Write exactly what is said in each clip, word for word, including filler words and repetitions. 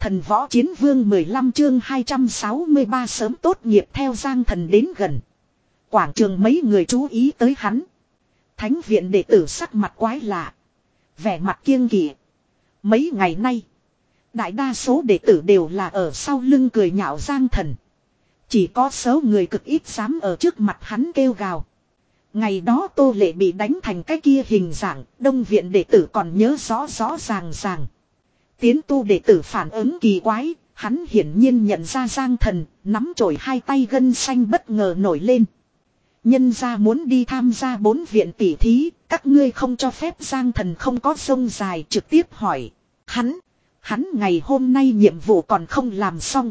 Thần võ chiến vương mười lăm chương hai trăm sáu mươi ba sớm tốt nghiệp theo Giang Thần đến gần. Quảng trường mấy người chú ý tới hắn. Thánh viện đệ tử sắc mặt quái lạ. Vẻ mặt kiêng kỵ. Mấy ngày nay. Đại đa số đệ tử đều là ở sau lưng cười nhạo Giang Thần. Chỉ có số người cực ít dám ở trước mặt hắn kêu gào. Ngày đó Tô Lệ bị đánh thành cái kia hình dạng. Đông viện đệ tử còn nhớ rõ rõ ràng ràng. Tiến tu đệ tử phản ứng kỳ quái. Hắn hiển nhiên nhận ra Giang Thần. Nắm chổi hai tay gân xanh bất ngờ nổi lên. Nhân gia muốn đi tham gia bốn viện tỷ thí. Các ngươi không cho phép. Giang Thần không có sông dài trực tiếp hỏi. Hắn. Hắn ngày hôm nay nhiệm vụ còn không làm xong.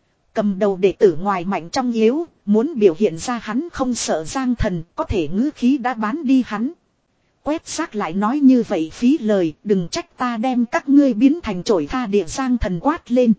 Cầm đầu đệ tử ngoài mạnh trong yếu. Muốn biểu hiện ra hắn không sợ Giang Thần. Có thể ngữ khí đã bán đi hắn. Quét xác lại nói như vậy phí lời. Đừng trách ta đem các ngươi biến thành chổi tha địa. Giang Thần quát lên.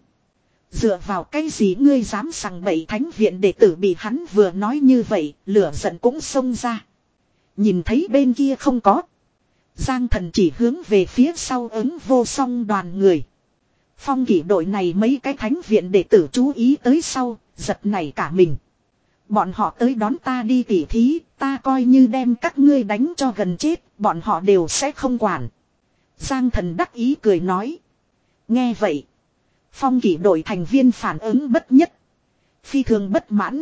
Dựa vào cái gì ngươi dám sằng bậy. Thánh viện đệ tử bị hắn vừa nói như vậy. Lửa giận cũng xông ra. Nhìn thấy bên kia không có. Giang Thần chỉ hướng về phía sau ứng vô song đoàn người. Phong kỷ đội này mấy cái thánh viện đệ tử chú ý tới sau. Giật nảy cả mình. Bọn họ tới đón ta đi tỉ thí. Ta coi như đem các ngươi đánh cho gần chết. Bọn họ đều sẽ không quản. Giang Thần đắc ý cười nói. Nghe vậy. Phong kỷ đội thành viên phản ứng bất nhất. Phi thường bất mãn.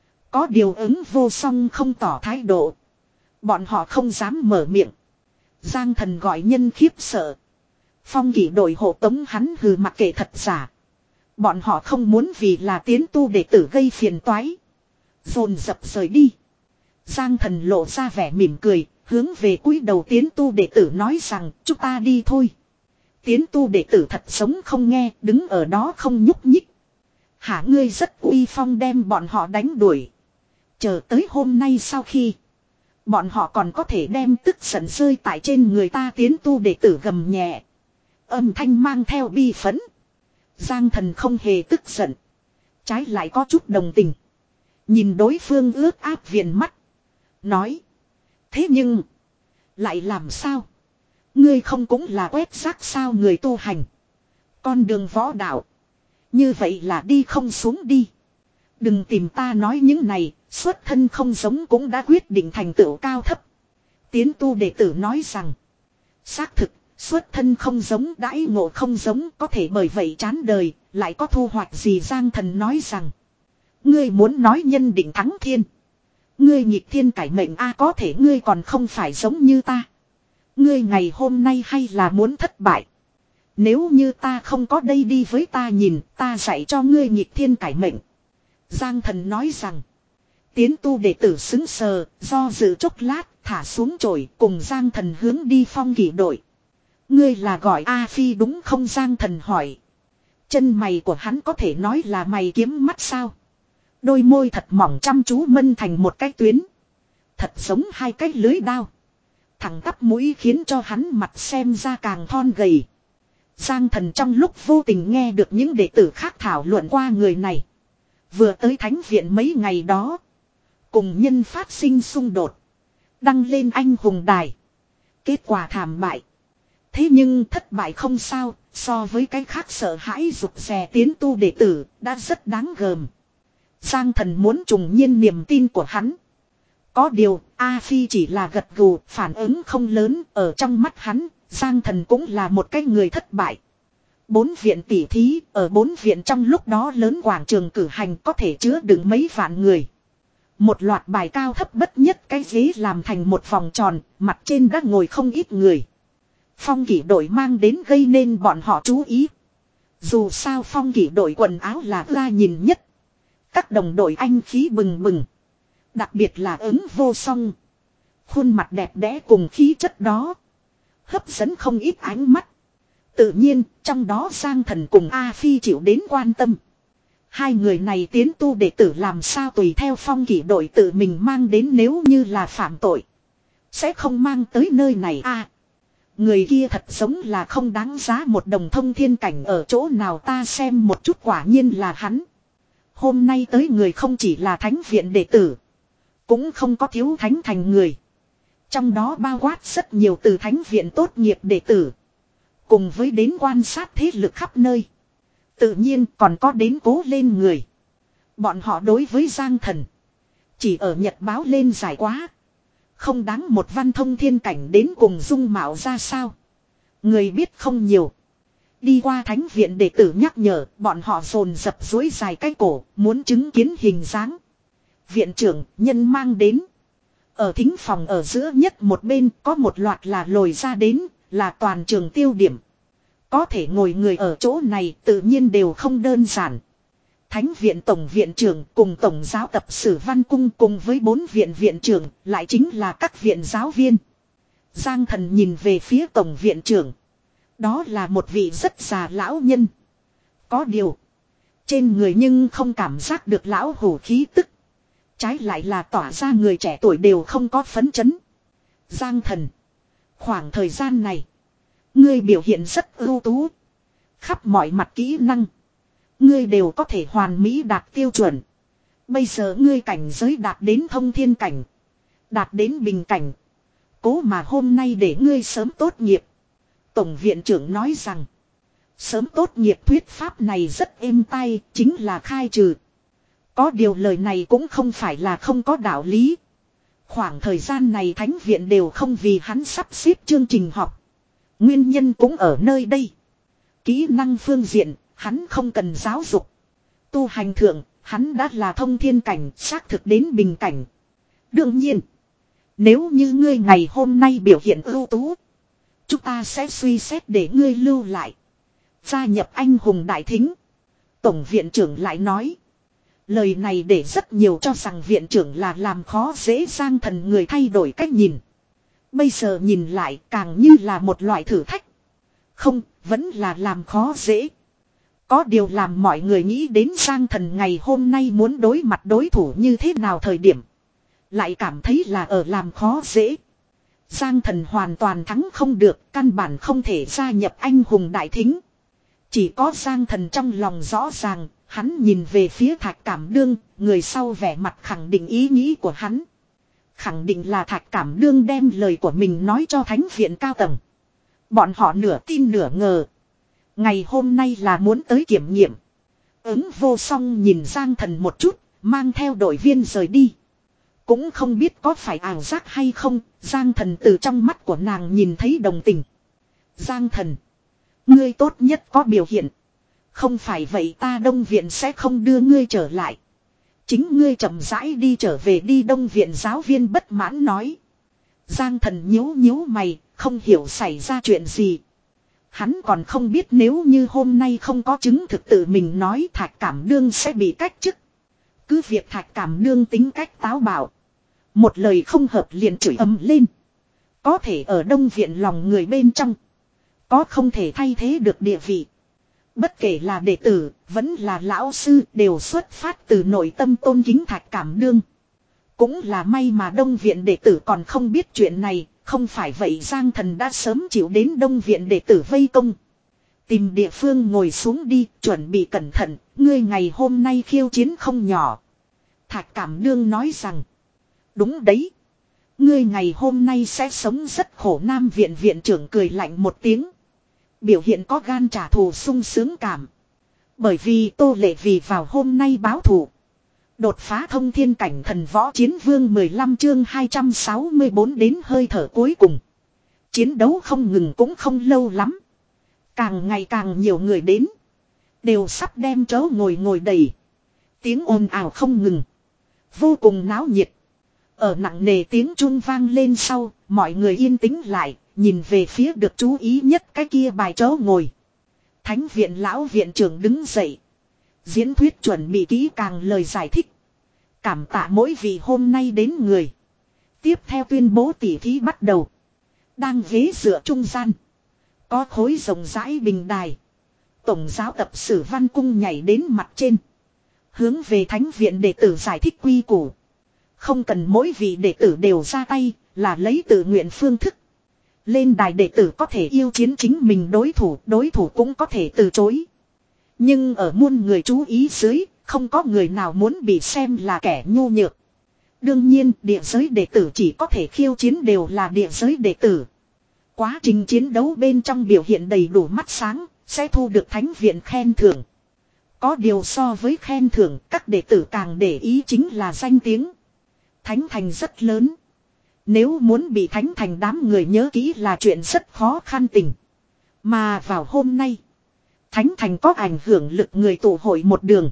Có điều ứng vô song không tỏ thái độ. Bọn họ không dám mở miệng. Giang Thần gọi nhân khiếp sợ. Phong kỷ đội hộ tống hắn hừ mặc kệ thật giả. Bọn họ không muốn vì là tiến tu đệ tử gây phiền toái. Dồn dập rời đi. Giang Thần lộ ra vẻ mỉm cười. Hướng về cúi đầu tiến tu đệ tử nói rằng chúng ta đi thôi. Tiến tu đệ tử thật sống không nghe. Đứng ở đó không nhúc nhích. Hả ngươi rất uy phong đem bọn họ đánh đuổi. Chờ tới hôm nay sau khi. Bọn họ còn có thể đem tức giận rơi tại trên người ta. Tiến tu đệ tử gầm nhẹ. Âm thanh mang theo bi phấn. Giang Thần không hề tức giận. Trái lại có chút đồng tình. Nhìn đối phương ướt áp viền mắt. Nói. Thế nhưng. Lại làm sao. Ngươi không cũng là quét rác sao người tu hành. Con đường võ đạo. Như vậy là đi không xuống đi. Đừng tìm ta nói những này. Xuất thân không giống cũng đã quyết định thành tựu cao thấp. Tiến tu đệ tử nói rằng. Xác thực. Xuất thân không giống đãi ngộ không giống có thể bởi vậy chán đời. Lại có thu hoạch gì Giang Thần nói rằng. Ngươi muốn nói nhân định thắng thiên. Ngươi nhịp thiên cải mệnh a có thể ngươi còn không phải giống như ta. Ngươi ngày hôm nay hay là muốn thất bại. Nếu như ta không có đây đi với ta nhìn ta dạy cho ngươi nhịp thiên cải mệnh. Giang Thần nói rằng. Tiến tu đệ tử xứng sờ do dự chốc lát thả xuống chổi cùng Giang Thần hướng đi phong kỷ đội. Ngươi là gọi A Phi đúng không Giang Thần hỏi. Chân mày của hắn có thể nói là mày kiếm mắt sao. Đôi môi thật mỏng chăm chú mân thành một cái tuyến. Thật giống hai cái lưới đao. Thẳng tắp mũi khiến cho hắn mặt xem ra càng thon gầy. Giang Thần trong lúc vô tình nghe được những đệ tử khác thảo luận qua người này. Vừa tới thánh viện mấy ngày đó. Cùng nhân phát sinh xung đột. Đăng lên anh hùng đài. Kết quả thảm bại. Thế nhưng thất bại không sao. So với cái khác sợ hãi rụt rè tiến tu đệ tử. Đã rất đáng gờm. Giang Thần muốn trùng nhiên niềm tin của hắn. Có điều A Phi chỉ là gật gù. Phản ứng không lớn. Ở trong mắt hắn. Giang Thần cũng là một cái người thất bại. Bốn viện tỷ thí. Ở bốn viện trong lúc đó lớn quảng trường cử hành. Có thể chứa đựng mấy vạn người. Một loạt bài cao thấp bất nhất cái ghế làm thành một vòng tròn. Mặt trên đã ngồi không ít người. Phong kỷ đội mang đến gây nên bọn họ chú ý. Dù sao phong kỷ đội quần áo là ra nhìn nhất. Các đồng đội anh khí bừng bừng. Đặc biệt là ứng vô song. Khuôn mặt đẹp đẽ cùng khí chất đó. Hấp dẫn không ít ánh mắt. Tự nhiên trong đó Giang Thần cùng A Phi chịu đến quan tâm. Hai người này tiến tu đệ tử làm sao tùy theo phong kỷ đội tự mình mang đến nếu như là phạm tội. Sẽ không mang tới nơi này à. Người kia thật giống là không đáng giá một đồng thông thiên cảnh ở chỗ nào ta xem một chút quả nhiên là hắn. Hôm nay tới người không chỉ là thánh viện đệ tử. Cũng không có thiếu thánh thành người. Trong đó bao quát rất nhiều từ thánh viện tốt nghiệp đệ tử. Cùng với đến quan sát thế lực khắp nơi. Tự nhiên còn có đến cố lên người. Bọn họ đối với Giang Thần. Chỉ ở nhật báo lên giải quá. Không đáng một văn thông thiên cảnh đến cùng dung mạo ra sao. Người biết không nhiều. Đi qua thánh viện đệ tử nhắc nhở, bọn họ dồn dập dối dài cái cổ, muốn chứng kiến hình dáng. Viện trưởng, nhân mang đến. Ở thính phòng ở giữa nhất một bên có một loạt là lồi ra đến, là toàn trường tiêu điểm. Có thể ngồi người ở chỗ này tự nhiên đều không đơn giản. Thánh viện tổng viện trưởng cùng tổng giáo tập sử Văn Cung cùng với bốn viện viện trưởng lại chính là các viện giáo viên. Giang Thần nhìn về phía tổng viện trưởng. Đó là một vị rất già lão nhân. Có điều. Trên người nhưng không cảm giác được lão hủ khí tức. Trái lại là tỏa ra người trẻ tuổi đều không có phấn chấn. Giang Thần. Khoảng thời gian này. Ngươi biểu hiện rất ưu tú. Khắp mọi mặt kỹ năng. Ngươi đều có thể hoàn mỹ đạt tiêu chuẩn. Bây giờ ngươi cảnh giới đạt đến thông thiên cảnh. Đạt đến bình cảnh. Cố mà hôm nay để ngươi sớm tốt nghiệp. Tổng viện trưởng nói rằng. Sớm tốt nghiệp thuyết pháp này rất êm tai. Chính là khai trừ. Có điều lời này cũng không phải là không có đạo lý. Khoảng thời gian này thánh viện đều không vì hắn sắp xếp chương trình học. Nguyên nhân cũng ở nơi đây. Kỹ năng phương diện, hắn không cần giáo dục. Tu hành thượng, hắn đã là thông thiên cảnh, xác thực đến bình cảnh. Đương nhiên, nếu như ngươi ngày hôm nay biểu hiện ưu tú, chúng ta sẽ suy xét để ngươi lưu lại. Gia nhập anh hùng đại thính. Tổng viện trưởng lại nói. Lời này để rất nhiều cho rằng viện trưởng là làm khó dễ Giang Thần người thay đổi cách nhìn. Bây giờ nhìn lại càng như là một loại thử thách. Không, vẫn là làm khó dễ. Có điều làm mọi người nghĩ đến Giang Thần ngày hôm nay muốn đối mặt đối thủ như thế nào thời điểm. Lại cảm thấy là ở làm khó dễ. Giang Thần hoàn toàn thắng không được, căn bản không thể gia nhập anh hùng đại thính. Chỉ có Giang Thần trong lòng rõ ràng, hắn nhìn về phía Thạch Cảm Đương, người sau vẻ mặt khẳng định ý nghĩ của hắn. Khẳng định là Thạch Cảm Đương đem lời của mình nói cho thánh viện cao tầng. Bọn họ nửa tin nửa ngờ. Ngày hôm nay là muốn tới kiểm nghiệm. Ứng vô song nhìn Giang Thần một chút, mang theo đội viên rời đi. Cũng không biết có phải ảo giác hay không, Giang Thần từ trong mắt của nàng nhìn thấy đồng tình. Giang Thần, ngươi tốt nhất có biểu hiện. Không phải vậy ta Đông Viện sẽ không đưa ngươi trở lại. Chính ngươi chậm rãi đi trở về đi. Đông Viện giáo viên bất mãn nói. Giang Thần nhíu nhíu mày, không hiểu xảy ra chuyện gì. Hắn còn không biết nếu như hôm nay không có chứng thực tự mình nói Thạch Cảm Đương sẽ bị cách chức. Cứ việc Thạch Cảm Đương tính cách táo bạo. Một lời không hợp liền chửi ầm lên. Có thể ở Đông Viện lòng người bên trong. Có không thể thay thế được địa vị. Bất kể là đệ tử, vẫn là lão sư đều xuất phát từ nội tâm tôn kính Thạch Cảm Đương. Cũng là may mà Đông Viện đệ tử còn không biết chuyện này, không phải vậy Giang Thần đã sớm chịu đến Đông Viện đệ tử vây công. Tìm địa phương ngồi xuống đi, chuẩn bị cẩn thận, ngươi ngày hôm nay khiêu chiến không nhỏ. Thạch Cảm Đương nói rằng, đúng đấy. Ngươi ngày hôm nay sẽ sống rất khổ. Nam Viện viện trưởng cười lạnh một tiếng. Biểu hiện có gan trả thù sung sướng cảm. Bởi vì Tô Lệ vì vào hôm nay báo thù. Đột phá thông thiên cảnh thần võ chiến vương mười lăm chương hai trăm sáu mươi bốn đến hơi thở cuối cùng. Chiến đấu không ngừng cũng không lâu lắm. Càng ngày càng nhiều người đến. Đều sắp đem chỗ ngồi ngồi đầy. Tiếng ồn ào không ngừng. Vô cùng náo nhiệt. Ở nặng nề tiếng chuông vang lên sau, mọi người yên tĩnh lại, nhìn về phía được chú ý nhất cái kia bài chỗ ngồi. Thánh viện lão viện trưởng đứng dậy. Diễn thuyết chuẩn bị kỹ càng lời giải thích. Cảm tạ mỗi vị hôm nay đến người. Tiếp theo tuyên bố tỉ thí bắt đầu. Đang ghế dựa trung gian. Có khối rộng rãi bình đài. Tổng giáo tập sử Văn Cung nhảy đến mặt trên. Hướng về thánh viện đệ tử giải thích quy củ. Không cần mỗi vị đệ tử đều ra tay, là lấy tự nguyện phương thức. Lên đài đệ tử có thể yêu chiến chính mình đối thủ, đối thủ cũng có thể từ chối. Nhưng ở muôn người chú ý dưới, không có người nào muốn bị xem là kẻ nhu nhược. Đương nhiên, địa giới đệ tử chỉ có thể khiêu chiến đều là địa giới đệ tử. Quá trình chiến đấu bên trong biểu hiện đầy đủ mắt sáng, sẽ thu được thánh viện khen thưởng. Có điều so với khen thưởng, các đệ tử càng để ý chính là danh tiếng. Thánh thành rất lớn. Nếu muốn bị thánh thành đám người nhớ kỹ là chuyện rất khó khăn tình. Mà vào hôm nay, thánh thành có ảnh hưởng lực người tụ hội một đường.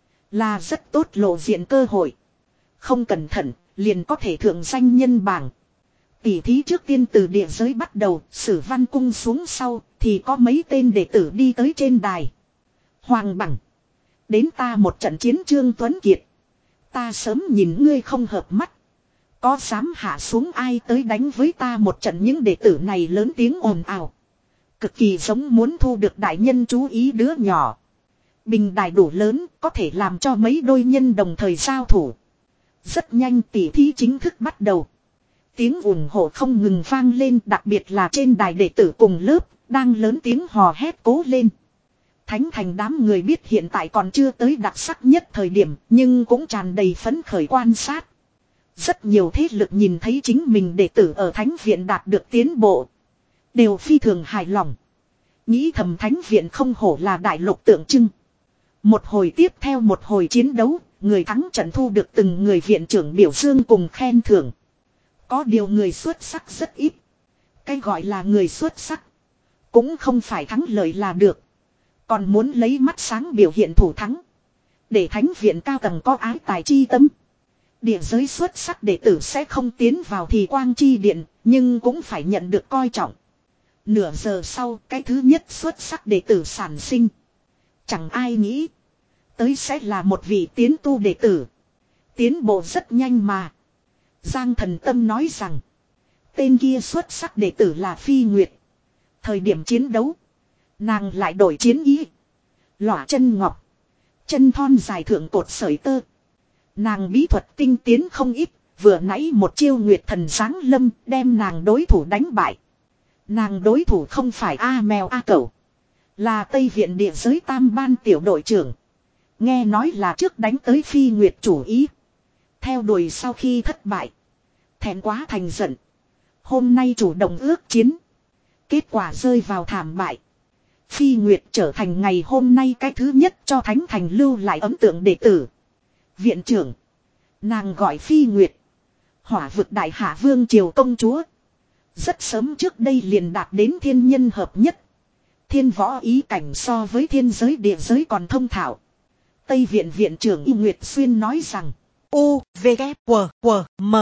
Là rất tốt lộ diện cơ hội. Không cẩn thận, liền có thể thượng danh nhân bảng. Tỉ thí trước tiên từ địa giới bắt đầu, Sử Văn Cung xuống sau, thì có mấy tên đệ tử đi tới trên đài. Hoàng Bằng. Đến ta một trận chiến Trương Tuấn Kiệt. Ta sớm nhìn ngươi không hợp mắt. Có dám hạ xuống ai tới đánh với ta một trận, những đệ tử này lớn tiếng ồn ào. Cực kỳ giống muốn thu được đại nhân chú ý đứa nhỏ. Bình đài đủ lớn, có thể làm cho mấy đôi nhân đồng thời giao thủ. Rất nhanh tỉ thí chính thức bắt đầu. Tiếng ủng hộ không ngừng vang lên, đặc biệt là trên đài đệ tử cùng lớp, đang lớn tiếng hò hét cố lên. Thánh thành đám người biết hiện tại còn chưa tới đặc sắc nhất thời điểm, nhưng cũng tràn đầy phấn khởi quan sát. Rất nhiều thế lực nhìn thấy chính mình đệ tử ở thánh viện đạt được tiến bộ. Đều phi thường hài lòng. Nghĩ thầm thánh viện không hổ là đại lục tượng trưng. Một hồi tiếp theo một hồi chiến đấu, người thắng trận thu được từng người viện trưởng biểu dương cùng khen thưởng. Có điều người xuất sắc rất ít. Cái gọi là người xuất sắc cũng không phải thắng lợi là được. Còn muốn lấy mắt sáng biểu hiện thủ thắng. Để thánh viện cao tầng có ái tài chi tâm. Địa giới xuất sắc đệ tử sẽ không tiến vào thì quang chi điện, nhưng cũng phải nhận được coi trọng. Nửa giờ sau, cái thứ nhất xuất sắc đệ tử sản sinh. Chẳng ai nghĩ tới sẽ là một vị tiến tu đệ tử. Tiến bộ rất nhanh mà. Giang Thần Tâm nói rằng, tên kia xuất sắc đệ tử là Phi Nguyệt. Thời điểm chiến đấu, nàng lại đổi chiến ý. Lỏa chân ngọc, chân thon dài thượng cột sợi tơ. Nàng bí thuật tinh tiến không ít, vừa nãy một chiêu Nguyệt Thần giáng lâm đem nàng đối thủ đánh bại. Nàng đối thủ không phải A Mèo A Cẩu, là Tây Viện địa giới tam ban tiểu đội trưởng. Nghe nói là trước đánh tới Phi Nguyệt chủ ý. Theo đuổi sau khi thất bại, thẹn quá thành giận. Hôm nay chủ động ước chiến. Kết quả rơi vào thảm bại. Phi Nguyệt trở thành ngày hôm nay cái thứ nhất cho thánh thành lưu lại ấn tượng đệ tử. Viện trưởng. Nàng gọi Phi Nguyệt. Hỏa vực đại hạ vương triều công chúa. Rất sớm trước đây liền đạt đến thiên nhân hợp nhất. Thiên võ ý cảnh so với thiên giới địa giới còn thông thạo. Tây viện viện trưởng Y Nguyệt Xuyên nói rằng. U, V, K, W, W, M.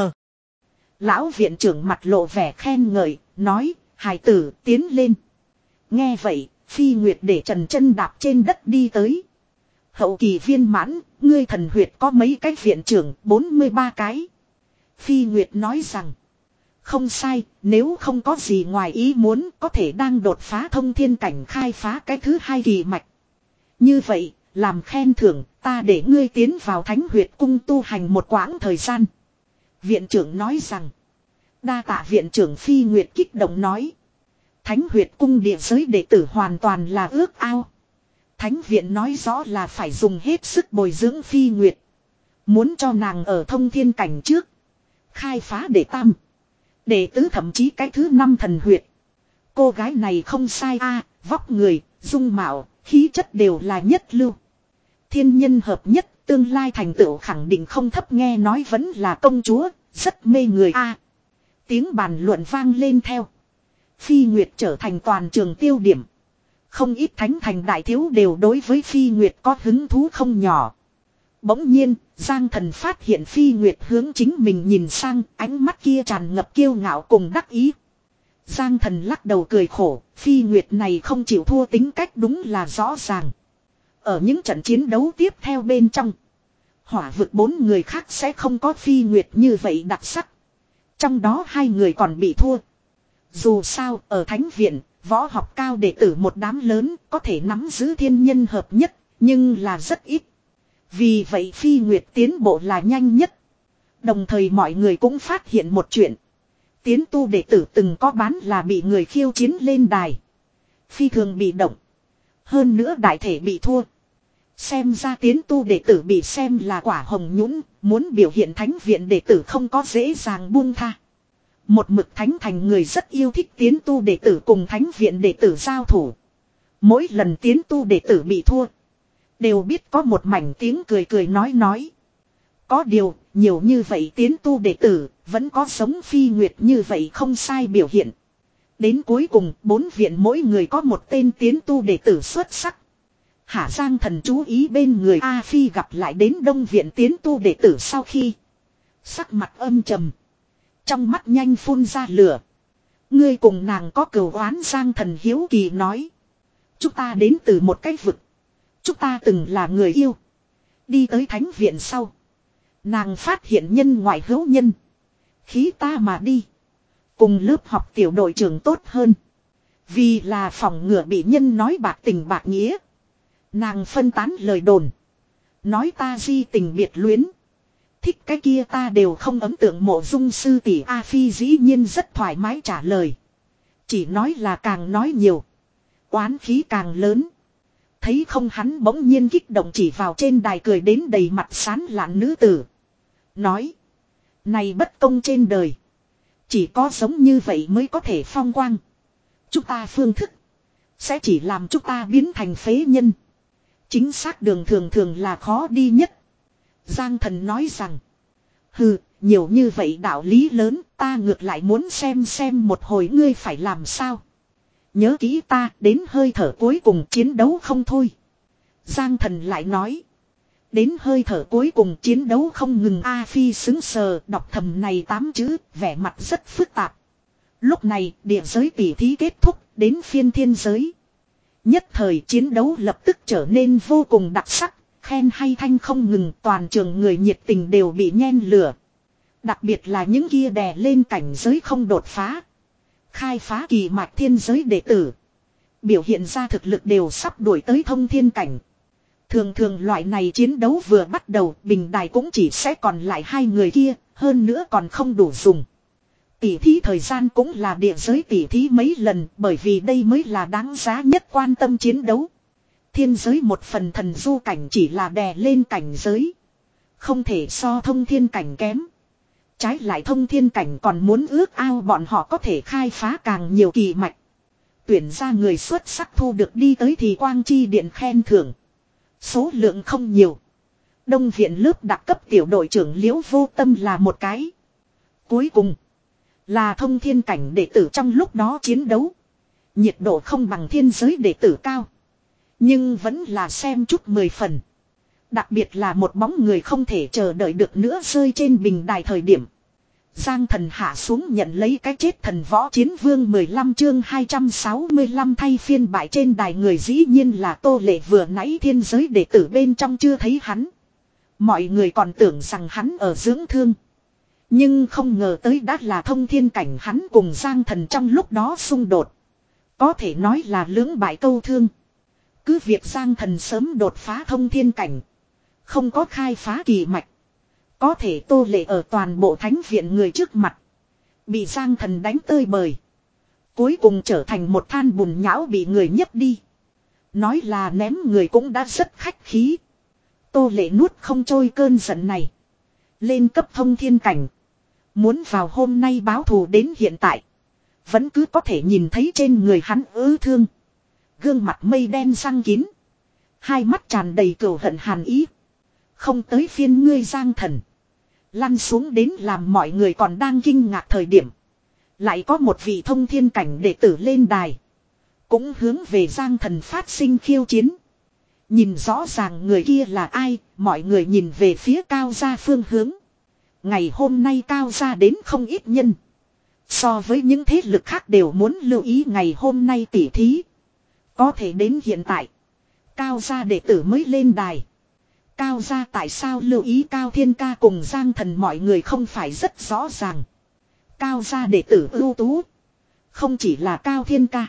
Lão viện trưởng mặt lộ vẻ khen ngợi, nói, hài tử tiến lên. Nghe vậy, Phi Nguyệt để trần chân đạp trên đất đi tới. Hậu kỳ viên mãn, ngươi thần huyệt có mấy cái viện trưởng, bốn mươi ba cái. Phi Nguyệt nói rằng, không sai, nếu không có gì ngoài ý muốn, có thể đang đột phá thông thiên cảnh khai phá cái thứ hai kỳ mạch. Như vậy, làm khen thưởng, ta để ngươi tiến vào thánh huyệt cung tu hành một quãng thời gian. Viện trưởng nói rằng, đa tạ viện trưởng. Phi Nguyệt kích động nói. Thánh huyệt cung địa giới đệ tử hoàn toàn là ước ao. Thánh viện nói rõ là phải dùng hết sức bồi dưỡng Phi Nguyệt. Muốn cho nàng ở thông thiên cảnh trước. Khai phá đệ tam. Đệ tứ thậm chí cái thứ năm thần huyệt. Cô gái này không sai a, vóc người, dung mạo, khí chất đều là nhất lưu. Thiên nhân hợp nhất, tương lai thành tựu khẳng định không thấp, nghe nói vẫn là công chúa, rất mê người a. Tiếng bàn luận vang lên theo. Phi Nguyệt trở thành toàn trường tiêu điểm. Không ít thánh thành đại thiếu đều đối với Phi Nguyệt có hứng thú không nhỏ. Bỗng nhiên, Giang Thần phát hiện Phi Nguyệt hướng chính mình nhìn sang, ánh mắt kia tràn ngập kiêu ngạo cùng đắc ý. Giang Thần lắc đầu cười khổ, Phi Nguyệt này không chịu thua tính cách đúng là rõ ràng. Ở những trận chiến đấu tiếp theo bên trong, hỏa vực bốn người khác sẽ không có Phi Nguyệt như vậy đặc sắc. Trong đó hai người còn bị thua. Dù sao, ở thánh viện, võ học cao đệ tử một đám lớn có thể nắm giữ thiên nhân hợp nhất, nhưng là rất ít. Vì vậy Phi Nguyệt tiến bộ là nhanh nhất. Đồng thời mọi người cũng phát hiện một chuyện. Tiến tu đệ tử từng có bán là bị người khiêu chiến lên đài. Phi thường bị động. Hơn nữa đại thể bị thua. Xem ra tiến tu đệ tử bị xem là quả hồng nhũn, muốn biểu hiện thánh viện đệ tử không có dễ dàng buông tha. Một mực thánh thành người rất yêu thích tiến tu đệ tử cùng thánh viện đệ tử giao thủ. Mỗi lần tiến tu đệ tử bị thua, Đều biết có một mảnh tiếng cười cười nói nói. Có điều, nhiều như vậy tiến tu đệ tử, vẫn có giống Phi Nguyệt như vậy không sai biểu hiện. Đến cuối cùng, bốn viện mỗi người có một tên tiến tu đệ tử xuất sắc. Hạ Giang Thần chú ý bên người A Phi gặp lại đến Đông viện tiến tu đệ tử sau khi. Sắc mặt âm trầm. Trong mắt nhanh phun ra lửa. Ngươi cùng nàng có cừu oán Giang Thần hiếu kỳ nói. Chúng ta đến từ một cái vực. Chúng ta từng là người yêu. Đi tới thánh viện sau. Nàng phát hiện nhân ngoại hữu nhân. Khí ta mà đi. Cùng lớp học tiểu đội trưởng tốt hơn. Vì là phòng ngừa bị nhân nói bạc tình bạc nghĩa. Nàng phân tán lời đồn. Nói ta di tình biệt luyến. Thích cái kia ta đều không ấn tượng mộ dung sư tỷ A Phi dĩ nhiên rất thoải mái trả lời. Chỉ nói là càng nói nhiều. Oán khí càng lớn. Thấy không hắn bỗng nhiên kích động chỉ vào trên đài cười đến đầy mặt sán lạn nữ tử. Nói. Này bất công trên đời. Chỉ có giống như vậy mới có thể phong quang. Chúng ta phương thức. Sẽ chỉ làm chúng ta biến thành phế nhân. Chính xác đường thường thường là khó đi nhất. Giang Thần nói rằng. Hừ, nhiều như vậy đạo lý lớn ta ngược lại muốn xem xem một hồi ngươi phải làm sao. Nhớ kỹ ta đến hơi thở cuối cùng chiến đấu không thôi. Giang Thần lại nói. Đến hơi thở cuối cùng chiến đấu không ngừng A Phi xứng sờ đọc thầm này tám chữ vẻ mặt rất phức tạp. Lúc này địa giới tỉ thí kết thúc đến phiên thiên giới. Nhất thời chiến đấu lập tức trở nên vô cùng đặc sắc. Khen hay thanh không ngừng toàn trường người nhiệt tình đều bị nhen lửa. Đặc biệt là những kia đè lên cảnh giới không đột phá. Khai phá kỳ mạch thiên giới đệ tử. Biểu hiện ra thực lực đều sắp đuổi tới thông thiên cảnh. Thường thường loại này chiến đấu vừa bắt đầu bình đài cũng chỉ sẽ còn lại hai người kia. Hơn nữa còn không đủ dùng. Tỉ thí thời gian cũng là địa giới tỉ thí mấy lần. Bởi vì đây mới là đáng giá nhất quan tâm chiến đấu. Thiên giới một phần thần du cảnh chỉ là đè lên cảnh giới. Không thể so thông thiên cảnh kém. Trái lại thông thiên cảnh còn muốn ước ao bọn họ có thể khai phá càng nhiều kỳ mạch. Tuyển ra người xuất sắc thu được đi tới thì quang chi điện khen thưởng. Số lượng không nhiều. Đông viện lớp đặc cấp tiểu đội trưởng Liễu Vô Tâm là một cái. Cuối cùng. Là thông thiên cảnh đệ tử trong lúc đó chiến đấu. Nhiệt độ không bằng thiên giới đệ tử cao. Nhưng vẫn là xem chút mười phần. Đặc biệt là một bóng người không thể chờ đợi được nữa rơi trên bình đài thời điểm. Giang Thần hạ xuống nhận lấy cái chết thần võ chiến vương mười lăm chương hai trăm sáu mươi lăm thay phiên bại trên đài người dĩ nhiên là Tô Lệ vừa nãy thiên giới đệ tử bên trong chưa thấy hắn. Mọi người còn tưởng rằng hắn ở dưỡng thương. Nhưng không ngờ tới đã là thông thiên cảnh hắn cùng Giang Thần trong lúc đó xung đột. Có thể nói là lưỡng bại câu thương. Cứ việc Giang Thần sớm đột phá thông thiên cảnh. Không có khai phá kỳ mạch. Có thể Tô Lệ ở toàn bộ thánh viện người trước mặt. Bị Giang Thần đánh tơi bời. Cuối cùng trở thành một than bùn nhão bị người nhấc đi. Nói là ném người cũng đã rất khách khí. Tô Lệ nuốt không trôi cơn giận này. Lên cấp thông thiên cảnh. Muốn vào hôm nay báo thù đến hiện tại. Vẫn cứ có thể nhìn thấy trên người hắn ứ thương. Gương mặt mây đen răng kín. Hai mắt tràn đầy cừu hận hàn ý. Không tới phiên ngươi Giang Thần. Lăn xuống đến làm mọi người còn đang kinh ngạc thời điểm. Lại có một vị thông thiên cảnh đệ tử lên đài. Cũng hướng về Giang Thần phát sinh khiêu chiến. Nhìn rõ ràng người kia là ai, mọi người nhìn về phía Cao Gia phương hướng. Ngày hôm nay Cao Gia đến không ít nhân. So với những thế lực khác đều muốn lưu ý ngày hôm nay tỉ thí. Có thể đến hiện tại. Cao Gia đệ tử mới lên đài. Cao Gia tại sao lưu ý Cao Thiên Ca cùng Giang Thần mọi người không phải rất rõ ràng. Cao Gia đệ tử ưu tú. Không chỉ là Cao Thiên Ca.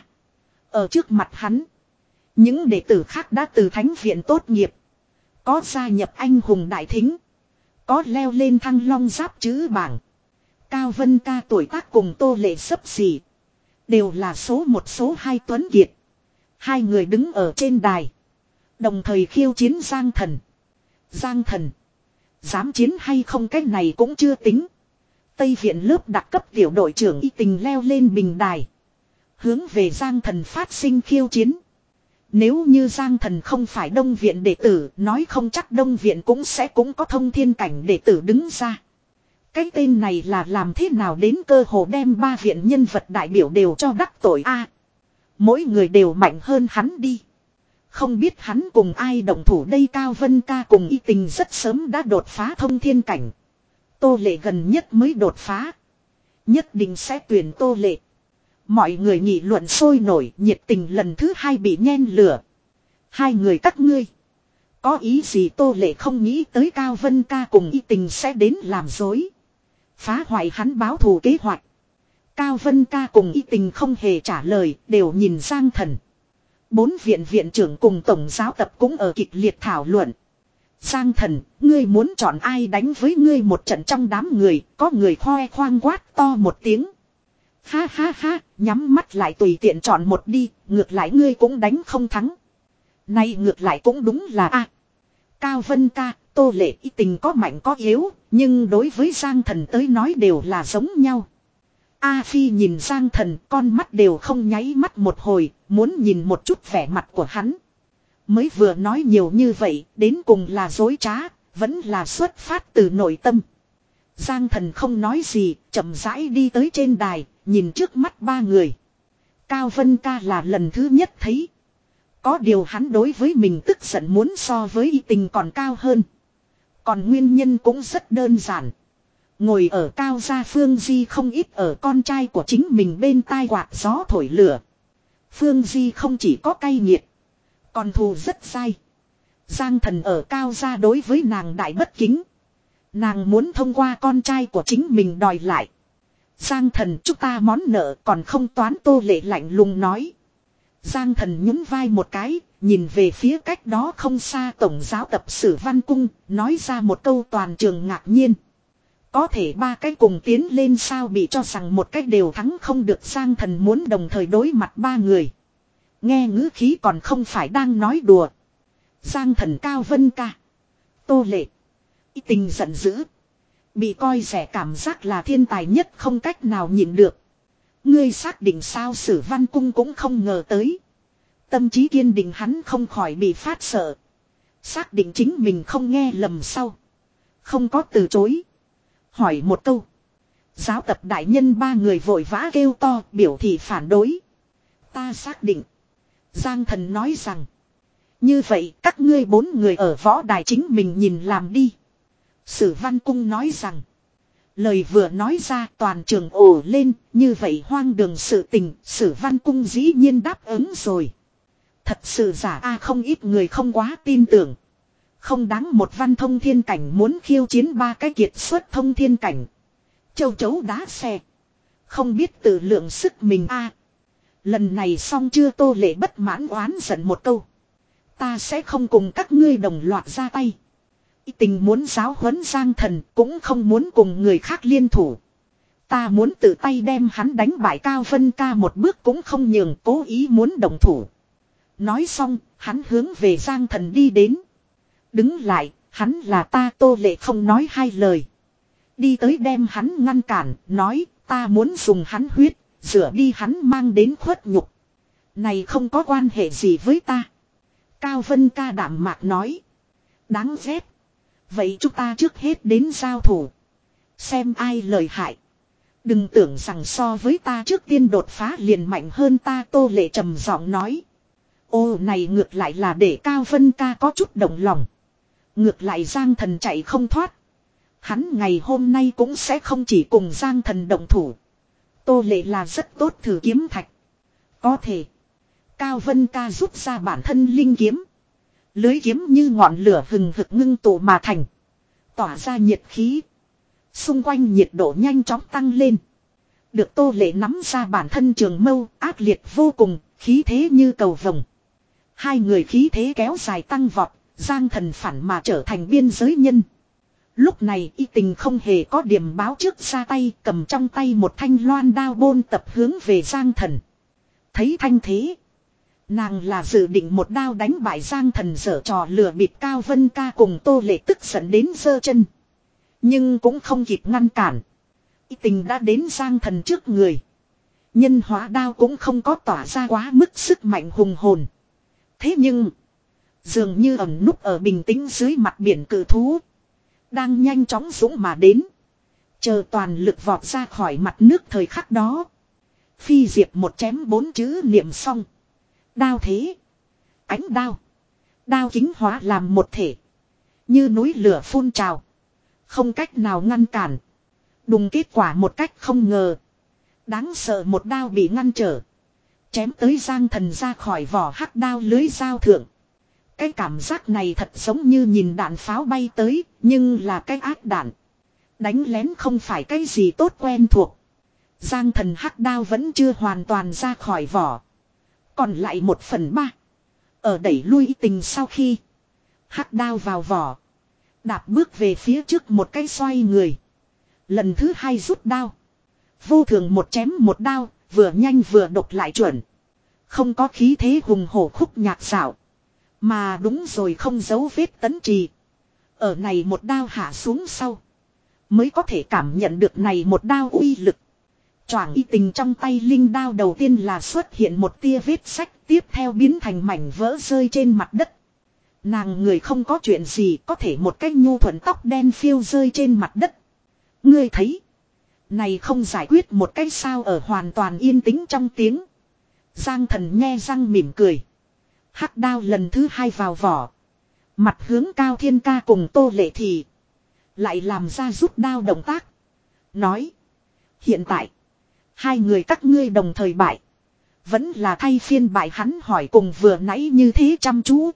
Ở trước mặt hắn. Những đệ tử khác đã từ thánh viện tốt nghiệp. Có gia nhập anh hùng đại thính. Có leo lên thăng long giáp chữ bảng. Cao Vân Ca tuổi tác cùng Tô Lệ xấp xỉ. Đều là số một số hai tuấn kiệt. Hai người đứng ở trên đài. Đồng thời khiêu chiến Giang Thần. Giang Thần. Dám chiến hay không cái này cũng chưa tính. Tây viện lớp đặc cấp tiểu đội trưởng y tình leo lên bình đài. Hướng về Giang Thần phát sinh khiêu chiến. Nếu như Giang Thần không phải Đông Viện đệ tử, nói không chắc Đông Viện cũng sẽ cũng có thông thiên cảnh đệ tử đứng ra. Cái tên này là làm thế nào đến cơ hồ đem ba viện nhân vật đại biểu đều cho đắc tội a. Mỗi người đều mạnh hơn hắn đi. Không biết hắn cùng ai động thủ đây. Cao Vân Ca cùng Y Tình rất sớm đã đột phá thông thiên cảnh. Tô Lệ gần nhất mới đột phá. Nhất định sẽ tuyển Tô Lệ. Mọi người nghị luận sôi nổi, nhiệt tình lần thứ hai bị nhen lửa. Hai người các ngươi. Có ý gì? Tô Lệ không nghĩ tới Cao Vân Ca cùng Y Tình sẽ đến làm dối. Phá hoại hắn báo thù kế hoạch. Cao Vân Ca cùng Y Tình không hề trả lời, đều nhìn Giang Thần. Bốn viện viện trưởng cùng tổng giáo tập cũng ở kịch liệt thảo luận. Giang Thần, ngươi muốn chọn ai đánh với ngươi một trận? Trong đám người, có người khoe khoang quát to một tiếng. Ha ha ha, nhắm mắt lại tùy tiện chọn một đi, ngược lại ngươi cũng đánh không thắng. Này ngược lại cũng đúng là a. Cao Vân Ca, Tô Lệ, Y Tình có mạnh có yếu, nhưng đối với Giang Thần tới nói đều là giống nhau. A Phi nhìn Giang Thần, con mắt đều không nháy mắt một hồi, muốn nhìn một chút vẻ mặt của hắn. Mới vừa nói nhiều như vậy, đến cùng là dối trá, vẫn là xuất phát từ nội tâm. Giang Thần không nói gì, chậm rãi đi tới trên đài, nhìn trước mắt ba người. Cao Vân Ca là lần thứ nhất thấy. Có điều hắn đối với mình tức giận muốn so với Y Tình còn cao hơn. Còn nguyên nhân cũng rất đơn giản. Ngồi ở Cao gia Phương Di không ít ở con trai của chính mình bên tai quạt gió thổi lửa. Phương Di không chỉ có cay nghiệt, còn thù rất sai. Giang Thần ở Cao gia đối với nàng đại bất kính. Nàng muốn thông qua con trai của chính mình đòi lại. Giang Thần, chúng ta món nợ còn không toán. Tô Lệ lạnh lùng nói. Giang Thần nhún vai một cái, nhìn về phía cách đó không xa tổng giáo tập Sử Văn Cung, nói ra một câu toàn trường ngạc nhiên. Có thể ba cái cùng tiến lên sao bị cho rằng một cách đều thắng không được. Giang Thần muốn đồng thời đối mặt ba người. Nghe ngữ khí còn không phải đang nói đùa. Giang Thần, Cao Vân Ca, Tô Lệ, Y Tình giận dữ. Bị coi rẻ cảm giác là thiên tài nhất không cách nào nhịn được. Ngươi xác định sao? Sử Văn Cung cũng không ngờ tới. Tâm trí kiên định hắn không khỏi bị phát sợ. Xác định chính mình không nghe lầm sau. Không có từ chối. Hỏi một câu. Giáo tập đại nhân ba người vội vã kêu to biểu thị phản đối. Ta xác định. Giang Thần nói rằng. Như vậy các ngươi bốn người ở võ đài chính mình nhìn làm đi. Sử Văn Cung nói rằng. Lời vừa nói ra toàn trường ồ lên. Như vậy hoang đường sự tình. Sử Văn Cung dĩ nhiên đáp ứng rồi. Thật sự giả a, không ít người không quá tin tưởng. Không đáng một văn thông thiên cảnh muốn khiêu chiến ba cái kiệt xuất thông thiên cảnh. Châu chấu đá xe. Không biết tự lượng sức mình a. Lần này xong chưa? Tô Lệ bất mãn oán giận một câu. Ta sẽ không cùng các ngươi đồng loạt ra tay. Y Tình muốn giáo huấn Giang Thần, cũng không muốn cùng người khác liên thủ. Ta muốn tự tay đem hắn đánh bại. Cao Vân Ca một bước cũng không nhường, cố ý muốn đồng thủ. Nói xong, hắn hướng về Giang Thần đi đến. Đứng lại, hắn là ta. Tô Lệ không nói hai lời. Đi tới đem hắn ngăn cản, nói ta muốn dùng hắn huyết, rửa đi hắn mang đến khuất nhục. Này không có quan hệ gì với ta. Cao Vân Ca đạm mạc nói. Đáng ghét. Vậy chúng ta trước hết đến giao thủ. Xem ai lợi hại. Đừng tưởng rằng so với ta trước tiên đột phá liền mạnh hơn ta. Tô Lệ trầm giọng nói. Ô này ngược lại là để Cao Vân Ca có chút động lòng. Ngược lại Giang Thần chạy không thoát. Hắn ngày hôm nay cũng sẽ không chỉ cùng Giang Thần động thủ. Tô Lệ là rất tốt thử kiếm thạch. Có thể. Cao Vân Ca rút ra bản thân linh kiếm. Lưới kiếm như ngọn lửa hừng hực ngưng tụ mà thành. Tỏa ra nhiệt khí. Xung quanh nhiệt độ nhanh chóng tăng lên. Được Tô Lệ nắm ra bản thân trường mâu, ác liệt vô cùng, khí thế như cầu vồng. Hai người khí thế kéo dài tăng vọt, Giang Thần phản mà trở thành biên giới nhân. Lúc này Y Tình không hề có điểm báo trước ra tay, cầm trong tay một thanh loan đao bôn tập hướng về Giang Thần. Thấy thanh thế, nàng là dự định một đao đánh bại Giang Thần, giở trò lừa bịp. Cao Vân Ca cùng Tô Lệ tức giận đến giơ chân, nhưng cũng không kịp ngăn cản. Y Tình đã đến Giang Thần trước người. Nhân hóa đao cũng không có tỏa ra quá mức sức mạnh hùng hồn. Thế nhưng, dường như ẩn núp ở bình tĩnh dưới mặt biển cự thú, đang nhanh chóng dũng mà đến. Chờ toàn lực vọt ra khỏi mặt nước thời khắc đó. Phi diệp một chém bốn chữ niệm xong. Đao thế. Ánh đao. Đao kính hóa làm một thể. Như núi lửa phun trào. Không cách nào ngăn cản. Đùng kết quả một cách không ngờ. Đáng sợ một đao bị ngăn trở. Chém tới Giang Thần ra khỏi vỏ hắc đao lưới dao thượng. Cái cảm giác này thật giống như nhìn đạn pháo bay tới. Nhưng là cái ác đạn. Đánh lén không phải cái gì tốt quen thuộc. Giang Thần hắc đao vẫn chưa hoàn toàn ra khỏi vỏ. Còn lại một phần ba. Ở đẩy lui tình sau khi. Hắc đao vào vỏ. Đạp bước về phía trước một cái xoay người. Lần thứ hai rút đao. Vô thường một chém một đao. Vừa nhanh vừa độc lại chuẩn. Không có khí thế hùng hổ khúc nhạc xạo. Mà đúng rồi không giấu vết tấn trì. Ở này một đao hạ xuống sau. Mới có thể cảm nhận được này một đao uy lực. Choảng y tình trong tay linh đao đầu tiên là xuất hiện một tia vết sách. Tiếp theo biến thành mảnh vỡ rơi trên mặt đất. Nàng người không có chuyện gì có thể một cái nhu thuận tóc đen phiêu rơi trên mặt đất. Ngươi thấy. Này không giải quyết một cái sao ở hoàn toàn yên tĩnh trong tiếng. Giang Thần nhe răng mỉm cười. Hắc đao lần thứ hai vào vỏ. Mặt hướng Cao Thiên Ca cùng Tô Lệ Thì. Lại làm ra rút đao động tác. Nói. Hiện tại. Hai người các ngươi đồng thời bại. Vẫn là thay phiên bại hắn hỏi cùng vừa nãy như thế chăm chú.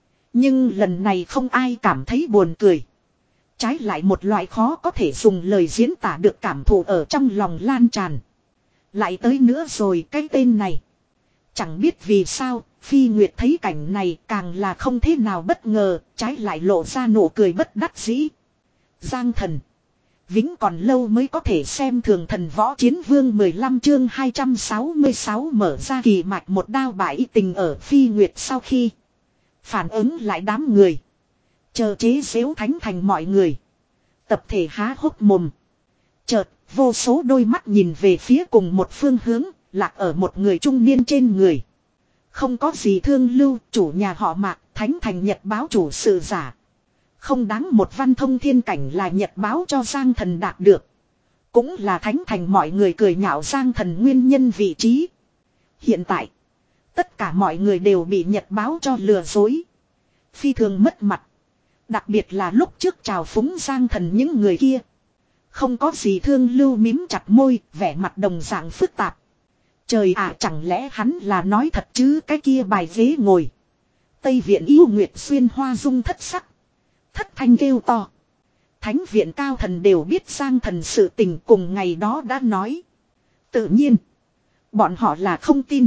Nhưng lần này không ai cảm thấy buồn cười. Trái lại một loại khó có thể dùng lời diễn tả được cảm thụ ở trong lòng lan tràn. Lại tới nữa rồi cái tên này. Chẳng biết vì sao, Phi Nguyệt thấy cảnh này càng là không thế nào bất ngờ, trái lại lộ ra nụ cười bất đắc dĩ. Giang Thần. Vĩnh còn lâu mới có thể xem thường thần võ chiến vương mười lăm chương hai trăm sáu mươi sáu mở ra kỳ mạch một đao bại tình ở Phi Nguyệt sau khi. Phản ứng lại đám người. Chờ chế xếu thánh thành mọi người. Tập thể há hốc mồm. Chợt, vô số đôi mắt nhìn về phía cùng một phương hướng, lạc ở một người trung niên trên người. Không có gì thương lưu, chủ nhà họ Mạc, thánh thành nhật báo chủ sự giả. Không đáng một văn thông thiên cảnh là nhật báo cho Giang Thần đạt được. Cũng là thánh thành mọi người cười nhạo Giang Thần nguyên nhân vị trí. Hiện tại, tất cả mọi người đều bị nhật báo cho lừa dối. Phi thường mất mặt. Đặc biệt là lúc trước chào phúng Giang Thần những người kia. Không có gì thương lưu mím chặt môi, vẻ mặt đồng dạng phức tạp. Trời ạ, chẳng lẽ hắn là nói thật chứ cái kia bài ghế ngồi. Tây viện yêu nguyệt xuyên hoa dung thất sắc. Thất thanh kêu to. Thánh viện cao thần đều biết Giang Thần sự tình cùng ngày đó đã nói. Tự nhiên. Bọn họ là không tin.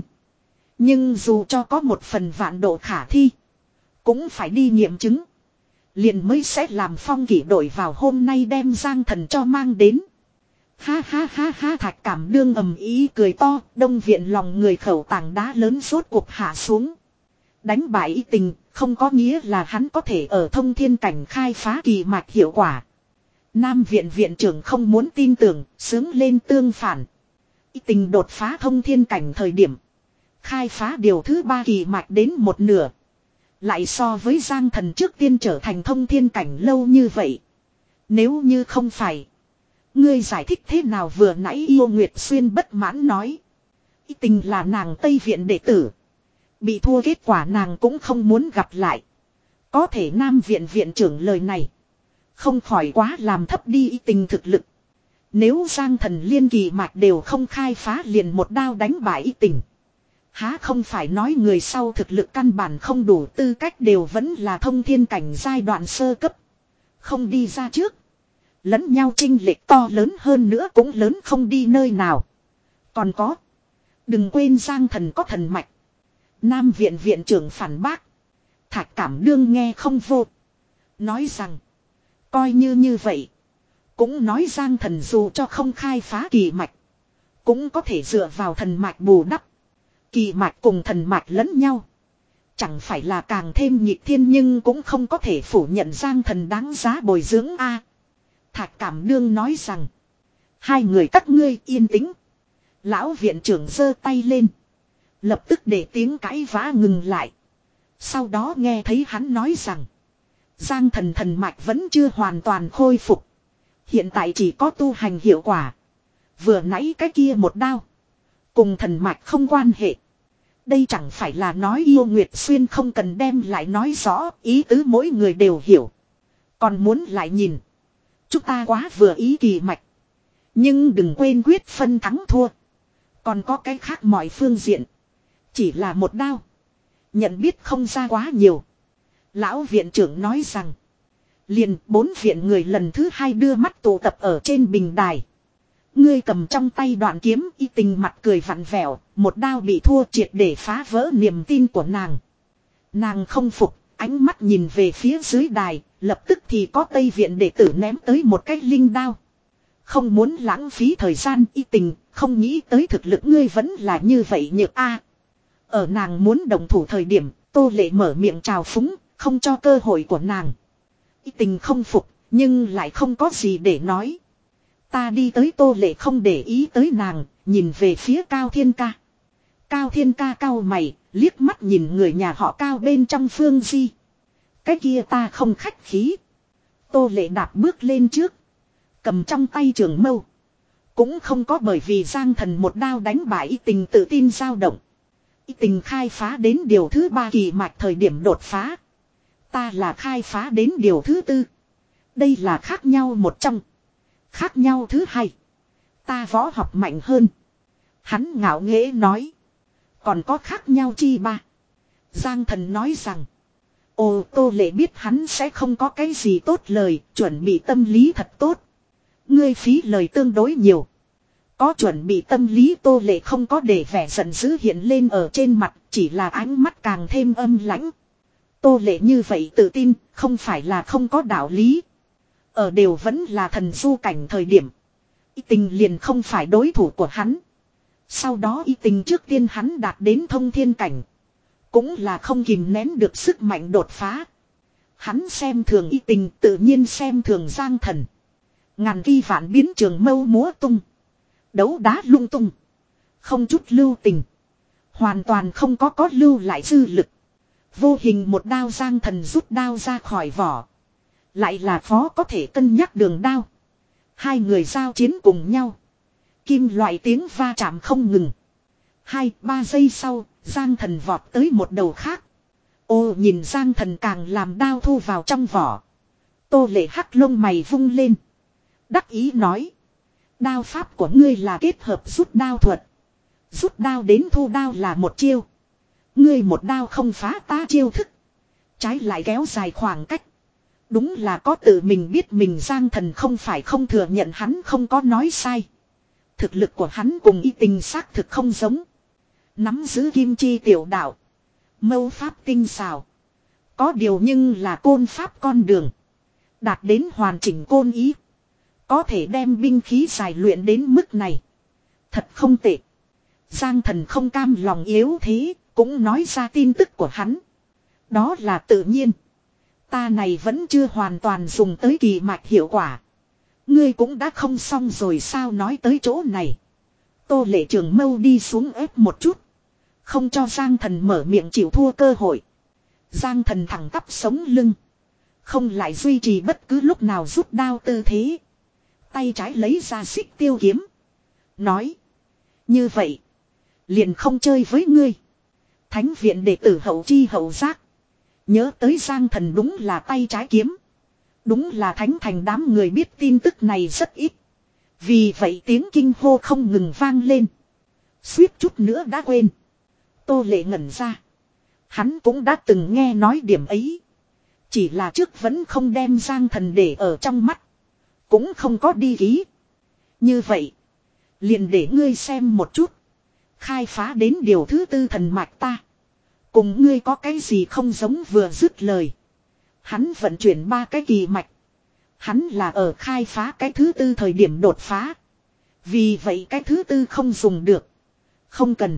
Nhưng dù cho có một phần vạn độ khả thi. Cũng phải đi nghiệm chứng. Liền mới sẽ làm phong kỷ đổi vào hôm nay đem Giang Thần cho mang đến. Ha ha ha ha Thạch Cảm Đương ầm ý cười to. Đông viện lòng người khẩu tảng đá lớn rốt cuộc hạ xuống. Đánh bại ý tình không có nghĩa là hắn có thể ở thông thiên cảnh khai phá kỳ mạch hiệu quả. Nam viện viện trưởng không muốn tin tưởng, sướng lên tương phản. Ý tình đột phá thông thiên cảnh thời điểm. Khai phá điều thứ ba kỳ mạch đến một nửa. Lại so với Giang Thần trước tiên trở thành thông thiên cảnh lâu như vậy. Nếu như không phải. Ngươi giải thích thế nào vừa nãy yêu Nguyệt Xuyên bất mãn nói. Ý tình là nàng Tây viện đệ tử. Bị thua kết quả nàng cũng không muốn gặp lại. Có thể Nam viện viện trưởng lời này. Không khỏi quá làm thấp đi ý tình thực lực. Nếu Giang Thần liên kỳ mạch đều không khai phá liền một đao đánh bại ý tình. Há không phải nói người sau thực lực căn bản không đủ tư cách đều vẫn là thông thiên cảnh giai đoạn sơ cấp. Không đi ra trước. Lẫn nhau chênh lệch to lớn hơn nữa cũng lớn không đi nơi nào. Còn có. Đừng quên Giang Thần có thần mạch. Nam viện viện trưởng phản bác. Thạch Cảm Đương nghe không vô. Nói rằng. Coi như như vậy. Cũng nói Giang Thần dù cho không khai phá kỳ mạch. Cũng có thể dựa vào thần mạch bù đắp. Kỳ mạch cùng thần mạch lẫn nhau. Chẳng phải là càng thêm nhịp thiên nhưng cũng không có thể phủ nhận Giang Thần đáng giá bồi dưỡng a. Thạch Cảm Đương nói rằng. Hai người các ngươi yên tĩnh. Lão viện trưởng giơ tay lên. Lập tức để tiếng cãi vã ngừng lại. Sau đó nghe thấy hắn nói rằng. Giang thần thần mạch vẫn chưa hoàn toàn khôi phục. Hiện tại chỉ có tu hành hiệu quả. Vừa nãy cái kia một đao. Cùng thần mạch không quan hệ. Đây chẳng phải là nói yêu Nguyệt Xuyên không cần đem lại nói rõ, ý tứ mỗi người đều hiểu. Còn muốn lại nhìn. Chúng ta quá vừa ý kỳ mạch. Nhưng đừng quên quyết phân thắng thua. Còn có cái khác mọi phương diện. Chỉ là một đao. Nhận biết không ra quá nhiều. Lão viện trưởng nói rằng. Liền bốn viện người lần thứ hai đưa mắt tụ tập ở trên bình đài. Ngươi cầm trong tay đoạn kiếm, y tình mặt cười vặn vẹo, một đao bị thua triệt để phá vỡ niềm tin của nàng. Nàng không phục, ánh mắt nhìn về phía dưới đài, lập tức thì có Tây viện đệ tử ném tới một cái linh đao. Không muốn lãng phí thời gian, y tình, không nghĩ tới thực lực ngươi vẫn là như vậy nhược a. Ở nàng muốn đồng thủ thời điểm, Tô Lệ mở miệng chào phúng, không cho cơ hội của nàng. Y tình không phục, nhưng lại không có gì để nói. Ta đi tới Tô Lệ không để ý tới nàng, nhìn về phía Cao Thiên Ca. Cao Thiên Ca cau mày, liếc mắt nhìn người nhà họ Cao bên trong Phương Di. Cái kia ta không khách khí. Tô Lệ đạp bước lên trước. Cầm trong tay trường mâu. Cũng không có bởi vì Giang Thần một đao đánh bại y tình tự tin dao động. Y tình khai phá đến điều thứ ba kỳ mạch thời điểm đột phá. Ta là khai phá đến điều thứ tư. Đây là khác nhau một trong. Khác nhau thứ hai. Ta võ học mạnh hơn. Hắn ngạo nghễ nói. Còn có khác nhau chi ba. Giang Thần nói rằng. Ồ, Tô Lệ biết hắn sẽ không có cái gì tốt lời. Chuẩn bị tâm lý thật tốt. Ngươi phí lời tương đối nhiều. Có chuẩn bị tâm lý Tô Lệ không có để vẻ giận dữ hiện lên ở trên mặt. Chỉ là ánh mắt càng thêm âm lãnh. Tô Lệ như vậy tự tin. Không phải là không có đạo lý. Ở đều vẫn là thần du cảnh thời điểm. Y tình liền không phải đối thủ của hắn. Sau đó y tình trước tiên hắn đạt đến thông thiên cảnh. Cũng là không kìm nén được sức mạnh đột phá. Hắn xem thường y tình tự nhiên xem thường Giang Thần. Ngàn kỳ vạn biến trường mâu múa tung. Đấu đá lung tung. Không chút lưu tình. Hoàn toàn không có có lưu lại dư lực. Vô hình một đao Giang Thần rút đao ra khỏi vỏ. Lại là phó có thể cân nhắc đường đao. Hai người giao chiến cùng nhau. Kim loại tiếng va chạm không ngừng. Hai, ba giây sau, Giang Thần vọt tới một đầu khác. Ô nhìn Giang Thần càng làm đao thu vào trong vỏ. Tô Lệ hắc lông mày vung lên. Đắc ý nói. Đao pháp của ngươi là kết hợp rút đao thuật. Rút đao đến thu đao là một chiêu. Ngươi một đao không phá ta chiêu thức. Trái lại kéo dài khoảng cách. Đúng là có tự mình biết mình Giang Thần không phải không thừa nhận hắn không có nói sai. Thực lực của hắn cùng y tình xác thực không giống. Nắm giữ kim chi tiểu đạo. Mâu pháp tinh xào. Có điều nhưng là côn pháp con đường. Đạt đến hoàn chỉnh côn ý. Có thể đem binh khí giải luyện đến mức này. Thật không tệ. Giang Thần không cam lòng yếu thế. Cũng nói ra tin tức của hắn. Đó là tự nhiên. Ta này vẫn chưa hoàn toàn dùng tới kỳ mạch hiệu quả. Ngươi cũng đã không xong rồi sao nói tới chỗ này. Tô Lệ trường mâu đi xuống ép một chút. Không cho Giang Thần mở miệng chịu thua cơ hội. Giang Thần thẳng tắp sống lưng. Không lại duy trì bất cứ lúc nào rút đao tư thế. Tay trái lấy ra xích tiêu kiếm. Nói. Như vậy. Liền không chơi với ngươi. Thánh viện đệ tử hậu chi hậu giác. Nhớ tới Giang Thần đúng là tay trái kiếm. Đúng là thánh thành đám người biết tin tức này rất ít. Vì vậy tiếng kinh hô không ngừng vang lên. Suýt chút nữa đã quên. Tô Lệ ngẩn ra. Hắn cũng đã từng nghe nói điểm ấy. Chỉ là trước vẫn không đem Giang Thần để ở trong mắt. Cũng không có đi ký. Như vậy. Liền để ngươi xem một chút. Khai phá đến điều thứ tư thần mạch ta. Cùng ngươi có cái gì không giống vừa dứt lời. Hắn vận chuyển ba cái kỳ mạch. Hắn là ở khai phá cái thứ tư thời điểm đột phá. Vì vậy cái thứ tư không dùng được. Không cần.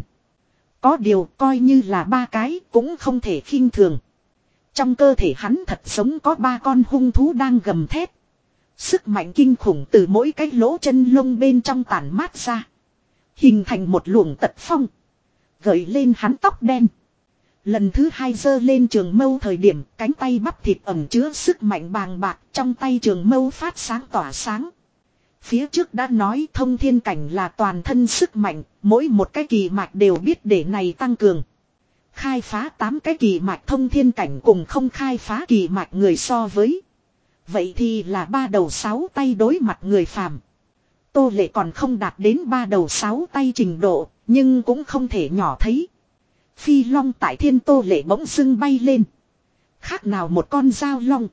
Có điều coi như là ba cái cũng không thể khinh thường. Trong cơ thể hắn thật sống có ba con hung thú đang gầm thét. Sức mạnh kinh khủng từ mỗi cái lỗ chân lông bên trong tản mát ra. Hình thành một luồng tật phong. Gợi lên hắn tóc đen. Lần thứ hai giơ lên trường mâu thời điểm cánh tay bắp thịt ẩm chứa sức mạnh bàng bạc, trong tay trường mâu phát sáng tỏa sáng. Phía trước đã nói thông thiên cảnh là toàn thân sức mạnh, mỗi một cái kỳ mạch đều biết để này tăng cường. Khai phá tám cái kỳ mạch thông thiên cảnh cùng không khai phá kỳ mạch người so với. Vậy thì là ba đầu sáu tay đối mặt người phàm. Tô Lệ còn không đạt đến ba đầu sáu tay trình độ, nhưng cũng không thể nhỏ thấy. Phi long tại thiên Tô Lệ bỗng dưng bay lên. Khác nào một con dao long.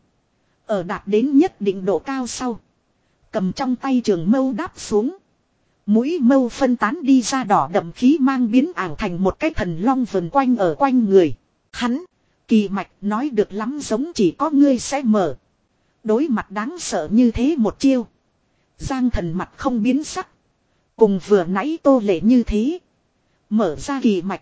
Ở đạt đến nhất định độ cao sau. Cầm trong tay trường mâu đáp xuống. Mũi mâu phân tán đi ra đỏ đậm khí mang biến ảo thành một cái thần long vần quanh ở quanh người. Hắn, kỳ mạch nói được lắm giống chỉ có ngươi sẽ mở. Đối mặt đáng sợ như thế một chiêu. Giang Thần mặt không biến sắc. Cùng vừa nãy Tô Lệ như thế. Mở ra kỳ mạch.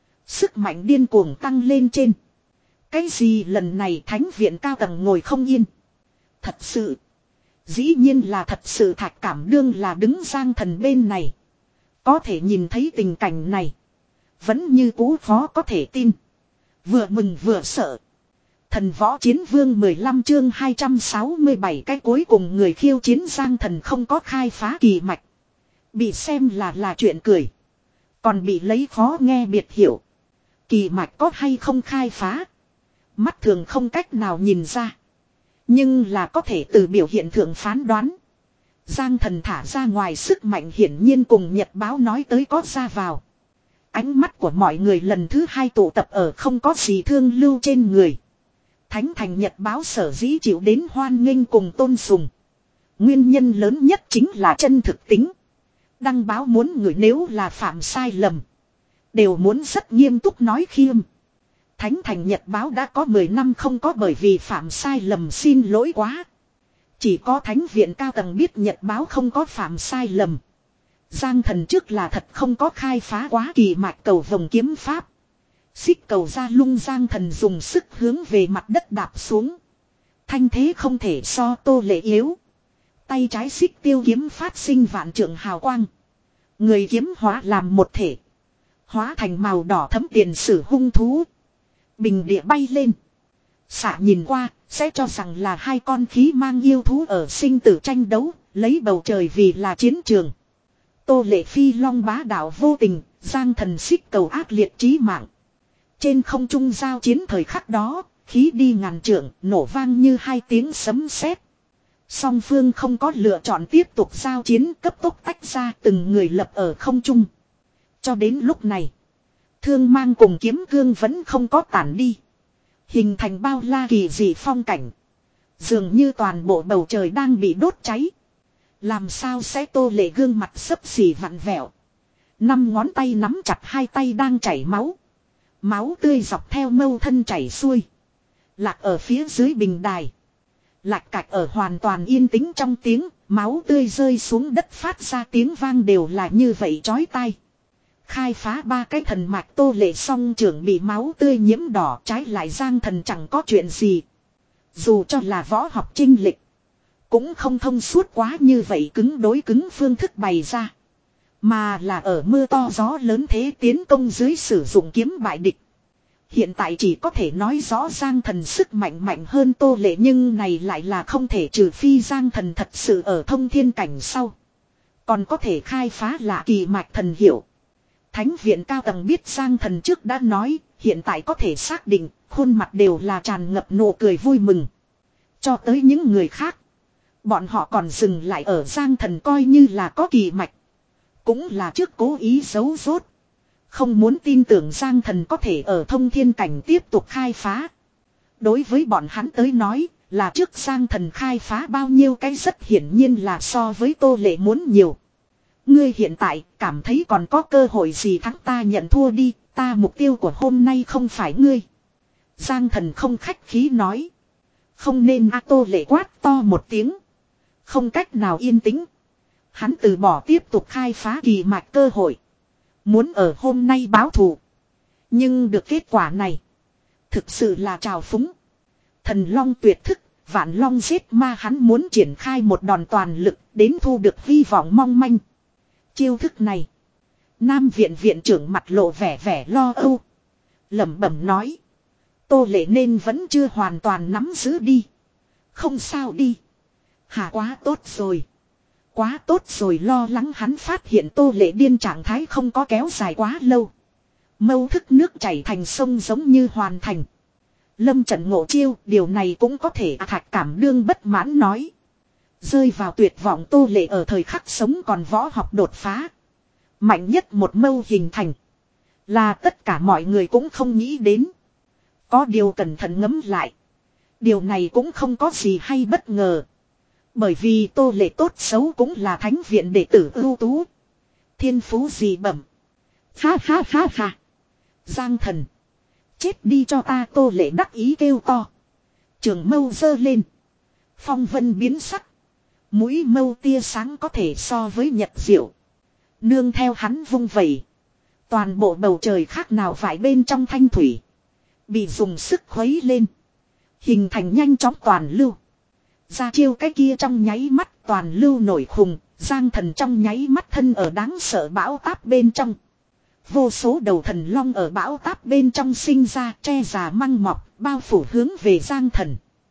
Sức mạnh điên cuồng tăng lên trên. Cái gì lần này thánh viện cao tầng ngồi không yên. Thật sự. Dĩ nhiên là thật sự Thạch Cảm Đương là đứng Giang Thần bên này. Có thể nhìn thấy tình cảnh này. Vẫn như cũ khó có thể tin. Vừa mừng vừa sợ. Thần võ chiến vương mười lăm chương hai trăm sáu mươi bảy cái cuối cùng người khiêu chiến Giang Thần không có khai phá kỳ mạch. Bị xem là là chuyện cười. Còn bị lấy khó nghe biệt hiểu. Kỳ mạch có hay không khai phá. Mắt thường không cách nào nhìn ra. Nhưng là có thể từ biểu hiện thượng phán đoán. Giang Thần thả ra ngoài sức mạnh hiển nhiên cùng nhật báo nói tới có ra vào. Ánh mắt của mọi người lần thứ hai tụ tập ở không có gì thương lưu trên người. Thánh thành nhật báo sở dĩ chịu đến hoan nghênh cùng tôn sùng. Nguyên nhân lớn nhất chính là chân thực tính. Đăng báo muốn người nếu là phạm sai lầm. Đều muốn rất nghiêm túc nói khiêm. Thánh thành nhật báo đã có mười năm không có bởi vì phạm sai lầm xin lỗi quá. Chỉ có thánh viện cao tầng biết nhật báo không có phạm sai lầm. Giang Thần trước là thật không có khai phá quá kỳ mạch cầu vồng kiếm pháp. Xích cầu ra lung Giang Thần dùng sức hướng về mặt đất đạp xuống. Thanh thế không thể so Tô Lệ yếu. Tay trái xích tiêu kiếm phát sinh vạn trượng hào quang. Người kiếm hóa làm một thể. Hóa thành màu đỏ thấm tiền sử hung thú. Bình địa bay lên. Xạ nhìn qua, sẽ cho rằng là hai con khí mang yêu thú ở sinh tử tranh đấu, lấy bầu trời vì là chiến trường. Tô Lệ phi long bá đạo vô tình, Giang Thần xích cầu ác liệt chí mạng. Trên không trung giao chiến thời khắc đó, khí đi ngàn trượng, nổ vang như hai tiếng sấm sét. Song phương không có lựa chọn tiếp tục giao chiến, cấp tốc tách ra, từng người lập ở không trung. Cho đến lúc này, thương mang cùng kiếm cương vẫn không có tản đi. Hình thành bao la kỳ dị phong cảnh. Dường như toàn bộ bầu trời đang bị đốt cháy. Làm sao sẽ Tô Lệ gương mặt xấp xỉ vặn vẹo. Năm ngón tay nắm chặt hai tay đang chảy máu. Máu tươi dọc theo mâu thân chảy xuôi. Lạc ở phía dưới bình đài. Lạc cạch ở hoàn toàn yên tĩnh trong tiếng. Máu tươi rơi xuống đất phát ra tiếng vang đều là như vậy chói tai. Khai phá ba cái thần mạch Tô Lệ song trưởng bị máu tươi nhiễm đỏ, trái lại Giang Thần chẳng có chuyện gì. Dù cho là võ học chinh lịch, cũng không thông suốt quá như vậy cứng đối cứng phương thức bày ra. Mà là ở mưa to gió lớn thế tiến công dưới sử dụng kiếm bại địch. Hiện tại chỉ có thể nói rõ Giang Thần sức mạnh mạnh hơn Tô Lệ, nhưng này lại là không thể, trừ phi Giang Thần thật sự ở thông thiên cảnh sau. Còn có thể khai phá lạ kỳ mạch thần hiệu. Thánh viện cao tầng biết Giang Thần trước đã nói, hiện tại có thể xác định, khuôn mặt đều là tràn ngập nụ cười vui mừng. Cho tới những người khác, bọn họ còn dừng lại ở Giang Thần coi như là có kỳ mạch. Cũng là trước cố ý giấu rốt. Không muốn tin tưởng Giang Thần có thể ở thông thiên cảnh tiếp tục khai phá. Đối với bọn hắn tới nói, là trước Giang Thần khai phá bao nhiêu cái rất hiển nhiên là so với Tô Lệ muốn nhiều. Ngươi hiện tại cảm thấy còn có cơ hội gì thắng, ta nhận thua đi, ta mục tiêu của hôm nay không phải ngươi. Giang Thần không khách khí nói. Không nên a Tô Lệ quát to một tiếng. Không cách nào yên tĩnh. Hắn từ bỏ tiếp tục khai phá kỳ mạch cơ hội. Muốn ở hôm nay báo thù. Nhưng được kết quả này. Thực sự là trào phúng. Thần long tuyệt thức, vạn long giết ma, hắn muốn triển khai một đòn toàn lực đến thu được hy vọng mong manh. Chiêu thức này. Nam viện viện trưởng mặt lộ vẻ vẻ lo âu. Lẩm bẩm nói. Tô Lệ nên vẫn chưa hoàn toàn nắm giữ đi. Không sao đi. Hà quá tốt rồi. Quá tốt rồi, lo lắng hắn phát hiện Tô Lệ điên trạng thái không có kéo dài quá lâu. Mâu thức nước chảy thành sông giống như hoàn thành. Lâm trận ngộ chiêu, điều này cũng có thể. Thạch Cảm Đương bất mãn nói. Rơi vào tuyệt vọng Tô Lệ ở thời khắc sống còn võ học đột phá. Mạnh nhất một mâu hình thành. Là tất cả mọi người cũng không nghĩ đến. Có điều cẩn thận ngẫm lại. Điều này cũng không có gì hay bất ngờ. Bởi vì Tô Lệ tốt xấu cũng là thánh viện đệ tử ưu tú. Thiên phú dị bẩm. Ha ha ha ha. Giang thần. Chết đi cho ta, Tô Lệ đắc ý kêu to. Trường mâu giơ lên. Phong vân biến sắc. Mũi mâu tia sáng có thể so với nhật diệu. Nương theo hắn vung vẩy. Toàn bộ bầu trời khác nào phải bên trong thanh thủy. Bị dùng sức khuấy lên. Hình thành nhanh chóng toàn lưu. Ra chiêu cái kia trong nháy mắt toàn lưu nổi khùng. Giang thần trong nháy mắt thân ở đáng sợ bão táp bên trong. Vô số đầu thần long ở bão táp bên trong sinh ra, tre già măng mọc, bao phủ hướng về Giang thần.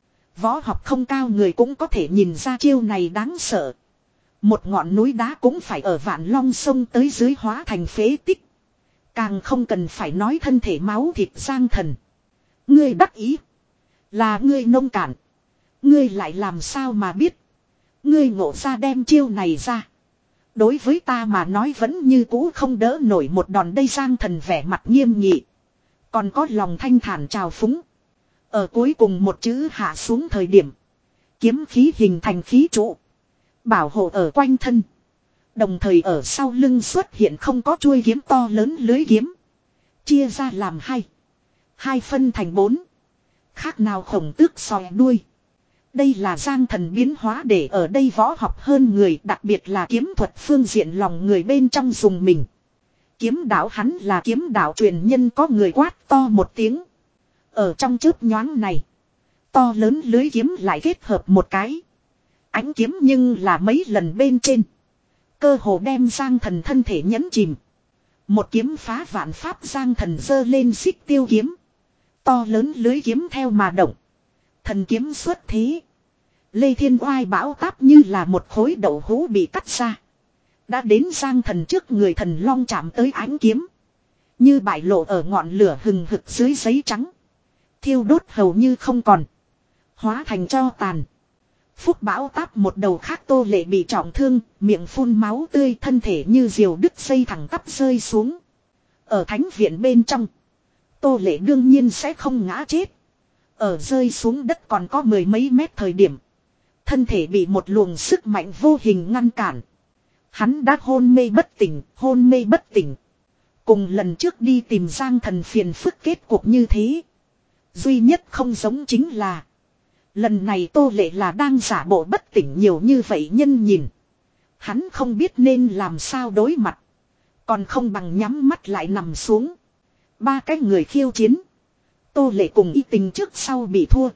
Võ học không cao người cũng có thể nhìn ra chiêu này đáng sợ. Một ngọn núi đá cũng phải ở Vạn Long sông tới dưới hóa thành phế tích. Càng không cần phải nói thân thể máu thịt Giang thần. Ngươi đắc ý. Là ngươi nông cạn. Ngươi lại làm sao mà biết. Ngươi ngộ ra đem chiêu này ra. Đối với ta mà nói vẫn như cũ không đỡ nổi một đòn đây. Giang thần vẻ mặt nghiêm nghị. Còn có lòng thanh thản trào phúng. Ở cuối cùng một chữ hạ xuống thời điểm. Kiếm khí hình thành khí trụ. Bảo hộ ở quanh thân. Đồng thời ở sau lưng xuất hiện không có chuôi kiếm to lớn lưới kiếm. Chia ra làm hai. Hai phân thành bốn. Khác nào khổng tước sòi đuôi. Đây là Giang thần biến hóa để ở đây võ học hơn người, đặc biệt là kiếm thuật phương diện lòng người bên trong dùng mình. Kiếm đạo hắn là kiếm đạo truyền nhân, có người quát to một tiếng. Ở trong chớp nhoáng này, to lớn lưới kiếm lại kết hợp một cái. Ánh kiếm nhưng là mấy lần bên trên. Cơ hồ đem Giang thần thân thể nhấn chìm. Một kiếm phá vạn pháp, Giang thần giơ lên xích tiêu kiếm. To lớn lưới kiếm theo mà động. Thần kiếm xuất thế. Lê Thiên Oai bão táp như là một khối đậu hũ bị cắt ra. Đã đến Giang thần trước người, thần long chạm tới ánh kiếm. Như bại lộ ở ngọn lửa hừng hực dưới giấy trắng. Thiêu đốt hầu như không còn. Hóa thành tro tàn. Phúc bão táp một đầu khác Tô Lệ bị trọng thương, miệng phun máu tươi, thân thể như diều đứt dây thẳng tắp rơi xuống. Ở thánh viện bên trong, Tô Lệ đương nhiên sẽ không ngã chết. Ở rơi xuống đất còn có mười mấy mét thời điểm, thân thể bị một luồng sức mạnh vô hình ngăn cản. Hắn đã hôn mê bất tỉnh, hôn mê bất tỉnh. Cùng lần trước đi tìm Giang thần phiền phức kết cục như thế. Duy nhất không giống chính là lần này Tô Lệ là đang giả bộ bất tỉnh nhiều như vậy nhân nhìn. Hắn không biết nên làm sao đối mặt. Còn không bằng nhắm mắt lại nằm xuống. Ba cái người khiêu chiến. Tô Lệ cùng Y Tình trước sau bị thua.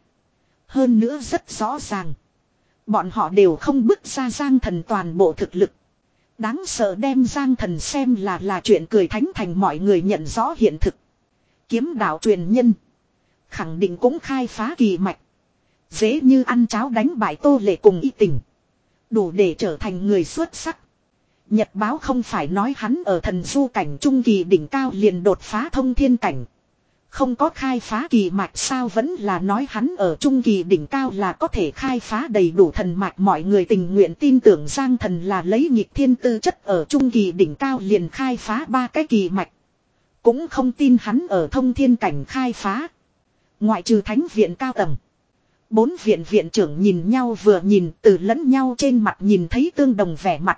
Hơn nữa rất rõ ràng. Bọn họ đều không bước ra Giang thần toàn bộ thực lực. Đáng sợ đem Giang thần xem là là chuyện cười thánh thành, mọi người nhận rõ hiện thực. Kiếm đạo truyền nhân. Khẳng định cũng khai phá kỳ mạch. Dễ như ăn cháo đánh bại Tô Lệ cùng Y Tình. Đủ để trở thành người xuất sắc. Nhật báo không phải nói hắn ở thần du cảnh trung kỳ đỉnh cao liền đột phá thông thiên cảnh. Không có khai phá kỳ mạch sao, vẫn là nói hắn ở trung kỳ đỉnh cao là có thể khai phá đầy đủ thần mạch. Mọi người tình nguyện tin tưởng Giang thần là lấy nghịch thiên tư chất ở trung kỳ đỉnh cao liền khai phá ba cái kỳ mạch. Cũng không tin hắn ở thông thiên cảnh khai phá. Ngoại trừ thánh viện cao tầng, bốn viện viện trưởng nhìn nhau vừa nhìn, từ lẫn nhau trên mặt nhìn thấy tương đồng vẻ mặt.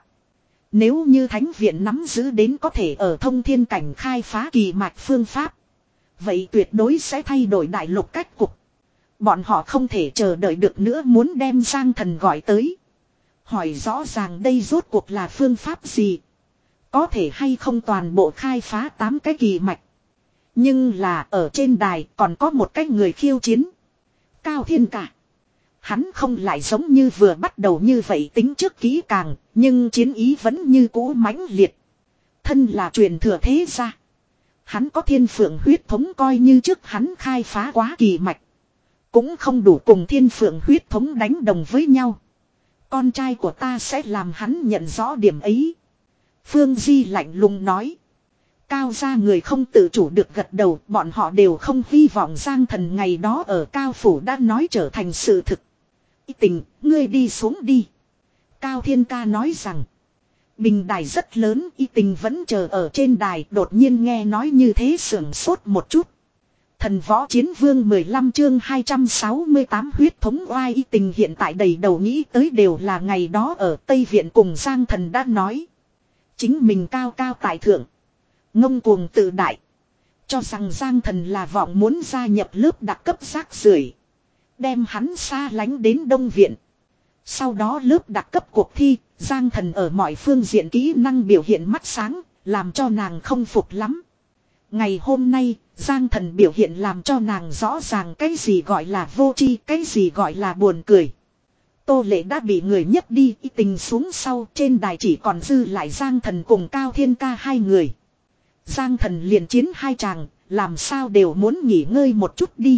Nếu như thánh viện nắm giữ đến có thể ở thông thiên cảnh khai phá kỳ mạch phương pháp, vậy tuyệt đối sẽ thay đổi đại lục cách cục. Bọn họ không thể chờ đợi được nữa, muốn đem Giang thần gọi tới. Hỏi rõ ràng đây rốt cuộc là phương pháp gì. Có thể hay không toàn bộ khai phá tám cái kỳ mạch. Nhưng là ở trên đài còn có một cái người khiêu chiến. Cao Thiên Cả. Hắn không lại giống như vừa bắt đầu như vậy tính trước kỹ càng, nhưng chiến ý vẫn như cũ mãnh liệt. Thân là truyền thừa thế gia. Hắn có thiên phượng huyết thống coi như trước hắn khai phá quá kỳ mạch. Cũng không đủ cùng thiên phượng huyết thống đánh đồng với nhau. Con trai của ta sẽ làm hắn nhận rõ điểm ấy. Phương Di lạnh lùng nói. Cao gia người không tự chủ được gật đầu. Bọn họ đều không hy vọng Giang Thần ngày đó ở Cao Phủ đã nói trở thành sự thực. Y Tình, ngươi đi xuống đi. Cao Thiên Ca nói rằng. Bình đài rất lớn, Y Tình vẫn chờ ở trên đài. Đột nhiên nghe nói như thế sưởng sốt một chút. Thần võ chiến vương mười lăm chương hai trăm sáu mươi tám huyết thống oai. Y Tình hiện tại đầy đầu nghĩ tới đều là ngày đó ở Tây Viện cùng Giang Thần đã nói. Chính mình cao cao tại thượng. Ngông cuồng tự đại. Cho rằng Giang Thần là vọng muốn gia nhập lớp đặc cấp rác rưởi, đem hắn xa lánh đến Đông Viện. Sau đó lớp đặc cấp cuộc thi, Giang Thần ở mọi phương diện kỹ năng biểu hiện mắt sáng, làm cho nàng không phục lắm. Ngày hôm nay, Giang Thần biểu hiện làm cho nàng rõ ràng cái gì gọi là vô tri, cái gì gọi là buồn cười. Tô Lệ đã bị người nhấc đi. Y Tình xuống sau, trên đài chỉ còn dư lại Giang Thần cùng Cao Thiên Ca hai người. Giang Thần liền chiến hai chàng, làm sao đều muốn nghỉ ngơi một chút đi.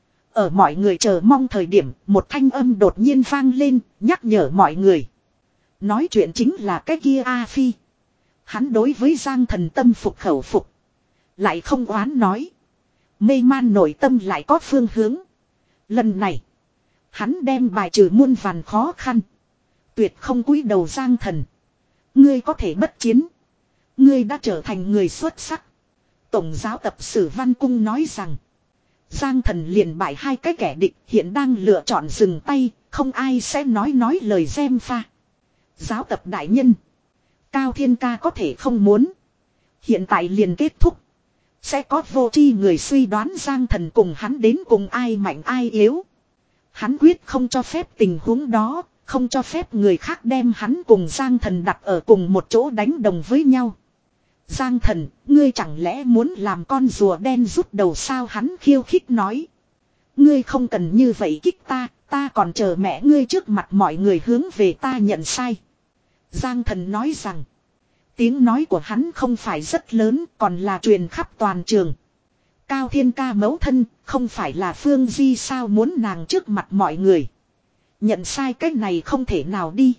Ở mọi người chờ mong thời điểm, một thanh âm đột nhiên vang lên, nhắc nhở mọi người. Nói chuyện chính là cái kia A Phi. Hắn đối với Giang Thần tâm phục khẩu phục, lại không oán nói. Mê man nội tâm lại có phương hướng. Lần này, hắn đem bài trừ muôn vàn khó khăn. Tuyệt không cúi đầu Giang Thần. Ngươi có thể bất chiến. Ngươi đã trở thành người xuất sắc. Tổng giáo tập sử Văn Cung nói rằng. Giang Thần liền bại hai cái kẻ địch hiện đang lựa chọn dừng tay. Không ai sẽ nói nói lời gièm pha. Giáo tập đại nhân. Cao Thiên Ca có thể không muốn. Hiện tại liền kết thúc. Sẽ có vô tri người suy đoán Giang Thần cùng hắn đến cùng ai mạnh ai yếu. Hắn quyết không cho phép tình huống đó. Không cho phép người khác đem hắn cùng Giang Thần đặt ở cùng một chỗ đánh đồng với nhau. Giang Thần, ngươi chẳng lẽ muốn làm con rùa đen rút đầu sao? Hắn khiêu khích nói. Ngươi không cần như vậy kích ta, ta còn chờ mẹ ngươi trước mặt mọi người hướng về ta nhận sai. Giang Thần nói rằng. Tiếng nói của hắn không phải rất lớn, còn là truyền khắp toàn trường. Cao Thiên Ca mẫu thân, không phải là Phương Di sao muốn nàng trước mặt mọi người. Nhận sai cách này không thể nào đi.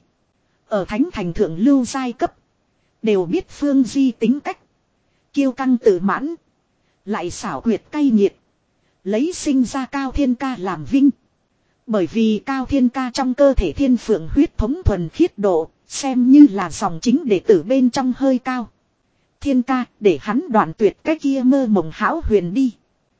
Ở Thánh Thành thượng lưu giai cấp. Đều biết Phương Di tính cách. Kiêu căng tự mãn. Lại xảo quyệt cay nghiệt. Lấy sinh ra Cao Thiên Ca làm vinh. Bởi vì Cao Thiên Ca trong cơ thể thiên phượng huyết thống thuần khiết độ. Xem như là dòng chính đệ tử bên trong hơi cao. Thiên Ca để hắn đoạn tuyệt cái kia mơ mộng hão huyền đi.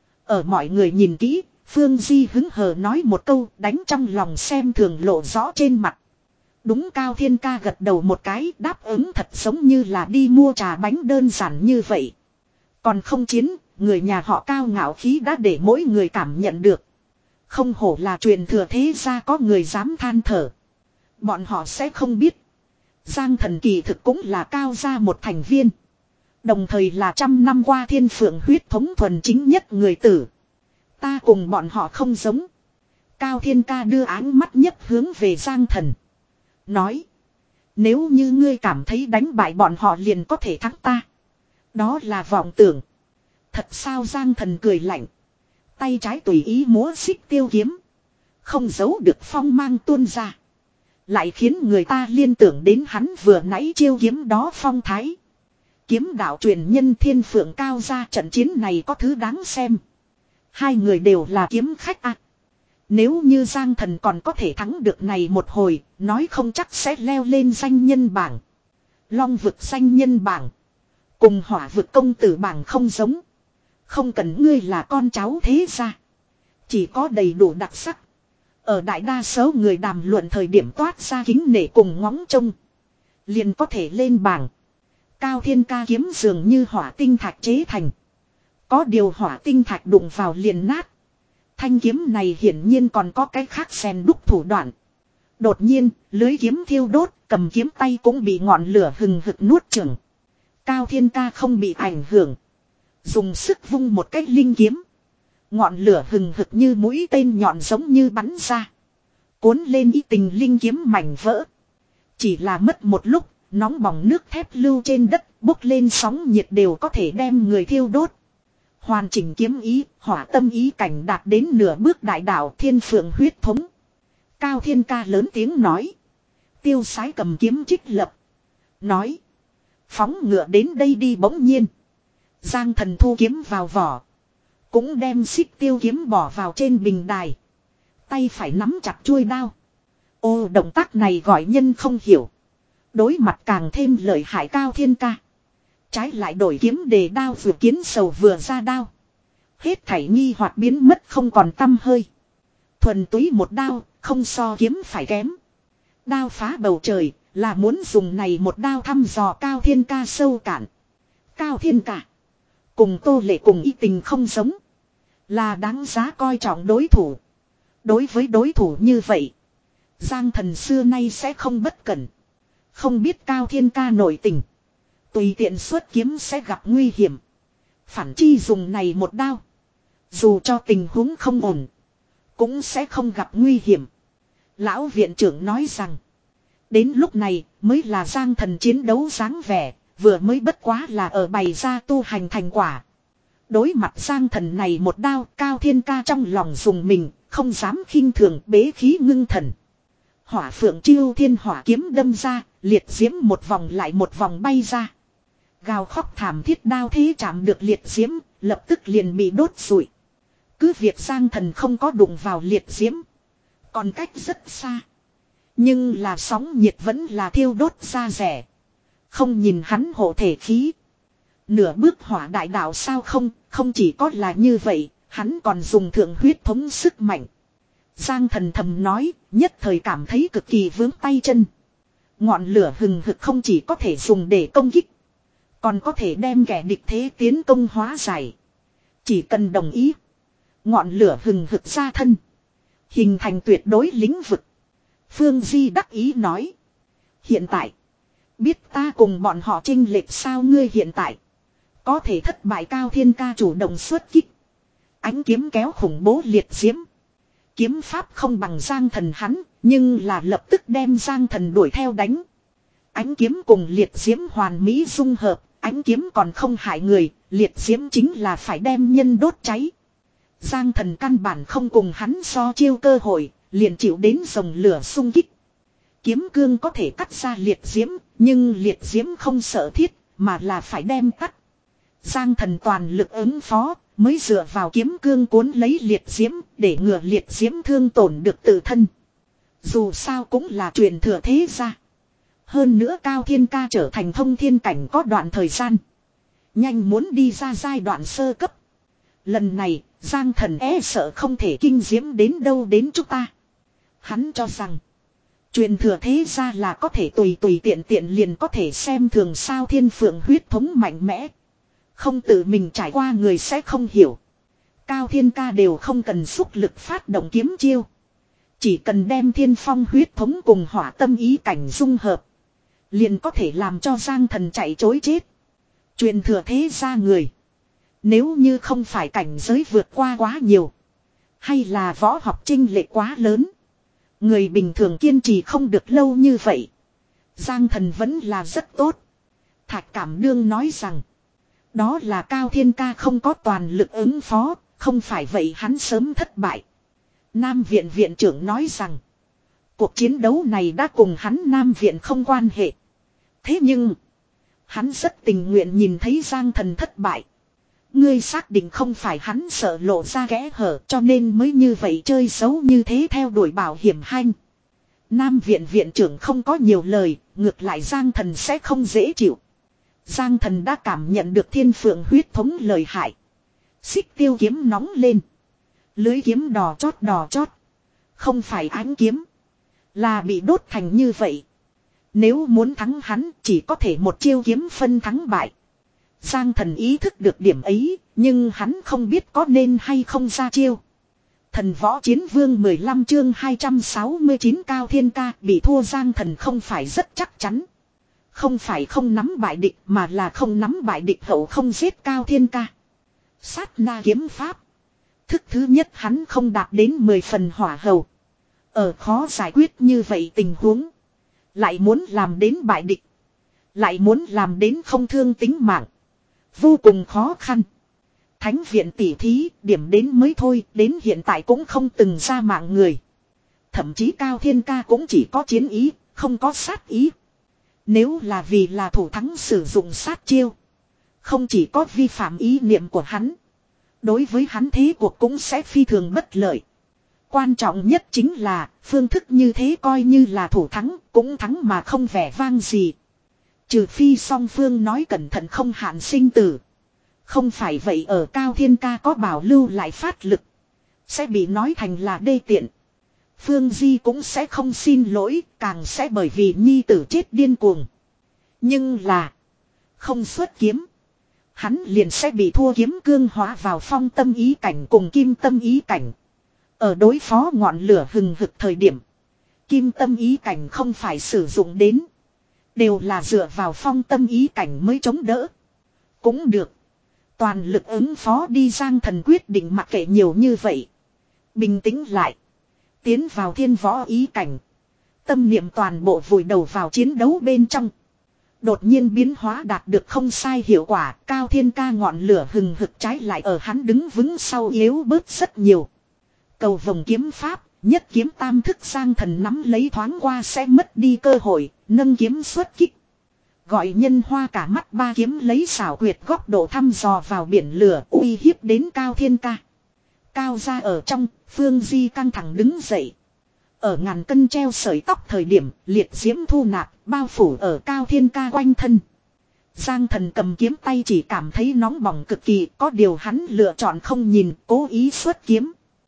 Ở mọi người nhìn kỹ. Phương Di hứng hờ nói một câu đánh trong lòng xem thường lộ rõ trên mặt. Đúng Cao Thiên Ca gật đầu một cái đáp ứng thật giống như là đi mua trà bánh đơn giản như vậy. Còn không chiến, người nhà họ Cao ngạo khí đã để mỗi người cảm nhận được. Không hổ là truyền thừa thế gia có người dám than thở. Bọn họ sẽ không biết. Giang Thần kỳ thực cũng là Cao gia một thành viên. Đồng thời là trăm năm qua thiên phượng huyết thống thuần chính nhất người tử. Ta cùng bọn họ không giống. Cao Thiên Ca đưa áng mắt nhất hướng về Giang Thần. Nói. Nếu như ngươi cảm thấy đánh bại bọn họ liền có thể thắng ta. Đó là vọng tưởng. Thật sao? Giang Thần cười lạnh. Tay trái tùy ý múa xích tiêu kiếm. Không giấu được phong mang tuôn ra. Lại khiến người ta liên tưởng đến hắn vừa nãy chiêu kiếm đó phong thái. Kiếm đạo truyền nhân thiên phượng Cao gia trận chiến này có thứ đáng xem. Hai người đều là kiếm khách à. Nếu như Giang Thần còn có thể thắng được này một hồi, nói không chắc sẽ leo lên danh nhân bảng. Long vực danh nhân bảng. Cùng hỏa vực công tử bảng không giống. Không cần ngươi là con cháu thế gia. Chỉ có đầy đủ đặc sắc. Ở đại đa số người đàm luận thời điểm toát ra kính nể cùng ngóng trông. Liền có thể lên bảng. Cao Thiên Ca kiếm dường như hỏa tinh thạch chế thành. Có điều hỏa tinh thạch đụng vào liền nát. Thanh kiếm này hiển nhiên còn có cái khác xen đúc thủ đoạn. Đột nhiên, lưới kiếm thiêu đốt, cầm kiếm tay cũng bị ngọn lửa hừng hực nuốt chửng. Cao Thiên Ca không bị ảnh hưởng. Dùng sức vung một cái linh kiếm. Ngọn lửa hừng hực như mũi tên nhọn giống như bắn ra. Cuốn lên ý tình linh kiếm mảnh vỡ. Chỉ là mất một lúc, nóng bỏng nước thép lưu trên đất, bốc lên sóng nhiệt đều có thể đem người thiêu đốt. Hoàn chỉnh kiếm ý, hỏa tâm ý cảnh đạt đến nửa bước đại đạo thiên phượng huyết thống. Cao Thiên Ca lớn tiếng nói. Tiêu Sái cầm kiếm trích lập. Nói. Phóng ngựa đến đây đi bỗng nhiên. Giang Thần thu kiếm vào vỏ. Cũng đem xích tiêu kiếm bỏ vào trên bình đài. Tay phải nắm chặt chuôi đao. Ô, động tác này gọi nhân không hiểu. Đối mặt càng thêm lợi hại Cao Thiên Ca. Trái lại đổi kiếm đề đao vừa kiến sầu vừa ra đao. Hết thảy nghi hoặc biến mất không còn tăm hơi. Thuần túy một đao, không so kiếm phải kém. Đao phá bầu trời, là muốn dùng này một đao thăm dò Cao Thiên Ca sâu cạn. Cao Thiên Ca. Cùng Tô Lệ cùng ý tình không giống. Là đáng giá coi trọng đối thủ. Đối với đối thủ như vậy. Giang Thần xưa nay sẽ không bất cẩn. Không biết Cao Thiên Ca nội tình. Tùy tiện xuất kiếm sẽ gặp nguy hiểm. Phản chi dùng này một đao. Dù cho tình huống không ổn. Cũng sẽ không gặp nguy hiểm. Lão viện trưởng nói rằng. Đến lúc này mới là Giang Thần chiến đấu dáng vẻ. Vừa mới bất quá là ở bày ra tu hành thành quả. Đối mặt Giang Thần này một đao, Cao Thiên Ca trong lòng dùng mình. Không dám khinh thường, bế khí ngưng thần. Hỏa phượng chiêu thiên hỏa kiếm đâm ra. Liệt diễm một vòng lại một vòng bay ra. Gào khóc thảm thiết đao thế chạm được liệt diễm. Lập tức liền bị đốt rụi. Cứ việc Giang Thần không có đụng vào liệt diễm. Còn cách rất xa. Nhưng là sóng nhiệt vẫn là thiêu đốt ra rẻ. Không nhìn hắn hộ thể khí. Nửa bước hỏa đại đạo sao không. Không chỉ có là như vậy. Hắn còn dùng thượng huyết thống sức mạnh. Giang Thần thầm nói. Nhất thời cảm thấy cực kỳ vướng tay chân. Ngọn lửa hừng hực không chỉ có thể dùng để công kích. Còn có thể đem kẻ địch thế tiến công hóa giải. Chỉ cần đồng ý. Ngọn lửa hừng hực ra thân. Hình thành tuyệt đối lĩnh vực. Phương Di đắc ý nói. Hiện tại. Biết ta cùng bọn họ chênh lệch sao ngươi hiện tại. Có thể thất bại Cao Thiên Ca chủ động xuất kích. Ánh kiếm kéo khủng bố liệt diễm. Kiếm pháp không bằng Giang Thần hắn. Nhưng là lập tức đem Giang Thần đuổi theo đánh. Ánh kiếm cùng liệt diễm hoàn mỹ dung hợp. Ánh kiếm còn không hại người. Liệt diễm chính là phải đem nhân đốt cháy. Giang Thần căn bản không cùng hắn so chiêu cơ hội. Liền chịu đến dòng lửa xung kích. Kiếm cương có thể cắt ra liệt diễm. Nhưng liệt diễm không sợ thiết. Mà là phải đem tắt. Giang Thần toàn lực ứng phó. Mới dựa vào kiếm cương cuốn lấy liệt diễm. Để ngừa liệt diễm thương tổn được tự thân. Dù sao cũng là truyền thừa thế gia. Hơn nữa Cao Thiên Ca trở thành thông thiên cảnh có đoạn thời gian. Nhanh muốn đi ra giai đoạn sơ cấp. Lần này Giang Thần e sợ không thể kinh diễm đến đâu đến chúng ta. Hắn cho rằng. Truyền thừa thế gia là có thể tùy tùy tiện tiện liền có thể xem thường sao thiên phượng huyết thống mạnh mẽ. Không tự mình trải qua người sẽ không hiểu. Cao Thiên Ca đều không cần xúc lực phát động kiếm chiêu. Chỉ cần đem thiên phong huyết thống cùng hỏa tâm ý cảnh dung hợp. Liền có thể làm cho Giang Thần chạy chối chết. Truyền thừa thế gia người. Nếu như không phải cảnh giới vượt qua quá nhiều. Hay là võ học chênh lệch quá lớn. Người bình thường kiên trì không được lâu như vậy. Giang Thần vẫn là rất tốt. Thạch Cảm Đương nói rằng. Đó là Cao Thiên Ca không có toàn lực ứng phó. Không phải vậy hắn sớm thất bại. Nam viện viện trưởng nói rằng. Cuộc chiến đấu này đã cùng hắn Nam viện không quan hệ. Thế nhưng. Hắn rất tình nguyện nhìn thấy Giang Thần thất bại. Ngươi xác định không phải hắn sợ lộ ra kẽ hở cho nên mới như vậy chơi xấu như thế theo đuổi bảo hiểm hanh. Nam viện viện trưởng không có nhiều lời, ngược lại Giang Thần sẽ không dễ chịu. Giang Thần đã cảm nhận được thiên phượng huyết thống lời hại. Xích tiêu kiếm nóng lên. Lưới kiếm đỏ chót đỏ chót. Không phải ánh kiếm. Là bị đốt thành như vậy. Nếu muốn thắng hắn chỉ có thể một chiêu kiếm phân thắng bại. Giang Thần ý thức được điểm ấy. Nhưng hắn không biết có nên hay không ra chiêu. Thần võ chiến vương mười lăm chương hai trăm sáu mươi chín Cao Thiên Ca bị thua Giang Thần không phải rất chắc chắn. Không phải không nắm bại địch mà là không nắm bại địch hậu không giết Cao Thiên Ca. Sát na kiếm pháp. Thức thứ nhất hắn không đạt đến mười phần hỏa hầu. Ở khó giải quyết như vậy tình huống. Lại muốn làm đến bại địch. Lại muốn làm đến không thương tính mạng. Vô cùng khó khăn. Thánh viện tỉ thí, điểm đến mới thôi, đến hiện tại cũng không từng ra mạng người. Thậm chí Cao Thiên Ca cũng chỉ có chiến ý, không có sát ý. Nếu là vì là thủ thắng sử dụng sát chiêu, không chỉ có vi phạm ý niệm của hắn, đối với hắn thế cuộc cũng sẽ phi thường bất lợi. Quan trọng nhất chính là, phương thức như thế coi như là thủ thắng, cũng thắng mà không vẻ vang gì. Trừ phi song phương nói cẩn thận không hạn sinh tử. Không phải vậy ở Cao Thiên Ca có bảo lưu lại phát lực, sẽ bị nói thành là đê tiện. Phương Di cũng sẽ không xin lỗi, càng sẽ bởi vì nhi tử chết điên cuồng. Nhưng là, không xuất kiếm, hắn liền sẽ bị thua kiếm cương hóa vào phong tâm ý cảnh cùng kim tâm ý cảnh. Ở đối phó ngọn lửa hừng hực thời điểm, kim tâm ý cảnh không phải sử dụng đến, đều là dựa vào phong tâm ý cảnh mới chống đỡ. Cũng được, toàn lực ứng phó đi. Giang Thần quyết định mặc kệ nhiều như vậy, bình tĩnh lại, tiến vào thiên võ ý cảnh, tâm niệm toàn bộ vùi đầu vào chiến đấu bên trong. Đột nhiên biến hóa đạt được không sai hiệu quả, Cao Thiên Ca ngọn lửa hừng hực trái lại ở hắn đứng vững sau yếu bớt rất nhiều. Cầu vồng kiếm pháp, nhất kiếm tam thức. Giang Thần nắm lấy thoáng qua sẽ mất đi cơ hội, nâng kiếm xuất kích. Gọi nhân hoa cả mắt ba kiếm lấy xảo quyệt góc độ thăm dò vào biển lửa uy hiếp đến Cao Thiên Ca. Cao ra ở trong, Phương Di căng thẳng đứng dậy. Ở ngàn cân treo sợi tóc thời điểm, liệt diễm thu nạp, bao phủ ở Cao Thiên Ca quanh thân. Giang Thần cầm kiếm tay chỉ cảm thấy nóng bỏng cực kỳ, có điều hắn lựa chọn không nhìn, cố ý xuất kiếm.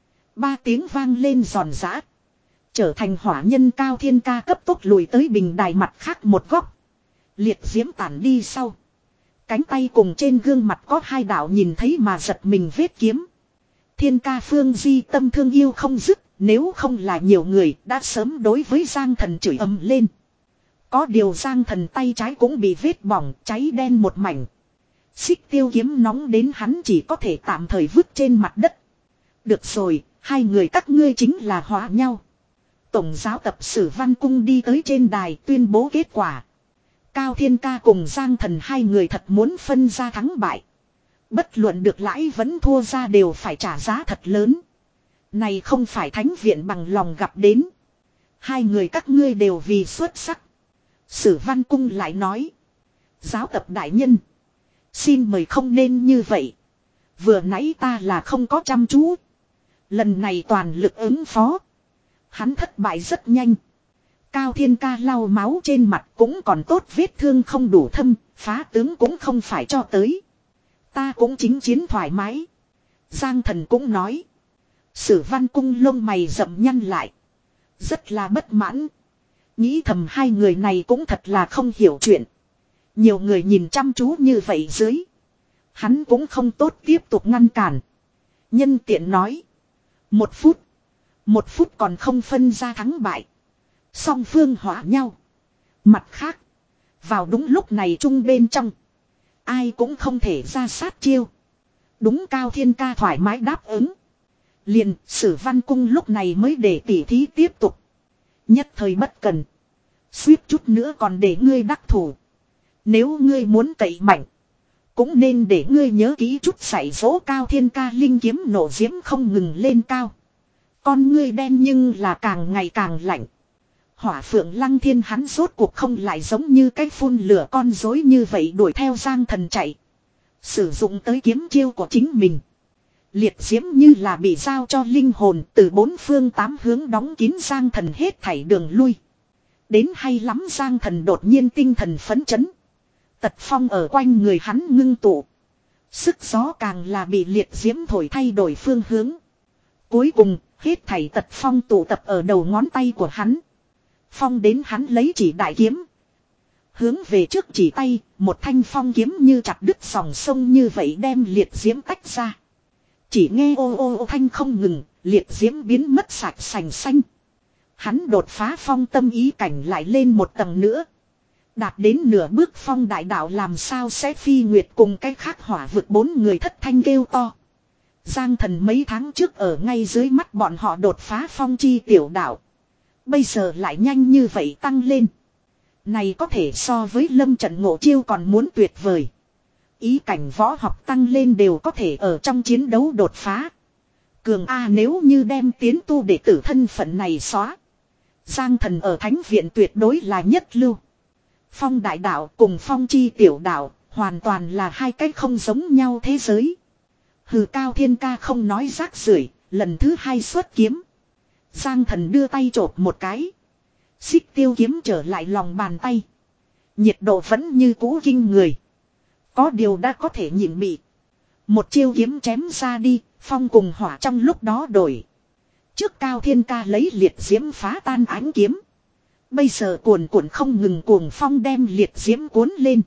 Ba tiếng vang lên giòn giã, trở thành hỏa nhân. Cao Thiên Ca cấp tốc lùi tới bình đài mặt khác một góc. Liệt diễm tản đi sau, cánh tay cùng trên gương mặt có hai đạo nhìn thấy mà giật mình vết kiếm. Thiên Ca Phương Di tâm thương yêu không dứt, nếu không là nhiều người đã sớm đối với Giang Thần chửi ầm lên. Có điều Giang Thần tay trái cũng bị vết bỏng, cháy đen một mảnh. Xích tiêu kiếm nóng đến hắn chỉ có thể tạm thời vứt trên mặt đất. Được rồi, hai người các ngươi chính là hóa nhau. Tổng giáo tập Sử Văn Cung đi tới trên đài tuyên bố kết quả. Cao Thiên Ca cùng Giang Thần hai người thật muốn phân ra thắng bại. Bất luận được lãi vẫn thua ra đều phải trả giá thật lớn. Này không phải thánh viện bằng lòng gặp đến. Hai người các ngươi đều vì xuất sắc. Sử Văn Cung lại nói. Giáo tập đại nhân, xin mời không nên như vậy. Vừa nãy ta là không có chăm chú. Lần này toàn lực ứng phó. Hắn thất bại rất nhanh. Cao Thiên Ca lau máu trên mặt cũng còn tốt, vết thương không đủ thâm, phá tướng cũng không phải cho tới. Ta cũng chính chiến thoải mái. Giang Thần cũng nói. Sử Văn Cung lông mày rậm nhăn lại, rất là bất mãn. Nghĩ thầm hai người này cũng thật là không hiểu chuyện. Nhiều người nhìn chăm chú như vậy dưới, hắn cũng không tốt tiếp tục ngăn cản. Nhân tiện nói. Một phút. Một phút còn không phân ra thắng bại. Song phương hỏa nhau. Mặt khác, vào đúng lúc này chung bên trong, ai cũng không thể ra sát chiêu. Đúng. Cao Thiên Ca thoải mái đáp ứng. Liền Sử Văn Cung lúc này mới để tỉ thí tiếp tục. Nhất thời bất cần, suýt chút nữa còn để ngươi đắc thủ. Nếu ngươi muốn cậy mạnh, cũng nên để ngươi nhớ kỹ chút dạy dỗ. Cao Thiên Ca linh kiếm nổ diễm không ngừng lên cao. Con ngươi đen nhưng là càng ngày càng lạnh. Hỏa Phượng Lăng Thiên hắn rốt cuộc không lại giống như cái phun lửa con rối như vậy đuổi theo Giang Thần chạy. Sử dụng tới kiếm chiêu của chính mình. Liệt diễm như là bị giao cho linh hồn, từ bốn phương tám hướng đóng kín Giang Thần hết thảy đường lui. Đến hay lắm. Giang Thần đột nhiên tinh thần phấn chấn. Tật phong ở quanh người hắn ngưng tụ. Sức gió càng là bị liệt diễm thổi thay đổi phương hướng. Cuối cùng, hết thảy tật phong tụ tập ở đầu ngón tay của hắn. Phong đến hắn lấy chỉ đại kiếm, hướng về trước chỉ tay, một thanh phong kiếm như chặt đứt dòng sông như vậy đem liệt diễm tách ra. Chỉ nghe ô ô ô thanh không ngừng, liệt diễm biến mất sạch sành xanh. Hắn đột phá phong tâm ý cảnh lại lên một tầng nữa. Đạt đến nửa bước phong đại đạo, làm sao sẽ phi nguyệt cùng cái khác hỏa vực. Bốn người thất thanh kêu to. Giang Thần mấy tháng trước ở ngay dưới mắt bọn họ đột phá phong chi tiểu đạo, bây giờ lại nhanh như vậy tăng lên. Này có thể so với lâm trận ngộ chiêu còn muốn tuyệt vời. Ý cảnh võ học tăng lên đều có thể ở trong chiến đấu đột phá. Cường A nếu như đem tiến tu đệ tử thân phận này xóa. Giang thần ở thánh viện tuyệt đối là nhất lưu. Phong đại đạo cùng phong chi tiểu đạo hoàn toàn là hai cách không giống nhau thế giới. Hừ, Cao Thiên Ca không nói rác rưởi, lần thứ hai xuất kiếm. Giang thần đưa tay chộp một cái. Xích tiêu kiếm trở lại lòng bàn tay. Nhiệt độ vẫn như cũ kinh người. Có điều đã có thể nhịn bị. Một chiêu kiếm chém ra đi, phong cùng hỏa trong lúc đó đổi. Trước Cao Thiên Ca lấy liệt diễm phá tan ánh kiếm. Bây giờ cuồn cuộn không ngừng cuồng phong đem liệt diễm cuốn lên.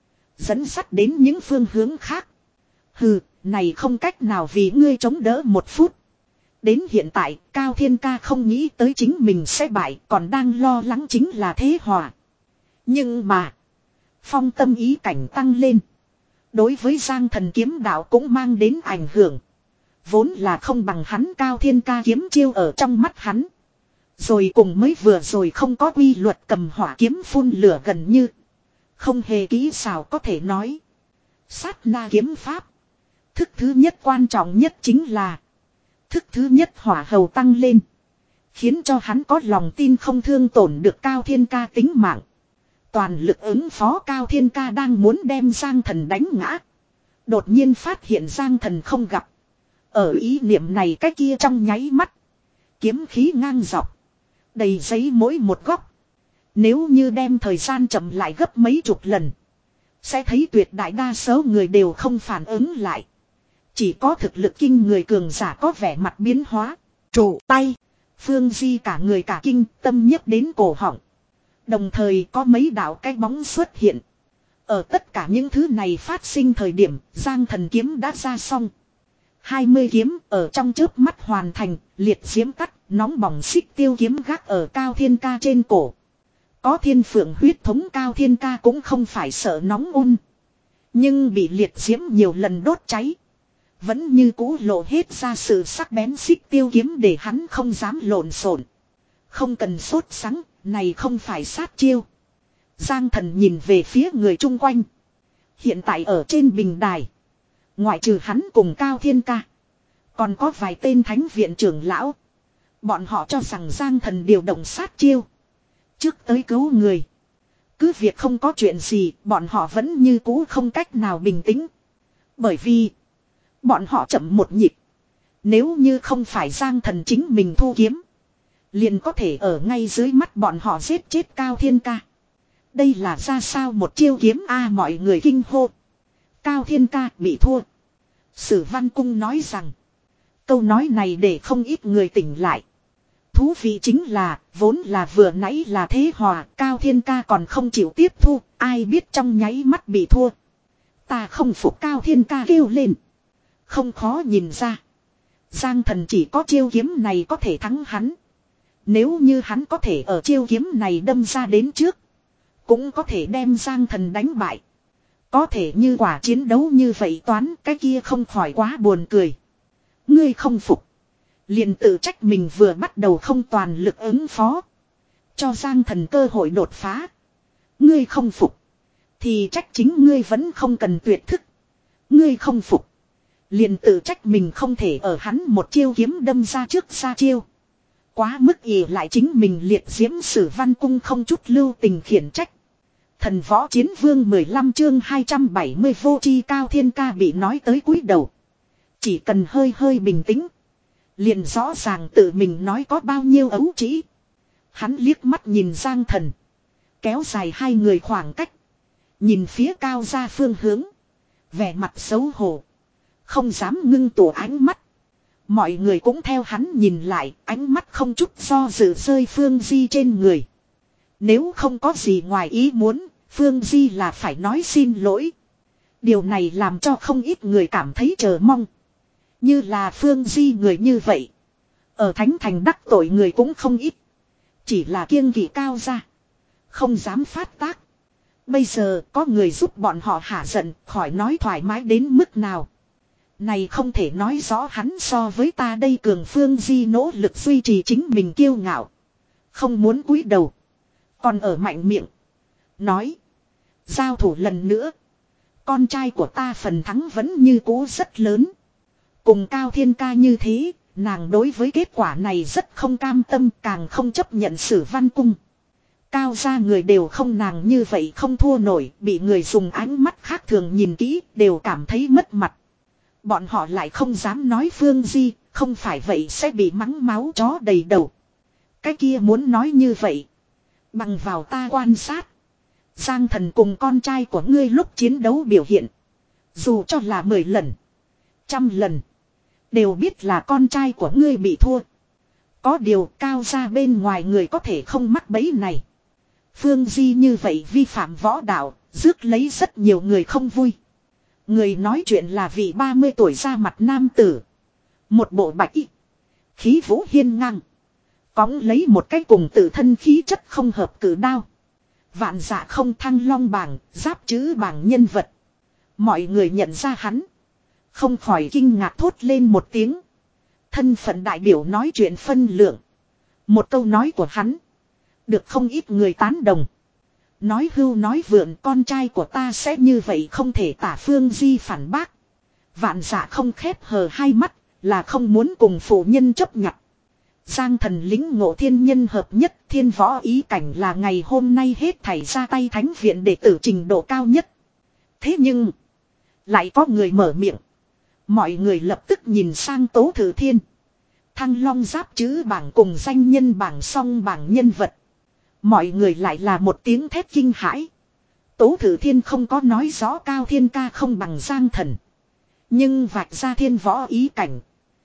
Dẫn sắt đến những phương hướng khác. Hừ, này không cách nào vì ngươi chống đỡ một phút. Đến hiện tại, Cao Thiên Ca không nghĩ tới chính mình sẽ bại, còn đang lo lắng chính là thế hòa. Nhưng mà, phong tâm ý cảnh tăng lên. Đối với Giang thần kiếm đạo cũng mang đến ảnh hưởng. Vốn là không bằng hắn, Cao Thiên Ca kiếm chiêu ở trong mắt hắn. Rồi cùng mới vừa rồi không có quy luật cầm hỏa kiếm phun lửa gần như. Không hề kỹ xảo có thể nói. Sát na kiếm pháp. Thức thứ nhất quan trọng nhất chính là. Thức thứ nhất hỏa hầu tăng lên. Khiến cho hắn có lòng tin không thương tổn được Cao Thiên Ca tính mạng. Toàn lực ứng phó Cao Thiên Ca đang muốn đem Giang thần đánh ngã. Đột nhiên phát hiện Giang thần không gặp. Ở ý niệm này cái kia trong nháy mắt. Kiếm khí ngang dọc. Đầy giấy mỗi một góc. Nếu như đem thời gian chậm lại gấp mấy chục lần. Sẽ thấy tuyệt đại đa số người đều không phản ứng lại. Chỉ có thực lực kinh người cường giả có vẻ mặt biến hóa. Trụ tay. Phương Di cả người cả kinh tâm nhấp đến cổ họng. Đồng thời có mấy đạo cái bóng xuất hiện. Ở tất cả những thứ này phát sinh thời điểm Giang thần kiếm đã ra xong. hai mươi kiếm ở trong chớp mắt hoàn thành, liệt diễm tắt, nóng bỏng xích tiêu kiếm gác ở Cao Thiên Ca trên cổ. Có thiên phượng huyết thống Cao Thiên Ca cũng không phải sợ nóng ôn. Nhưng bị liệt diễm nhiều lần đốt cháy. Vẫn như cũ lộ hết ra sự sắc bén xích tiêu kiếm để hắn không dám lộn xộn. Không cần sốt sắng, này không phải sát chiêu. Giang thần nhìn về phía người chung quanh. Hiện tại ở trên bình đài. Ngoại trừ hắn cùng Cao Thiên Ca. Còn có vài tên thánh viện trưởng lão. Bọn họ cho rằng Giang thần điều động sát chiêu. Trước tới cứu người. Cứ việc không có chuyện gì, bọn họ vẫn như cũ không cách nào bình tĩnh. Bởi vì, bọn họ chậm một nhịp. Nếu như không phải Giang thần chính mình thu kiếm. Liền có thể ở ngay dưới mắt bọn họ giết chết Cao Thiên Ca. Đây là ra sao một chiêu kiếm a mọi người kinh hô. Cao Thiên Ca bị thua. Sử Văn Cung nói rằng. Câu nói này để không ít người tỉnh lại. Thú vị chính là, vốn là vừa nãy là thế hòa, Cao Thiên Ca còn không chịu tiếp thu, ai biết trong nháy mắt bị thua. Ta không phục, Cao Thiên Ca kêu lên. Không khó nhìn ra. Giang thần chỉ có chiêu kiếm này có thể thắng hắn. Nếu như hắn có thể ở chiêu kiếm này đâm ra đến trước. Cũng có thể đem Giang thần đánh bại. Có thể như quả chiến đấu như vậy toán cái kia không khỏi quá buồn cười. Ngươi không phục. Liền tự trách mình vừa bắt đầu không toàn lực ứng phó. Cho Giang thần cơ hội đột phá. Ngươi không phục. Thì trách chính ngươi vẫn không cần tuyệt thức. Ngươi không phục. Liền tự trách mình không thể ở hắn một chiêu kiếm đâm ra trước ra chiêu. Quá mức ỉ lại chính mình liệt diễm Sử Văn Cung không chút lưu tình khiển trách. Thần võ chiến vương mười lăm chương hai trăm bảy mươi vô chi Cao Thiên Ca bị nói tới cúi đầu. Chỉ cần hơi hơi bình tĩnh. Liền rõ ràng tự mình nói có bao nhiêu ấu trĩ. Hắn liếc mắt nhìn Giang thần. Kéo dài hai người khoảng cách. Nhìn phía cao ra phương hướng. Vẻ mặt xấu hổ. Không dám ngưng tụ ánh mắt. Mọi người cũng theo hắn nhìn lại. Ánh mắt không chút do dự rơi Phương Di trên người. Nếu không có gì ngoài ý muốn. Phương Di là phải nói xin lỗi. Điều này làm cho không ít người cảm thấy chờ mong. Như là Phương Di người như vậy. Ở Thánh Thành đắc tội người cũng không ít. Chỉ là kiêng kỵ cao ra. Không dám phát tác. Bây giờ có người giúp bọn họ hả giận. Khỏi nói thoải mái đến mức nào. Này không thể nói rõ hắn so với ta đây cường. Phương Di nỗ lực duy trì chính mình kiêu ngạo. Không muốn cúi đầu. Còn ở mạnh miệng. Nói. Giao thủ lần nữa. Con trai của ta phần thắng vẫn như cũ rất lớn. Cùng Cao Thiên Ca như thế, nàng đối với kết quả này rất không cam tâm, càng không chấp nhận Sử Văn Cung. Cao gia người đều không nàng như vậy không thua nổi, bị người dùng ánh mắt khác thường nhìn kỹ, đều cảm thấy mất mặt. Bọn họ lại không dám nói Phương Di, không phải vậy sẽ bị mắng máu chó đầy đầu. Cái kia muốn nói như vậy. Bằng vào ta quan sát. Giang Thần cùng con trai của ngươi lúc chiến đấu biểu hiện. Dù cho là mười lần, trăm lần. Đều biết là con trai của ngươi bị thua. Có điều Cao gia bên ngoài người có thể không mắc bẫy này. Phương Di như vậy vi phạm võ đạo, rước lấy rất nhiều người không vui. Người nói chuyện là vị ba mươi tuổi ra mặt nam tử. Một bộ bạch y. Khí vũ hiên ngang. Cõng lấy một cái cùng tự thân khí chất không hợp cử đao. Vạn dạ không thăng long bảng, giáp chữ bảng nhân vật. Mọi người nhận ra hắn. Không khỏi kinh ngạc thốt lên một tiếng. Thân phận đại biểu nói chuyện phân lượng. Một câu nói của hắn. Được không ít người tán đồng. Nói hưu nói vượn con trai của ta sẽ như vậy không thể tả Phương Di phản bác. Vạn dạ không khép hờ hai mắt là không muốn cùng phụ nhân chấp nhận. Giang Thần lính ngộ thiên nhân hợp nhất thiên võ ý cảnh là ngày hôm nay hết thảy ra tay thánh viện đệ tử trình độ cao nhất. Thế nhưng lại có người mở miệng. Mọi người lập tức nhìn sang Tố Thử Thiên. Thăng Long giáp chữ bảng cùng danh nhân bảng song bảng nhân vật. Mọi người lại là một tiếng thét kinh hãi. Tố Thử Thiên không có nói rõ Cao Thiên Ca không bằng Giang Thần. Nhưng vạch ra thiên võ ý cảnh.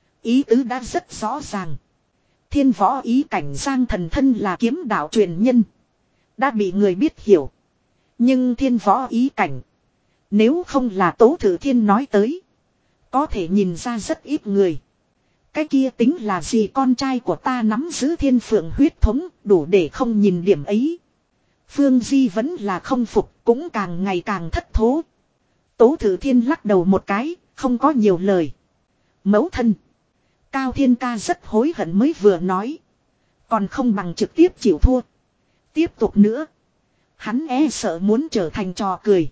Ý tứ đã rất rõ ràng. Thiên võ ý cảnh Giang Thần thân là kiếm đạo truyền nhân. Đã bị người biết hiểu. Nhưng thiên võ ý cảnh. Nếu không là Tố Thử Thiên nói tới. Có thể nhìn ra rất ít người. Cái kia tính là gì con trai của ta nắm giữ thiên phượng huyết thống đủ để không nhìn điểm ấy. Phương Di vẫn là không phục cũng càng ngày càng thất thố. Tố Thử Thiên lắc đầu một cái, không có nhiều lời. Mẫu thân. Cao Thiên Ca rất hối hận mới vừa nói. Còn không bằng trực tiếp chịu thua. Tiếp tục nữa. Hắn e sợ muốn trở thành trò cười.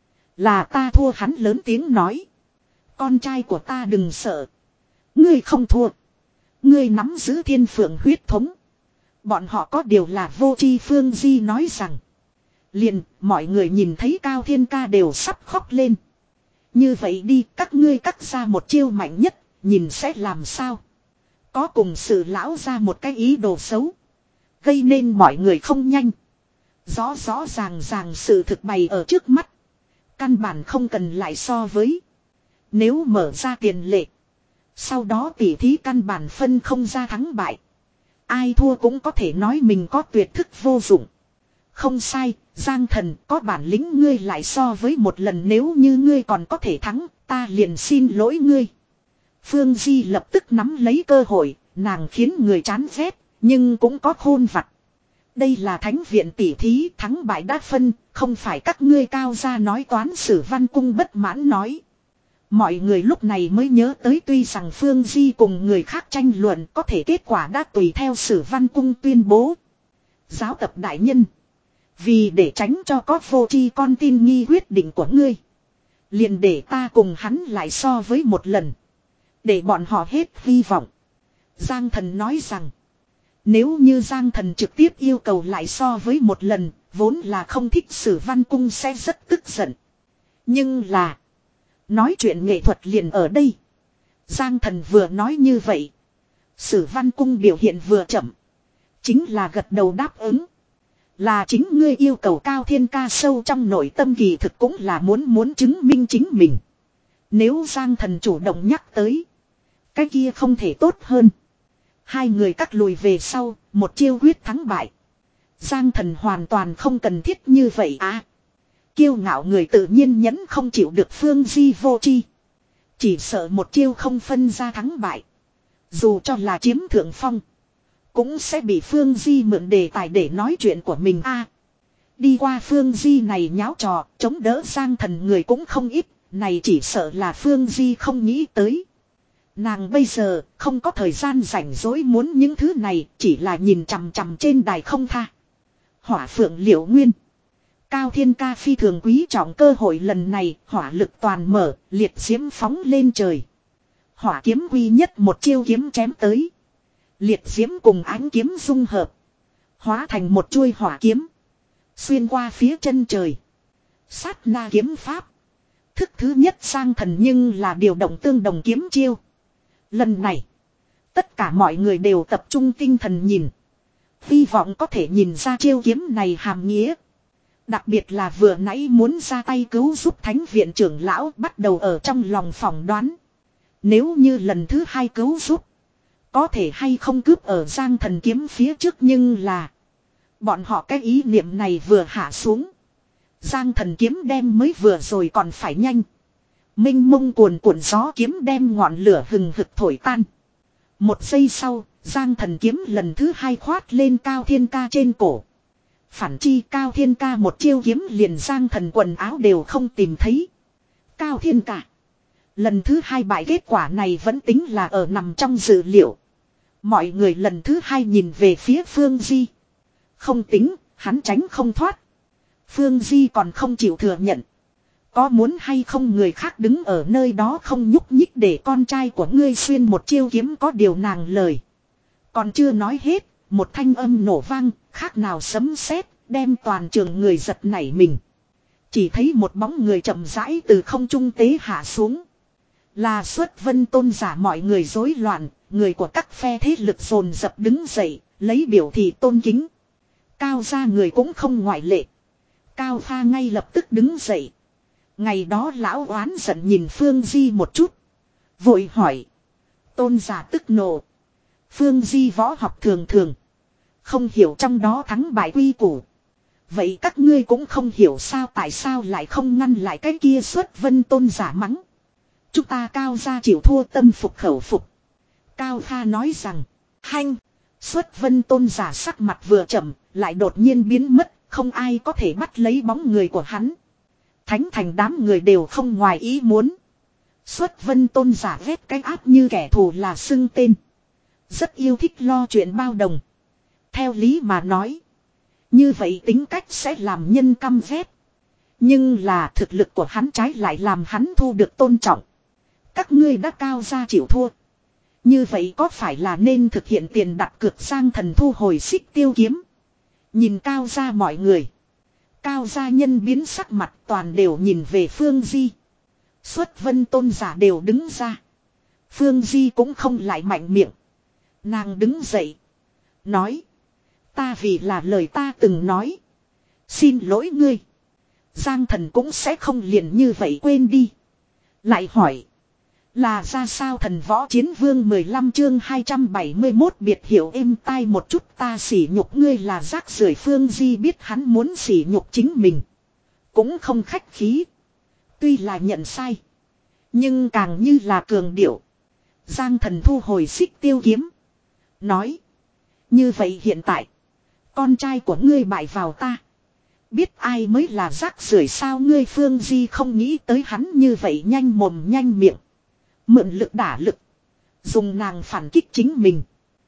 Là ta thua hắn lớn tiếng nói. Con trai của ta đừng sợ. Ngươi không thua. Ngươi nắm giữ thiên phượng huyết thống. Bọn họ có điều là vô tri. Phương Di nói rằng. Liền mọi người nhìn thấy Cao Thiên Ca đều sắp khóc lên. Như vậy đi các ngươi cắt ra một chiêu mạnh nhất. Nhìn sẽ làm sao. Có cùng sự lão ra một cái ý đồ xấu. Gây nên mọi người không nhanh. Rõ rõ ràng ràng sự thực bày ở trước mắt. Căn bản không cần lại so với. Nếu mở ra tiền lệ. Sau đó tỉ thí căn bản phân không ra thắng bại. Ai thua cũng có thể nói mình có tuyệt thức vô dụng. Không sai, Giang Thần có bản lĩnh ngươi lại so với một lần nếu như ngươi còn có thể thắng, ta liền xin lỗi ngươi. Phương Di lập tức nắm lấy cơ hội, nàng khiến người chán ghét, nhưng cũng có khôn vặt. Đây là thánh viện tỉ thí thắng bại đã phân, không phải các ngươi cao ra nói toán. Sử Văn Cung bất mãn nói. Mọi người lúc này mới nhớ tới tuy rằng Phương Di cùng người khác tranh luận có thể kết quả đã tùy theo Sử Văn Cung tuyên bố. Giáo tập đại nhân. Vì để tránh cho có vô tri con tin nghi quyết định của ngươi. Liền để ta cùng hắn lại so với một lần. Để bọn họ hết hy vọng. Giang Thần nói rằng. Nếu như Giang Thần trực tiếp yêu cầu lại so với một lần. Vốn là không thích Sử Văn Cung sẽ rất tức giận. Nhưng là. Nói chuyện nghệ thuật liền ở đây. Giang Thần vừa nói như vậy. Sử Văn Cung biểu hiện vừa chậm. Chính là gật đầu đáp ứng. Là chính ngươi yêu cầu. Cao Thiên Ca sâu trong nội tâm kỳ thực cũng là muốn muốn chứng minh chính mình. Nếu Giang Thần chủ động nhắc tới. Cái kia không thể tốt hơn. Hai người cắt lùi về sau. Một chiêu quyết thắng bại. Giang Thần hoàn toàn không cần thiết như vậy à. Kiêu ngạo người tự nhiên nhẫn không chịu được Phương Di vô tri. Chỉ sợ một chiêu không phân ra thắng bại. Dù cho là chiếm thượng phong. Cũng sẽ bị Phương Di mượn đề tài để nói chuyện của mình a. À, đi qua Phương Di này nháo trò. Chống đỡ Giang Thần người cũng không ít. Này chỉ sợ là Phương Di không nghĩ tới. Nàng bây giờ không có thời gian rảnh rỗi muốn những thứ này. Chỉ là nhìn chằm chằm trên đài không tha. Hỏa Phượng Liệu Nguyên. Cao Thiên Ca phi thường quý trọng cơ hội lần này, hỏa lực toàn mở, liệt diễm phóng lên trời. Hỏa kiếm quy nhất một chiêu kiếm chém tới. Liệt diễm cùng ánh kiếm dung hợp. Hóa thành một chuôi hỏa kiếm. Xuyên qua phía chân trời. Sát na kiếm pháp. Thức thứ nhất sang thần nhưng là điều động tương đồng kiếm chiêu. Lần này. Tất cả mọi người đều tập trung tinh thần nhìn. Hy vọng có thể nhìn ra chiêu kiếm này hàm nghĩa. Đặc biệt là vừa nãy muốn ra tay cứu giúp thánh viện trưởng lão bắt đầu ở trong lòng phỏng đoán. Nếu như lần thứ hai cứu giúp. Có thể hay không cướp ở Giang Thần kiếm phía trước nhưng là. Bọn họ cái ý niệm này vừa hạ xuống. Giang Thần kiếm đem mới vừa rồi còn phải nhanh. Minh mông cuồn cuộn gió kiếm đem ngọn lửa hừng hực thổi tan. Một giây sau, Giang Thần kiếm lần thứ hai khoát lên Cao Thiên Ca trên cổ. Phản chi Cao Thiên Ca một chiêu kiếm liền Giang Thần quần áo đều không tìm thấy. Cao Thiên Ca. Lần thứ hai bại kết quả này vẫn tính là ở nằm trong dự liệu. Mọi người lần thứ hai nhìn về phía Phương Di. Không tính, hắn tránh không thoát. Phương Di còn không chịu thừa nhận. Có muốn hay không người khác đứng ở nơi đó không nhúc nhích để con trai của ngươi xuyên một chiêu kiếm có điều nàng lời. Còn chưa nói hết, một thanh âm nổ vang, khác nào sấm sét, đem toàn trường người giật nảy mình. Chỉ thấy một bóng người chậm rãi từ không trung tế hạ xuống. Là Xuất Vân Tôn giả, mọi người rối loạn, người của các phe thế lực dồn dập đứng dậy, lấy biểu thị tôn kính. Cao gia người cũng không ngoại lệ. Cao Pha ngay lập tức đứng dậy. Ngày đó lão oán giận nhìn Phương Di một chút. Vội hỏi. Tôn giả tức nộ. Phương Di võ học thường thường. Không hiểu trong đó thắng bại quy củ. Vậy các ngươi cũng không hiểu sao tại sao lại không ngăn lại cái kia Xuất Vân Tôn giả mắng. Chúng ta Cao gia chịu thua tâm phục khẩu phục. Cao Pha nói rằng. Hanh. Xuất Vân Tôn giả sắc mặt vừa chậm. Lại đột nhiên biến mất. Không ai có thể bắt lấy bóng người của hắn. Thánh thành đám người đều không ngoài ý muốn. Xuất Vân Tôn giả ghét cái áp như kẻ thù là xưng tên. Rất yêu thích lo chuyện bao đồng. Theo lý mà nói. Như vậy tính cách sẽ làm nhân căm ghét. Nhưng là thực lực của hắn trái lại làm hắn thu được tôn trọng. Các ngươi đã Cao gia chịu thua. Như vậy có phải là nên thực hiện tiền đặt cược Giang Thần thu hồi xích tiêu kiếm. Nhìn Cao gia mọi người. Cao gia nhân biến sắc mặt toàn đều nhìn về Phương Di. Xuất Vân Tôn giả đều đứng ra. Phương Di cũng không lại mạnh miệng. Nàng đứng dậy. Nói. Ta vì là lời ta từng nói. Xin lỗi ngươi. Giang Thần cũng sẽ không liền như vậy quên đi. Lại hỏi. Là ra sao Thần Võ Chiến Vương mười lăm chương hai trăm bảy mươi mốt biệt hiểu êm tai một chút ta sỉ nhục ngươi là rác rưởi. Phương Di biết hắn muốn sỉ nhục chính mình. Cũng không khách khí. Tuy là nhận sai. Nhưng càng như là cường điệu. Giang Thần thu hồi xích tiêu kiếm. Nói. Như vậy hiện tại. Con trai của ngươi bại vào ta. Biết ai mới là rác rưởi sao ngươi. Phương Di không nghĩ tới hắn như vậy nhanh mồm nhanh miệng. Mượn lực đả lực. Dùng nàng phản kích chính mình.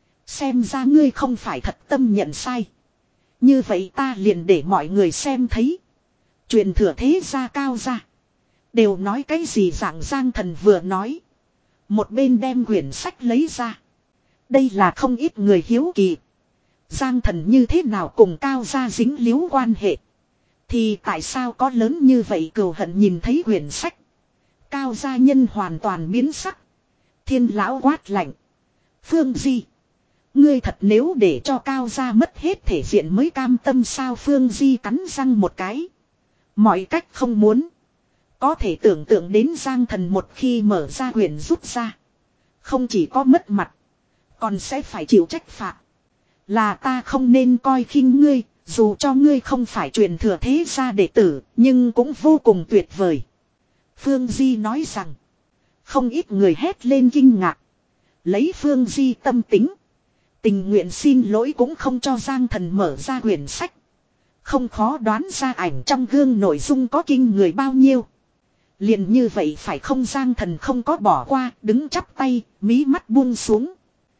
Xem ra ngươi không phải thật tâm nhận sai. Như vậy ta liền để mọi người xem thấy. Truyền thừa thế gia Cao gia. Đều nói cái gì dạng Giang Thần vừa nói. Một bên đem quyển sách lấy ra. Đây là không ít người hiếu kỳ. Giang Thần như thế nào cùng Cao gia dính líu quan hệ. Thì tại sao có lớn như vậy cừu hận nhìn thấy quyển sách. Cao gia nhân hoàn toàn biến sắc. Thiên lão quát lạnh. Phương Di. Ngươi thật nếu để cho Cao gia mất hết thể diện mới cam tâm sao. Phương Di cắn răng một cái. Mọi cách không muốn. Có thể tưởng tượng đến Giang Thần một khi mở ra quyển rút ra. Không chỉ có mất mặt. Còn sẽ phải chịu trách phạt. Là ta không nên coi khinh ngươi. Dù cho ngươi không phải truyền thừa thế gia đệ tử. Nhưng cũng vô cùng tuyệt vời. Phương Di nói rằng. Không ít người hét lên kinh ngạc. Lấy Phương Di tâm tính. Tình nguyện xin lỗi cũng không cho Giang Thần mở ra quyển sách. Không khó đoán ra ảnh trong gương nội dung có kinh người bao nhiêu. Liền như vậy phải không. Giang Thần không có bỏ qua. Đứng chắp tay. Mí mắt buông xuống.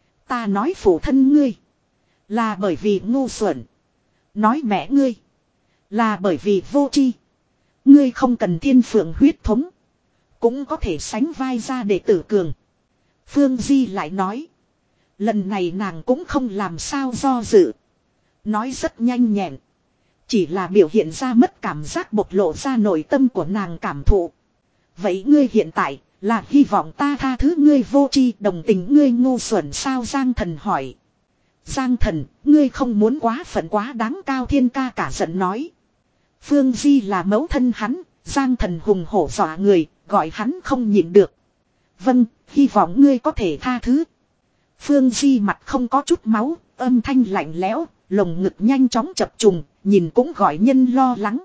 Ta nói phụ thân ngươi. Là bởi vì ngu xuẩn. Nói mẹ ngươi. Là bởi vì vô tri. Ngươi không cần thiên phượng huyết thống. Cũng có thể sánh vai ra đệ tử cường. Phương Di lại nói. Lần này nàng cũng không làm sao do dự. Nói rất nhanh nhẹn. Chỉ là biểu hiện ra mất cảm giác bộc lộ ra nội tâm của nàng cảm thụ. Vậy ngươi hiện tại là hy vọng ta tha thứ ngươi vô tri, đồng tình ngươi ngu xuẩn sao? Giang Thần hỏi. Giang Thần, ngươi không muốn quá phận quá đáng, Cao Thiên Ca cả giận nói. Phương Di là mẫu thân hắn, Giang Thần hùng hổ dọa người, gọi hắn không nhịn được. Vâng, hy vọng ngươi có thể tha thứ. Phương Di mặt không có chút máu, âm thanh lạnh lẽo, lồng ngực nhanh chóng chập trùng, nhìn cũng gọi nhân lo lắng.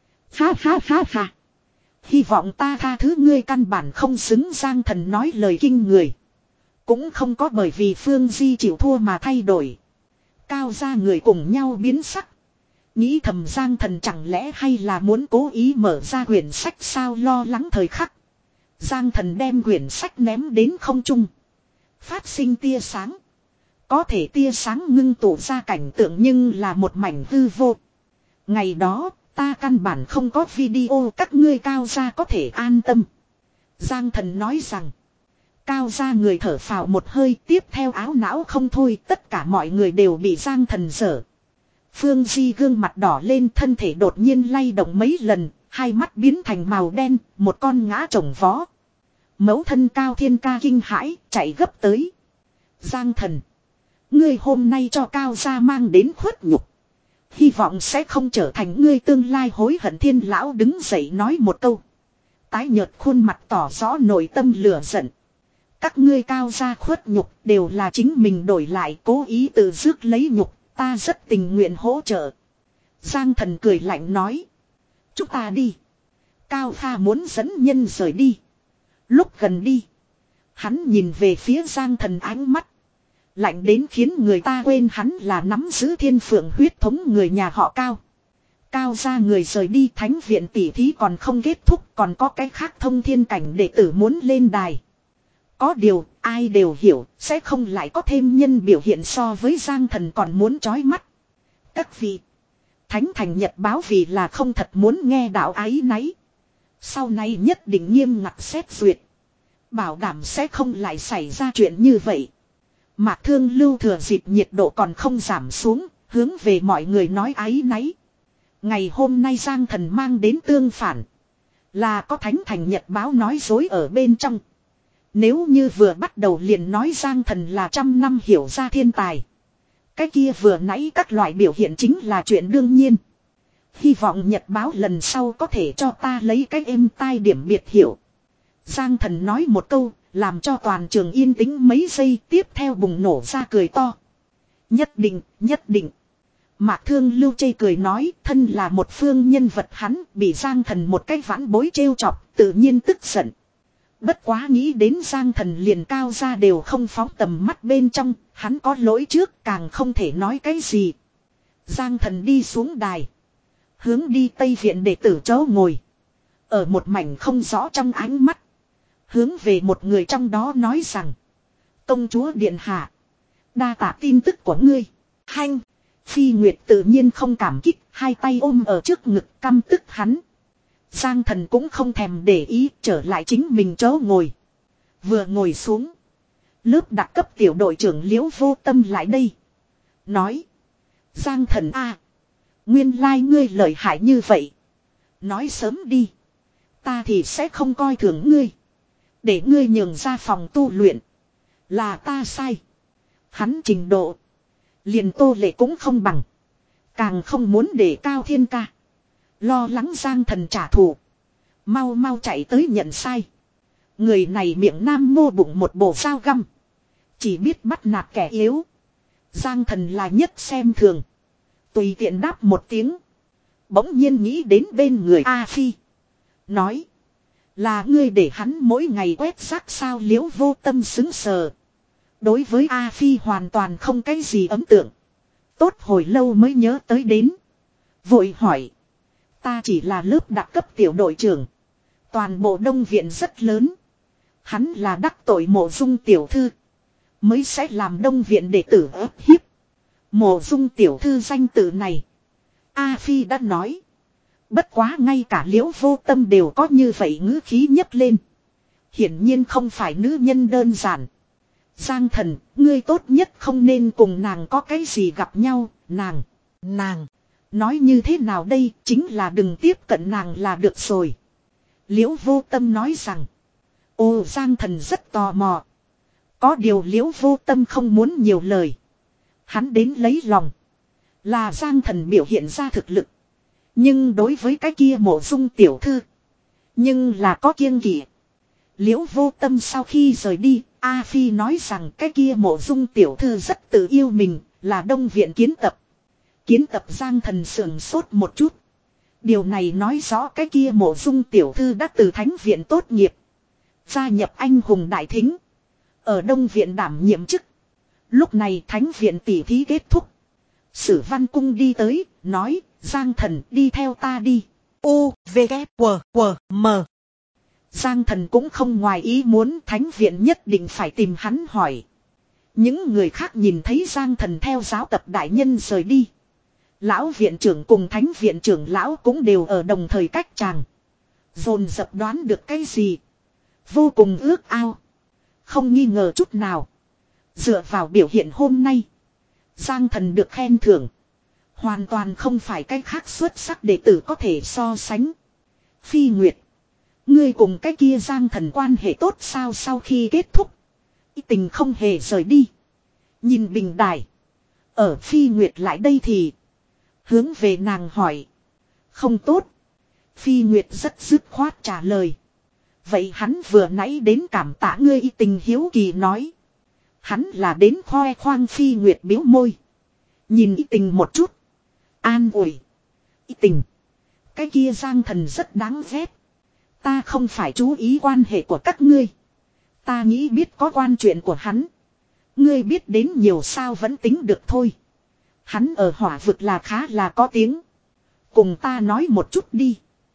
Ha ha ha ha. Hy vọng ta tha thứ ngươi căn bản không xứng. Giang Thần nói lời kinh người. Cũng không có bởi vì Phương Di chịu thua mà thay đổi. Cao gia người cùng nhau biến sắc. Nghĩ thầm Giang Thần chẳng lẽ hay là muốn cố ý mở ra quyển sách sao? Lo lắng thời khắc. Giang Thần đem quyển sách ném đến không trung. Phát sinh tia sáng. Có thể tia sáng ngưng tụ ra cảnh tượng nhưng là một mảnh hư vô. Ngày đó ta căn bản không có video, các ngươi Cao gia có thể an tâm. Giang Thần nói rằng. Cao gia người thở phào một hơi, tiếp theo áo não không thôi, tất cả mọi người đều bị Giang Thần dở. Phương Di gương mặt đỏ lên, thân thể đột nhiên lay động mấy lần, hai mắt biến thành màu đen, một con ngã chồng vó. Mẫu thân Cao Thiên Ca kinh hãi, chạy gấp tới. Giang Thần, ngươi hôm nay cho Cao gia mang đến khuất nhục. Hy vọng sẽ không trở thành ngươi tương lai hối hận. Thiên lão đứng dậy nói một câu. Tái nhợt khuôn mặt tỏ rõ nội tâm lửa giận. Các ngươi Cao gia khuất nhục đều là chính mình đổi lại, cố ý tự rước lấy nhục, ta rất tình nguyện hỗ trợ. Giang Thần cười lạnh nói. Chúng ta đi. Cao Kha muốn dẫn nhân rời đi. Lúc gần đi, hắn nhìn về phía Giang Thần, ánh mắt lạnh đến khiến người ta quên hắn là nắm giữ thiên phượng huyết thống người nhà họ Cao. Cao gia người rời đi, thánh viện tỉ thí còn không kết thúc, còn có cái khác thông thiên cảnh đệ tử muốn lên đài. Có điều, ai đều hiểu, sẽ không lại có thêm nhân biểu hiện so với Giang Thần còn muốn chói mắt. Các vị, Thánh Thành Nhật báo vì là không thật muốn nghe đạo ái náy. Sau này nhất định nghiêm ngặt xét duyệt. Bảo đảm sẽ không lại xảy ra chuyện như vậy. Mạc Thương Lưu thừa dịp nhiệt độ còn không giảm xuống, hướng về mọi người nói ái náy. Ngày hôm nay Giang Thần mang đến tương phản. Là có Thánh Thành Nhật báo nói dối ở bên trong. Nếu như vừa bắt đầu liền nói Giang Thần là trăm năm hiểu ra thiên tài. Cái kia vừa nãy các loại biểu hiện chính là chuyện đương nhiên. Hy vọng Nhật báo lần sau có thể cho ta lấy cái êm tai điểm biệt hiểu. Giang Thần nói một câu, làm cho toàn trường yên tĩnh mấy giây, tiếp theo bùng nổ ra cười to. Nhất định, nhất định. Mạc Thương Lưu chê cười nói, thân là một phương nhân vật hắn, bị Giang Thần một cái vãn bối trêu chọc, tự nhiên tức giận. Bất quá nghĩ đến Giang Thần liền Cao gia đều không phóng tầm mắt bên trong, hắn có lỗi trước, càng không thể nói cái gì. Giang Thần đi xuống đài, hướng đi Tây Viện đệ tử chỗ ngồi. Ở một mảnh không rõ trong ánh mắt, hướng về một người trong đó nói rằng. Công chúa điện hạ, đa tạ tin tức của ngươi. Hanh, Phi Nguyệt tự nhiên không cảm kích, hai tay ôm ở trước ngực căm tức hắn. Giang Thần cũng không thèm để ý, trở lại chính mình chỗ ngồi. Vừa ngồi xuống, lớp đặc cấp tiểu đội trưởng Liễu Vô Tâm lại đây. Nói, Giang Thần a, nguyên lai ngươi lợi hại như vậy. Nói sớm đi, ta thì sẽ không coi thường ngươi. Để ngươi nhường ra phòng tu luyện, là ta sai. Hắn trình độ, liền Tô Lệ cũng không bằng. Càng không muốn để Cao Thiên Ca. Lo lắng Giang Thần trả thù, mau mau chạy tới nhận sai. Người này miệng nam mô bụng một bộ dao găm, chỉ biết bắt nạt kẻ yếu. Giang Thần là nhất xem thường, tùy tiện đáp một tiếng. Bỗng nhiên nghĩ đến bên người A Phi, nói, là ngươi để hắn mỗi ngày quét rác sao? Liễu Vô Tâm xứng sờ. Đối với A Phi hoàn toàn không cái gì ấn tượng. Tốt hồi lâu mới nhớ tới đến, vội hỏi, ta chỉ là lớp đặc cấp tiểu đội trưởng. Toàn bộ Đông Viện rất lớn. Hắn là đắc tội Mộ Dung tiểu thư, mới sẽ làm Đông Viện đệ tử ức hiếp. Mộ Dung tiểu thư danh tự này, A Phi đã nói, Bất quá ngay cả Liễu Vô Tâm đều có như vậy ngữ khí nhấc lên. Hiển nhiên không phải nữ nhân đơn giản. Giang thần, ngươi tốt nhất không nên cùng nàng có cái gì gặp nhau, nàng, nàng. Nói như thế nào đây, chính là đừng tiếp cận nàng là được rồi. Liễu Vô Tâm nói rằng. Ô Giang thần rất tò mò. Có điều Liễu Vô Tâm không muốn nhiều lời. Hắn đến lấy lòng. Là Giang thần biểu hiện ra thực lực. Nhưng đối với cái kia Mộ Dung tiểu thư. Nhưng là có kiêng kỵ. Liễu Vô Tâm sau khi rời đi, A Phi nói rằng cái kia Mộ Dung tiểu thư rất tự yêu mình, là Đông Viện kiến tập. Kiến tập Giang thần sườn sốt một chút. Điều này nói rõ cái kia Mộ Dung tiểu thư đã từ Thánh Viện tốt nghiệp. Gia nhập Anh hùng đại thính. Ở Đông Viện đảm nhiệm chức. Lúc này Thánh Viện tỉ thí kết thúc. Sử Văn Cung đi tới, nói, Giang thần đi theo ta đi. U, V, K, W, W, M. Giang thần cũng không ngoài ý muốn Thánh Viện nhất định phải tìm hắn hỏi. Những người khác nhìn thấy Giang thần theo giáo tập đại nhân rời đi. Lão viện trưởng cùng Thánh Viện trưởng lão cũng đều ở đồng thời cách chàng. Dồn dập đoán được cái gì. Vô cùng ước ao. Không nghi ngờ chút nào. Dựa vào biểu hiện hôm nay. Giang thần được khen thưởng. Hoàn toàn không phải cái khác xuất sắc đệ tử có thể so sánh. Phi Nguyệt. Ngươi cùng cái kia Giang thần quan hệ tốt sao sau khi kết thúc. Ý tình không hề rời đi. Nhìn bình đài. Ở Phi Nguyệt lại đây thì. Hướng về nàng hỏi. Không tốt. Phi Nguyệt rất dứt khoát trả lời. Vậy hắn vừa nãy đến cảm tạ ngươi ý tình hiếu kỳ nói. Hắn là đến khoe khoang. Phi Nguyệt biếu môi. Nhìn ý tình một chút. An ủi. Ý tình. Cái kia Giang thần rất đáng ghét. Ta không phải chú ý quan hệ của các ngươi. Ta nghĩ biết có quan chuyện của hắn. Ngươi biết đến nhiều sao vẫn tính được thôi. Hắn ở hỏa vực là khá là có tiếng. Cùng ta nói một chút đi.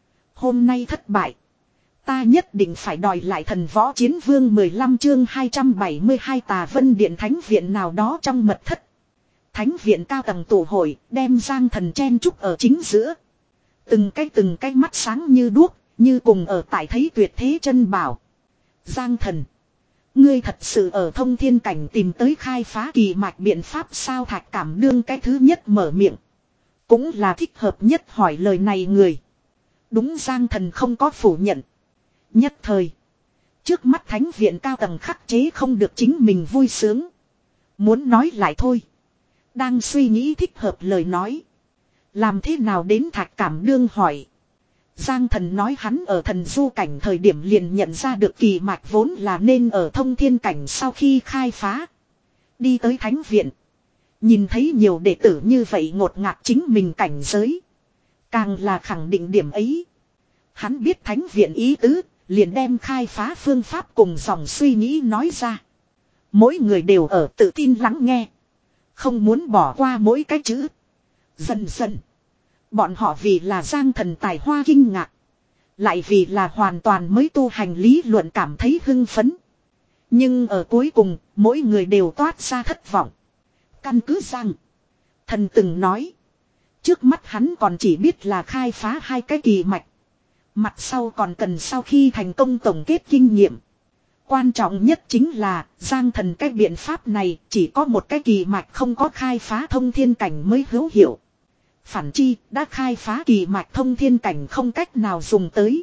Hôm nay thất bại. Ta nhất định phải đòi lại thần võ chiến vương mười lăm chương hai trăm bảy mươi hai Tà Vân Điện Thánh Viện nào đó trong mật thất. Thánh Viện cao tầng tụ hội đem Giang thần chen trúc ở chính giữa. Từng cái từng cái mắt sáng như đuốc, như cùng ở tại thấy tuyệt thế chân bảo. Giang thần. Ngươi thật sự ở thông thiên cảnh tìm tới khai phá kỳ mạch biện pháp sao? Thạch Cảm đương cái thứ nhất mở miệng. Cũng là thích hợp nhất hỏi lời này người. Đúng, Giang thần không có phủ nhận. Nhất thời. Trước mắt Thánh Viện cao tầng khắc chế không được chính mình vui sướng. Muốn nói lại thôi. Đang suy nghĩ thích hợp lời nói. Làm thế nào đến Thạch Cảm đương hỏi. Giang thần nói hắn ở thần du cảnh thời điểm liền nhận ra được kỳ mạch vốn là nên ở thông thiên cảnh sau khi khai phá. Đi tới Thánh Viện. Nhìn thấy nhiều đệ tử như vậy ngột ngạt chính mình cảnh giới. Càng là khẳng định điểm ấy. Hắn biết Thánh Viện ý tứ, liền đem khai phá phương pháp cùng dòng suy nghĩ nói ra. Mỗi người đều ở tự tin lắng nghe. Không muốn bỏ qua mỗi cái chữ. Dần dần. Bọn họ vì là Giang thần tài hoa kinh ngạc. Lại vì là hoàn toàn mới tu hành lý luận cảm thấy hưng phấn. Nhưng ở cuối cùng, mỗi người đều toát ra thất vọng. Căn cứ Giang thần từng nói. Trước mắt hắn còn chỉ biết là khai phá hai cái kỳ mạch. Mặt sau còn cần sau khi thành công tổng kết kinh nghiệm. Quan trọng nhất chính là Giang thần cái biện pháp này chỉ có một cái kỳ mạch không có khai phá thông thiên cảnh mới hữu hiệu. Phản chi đã khai phá kỳ mạch thông thiên cảnh không cách nào dùng tới.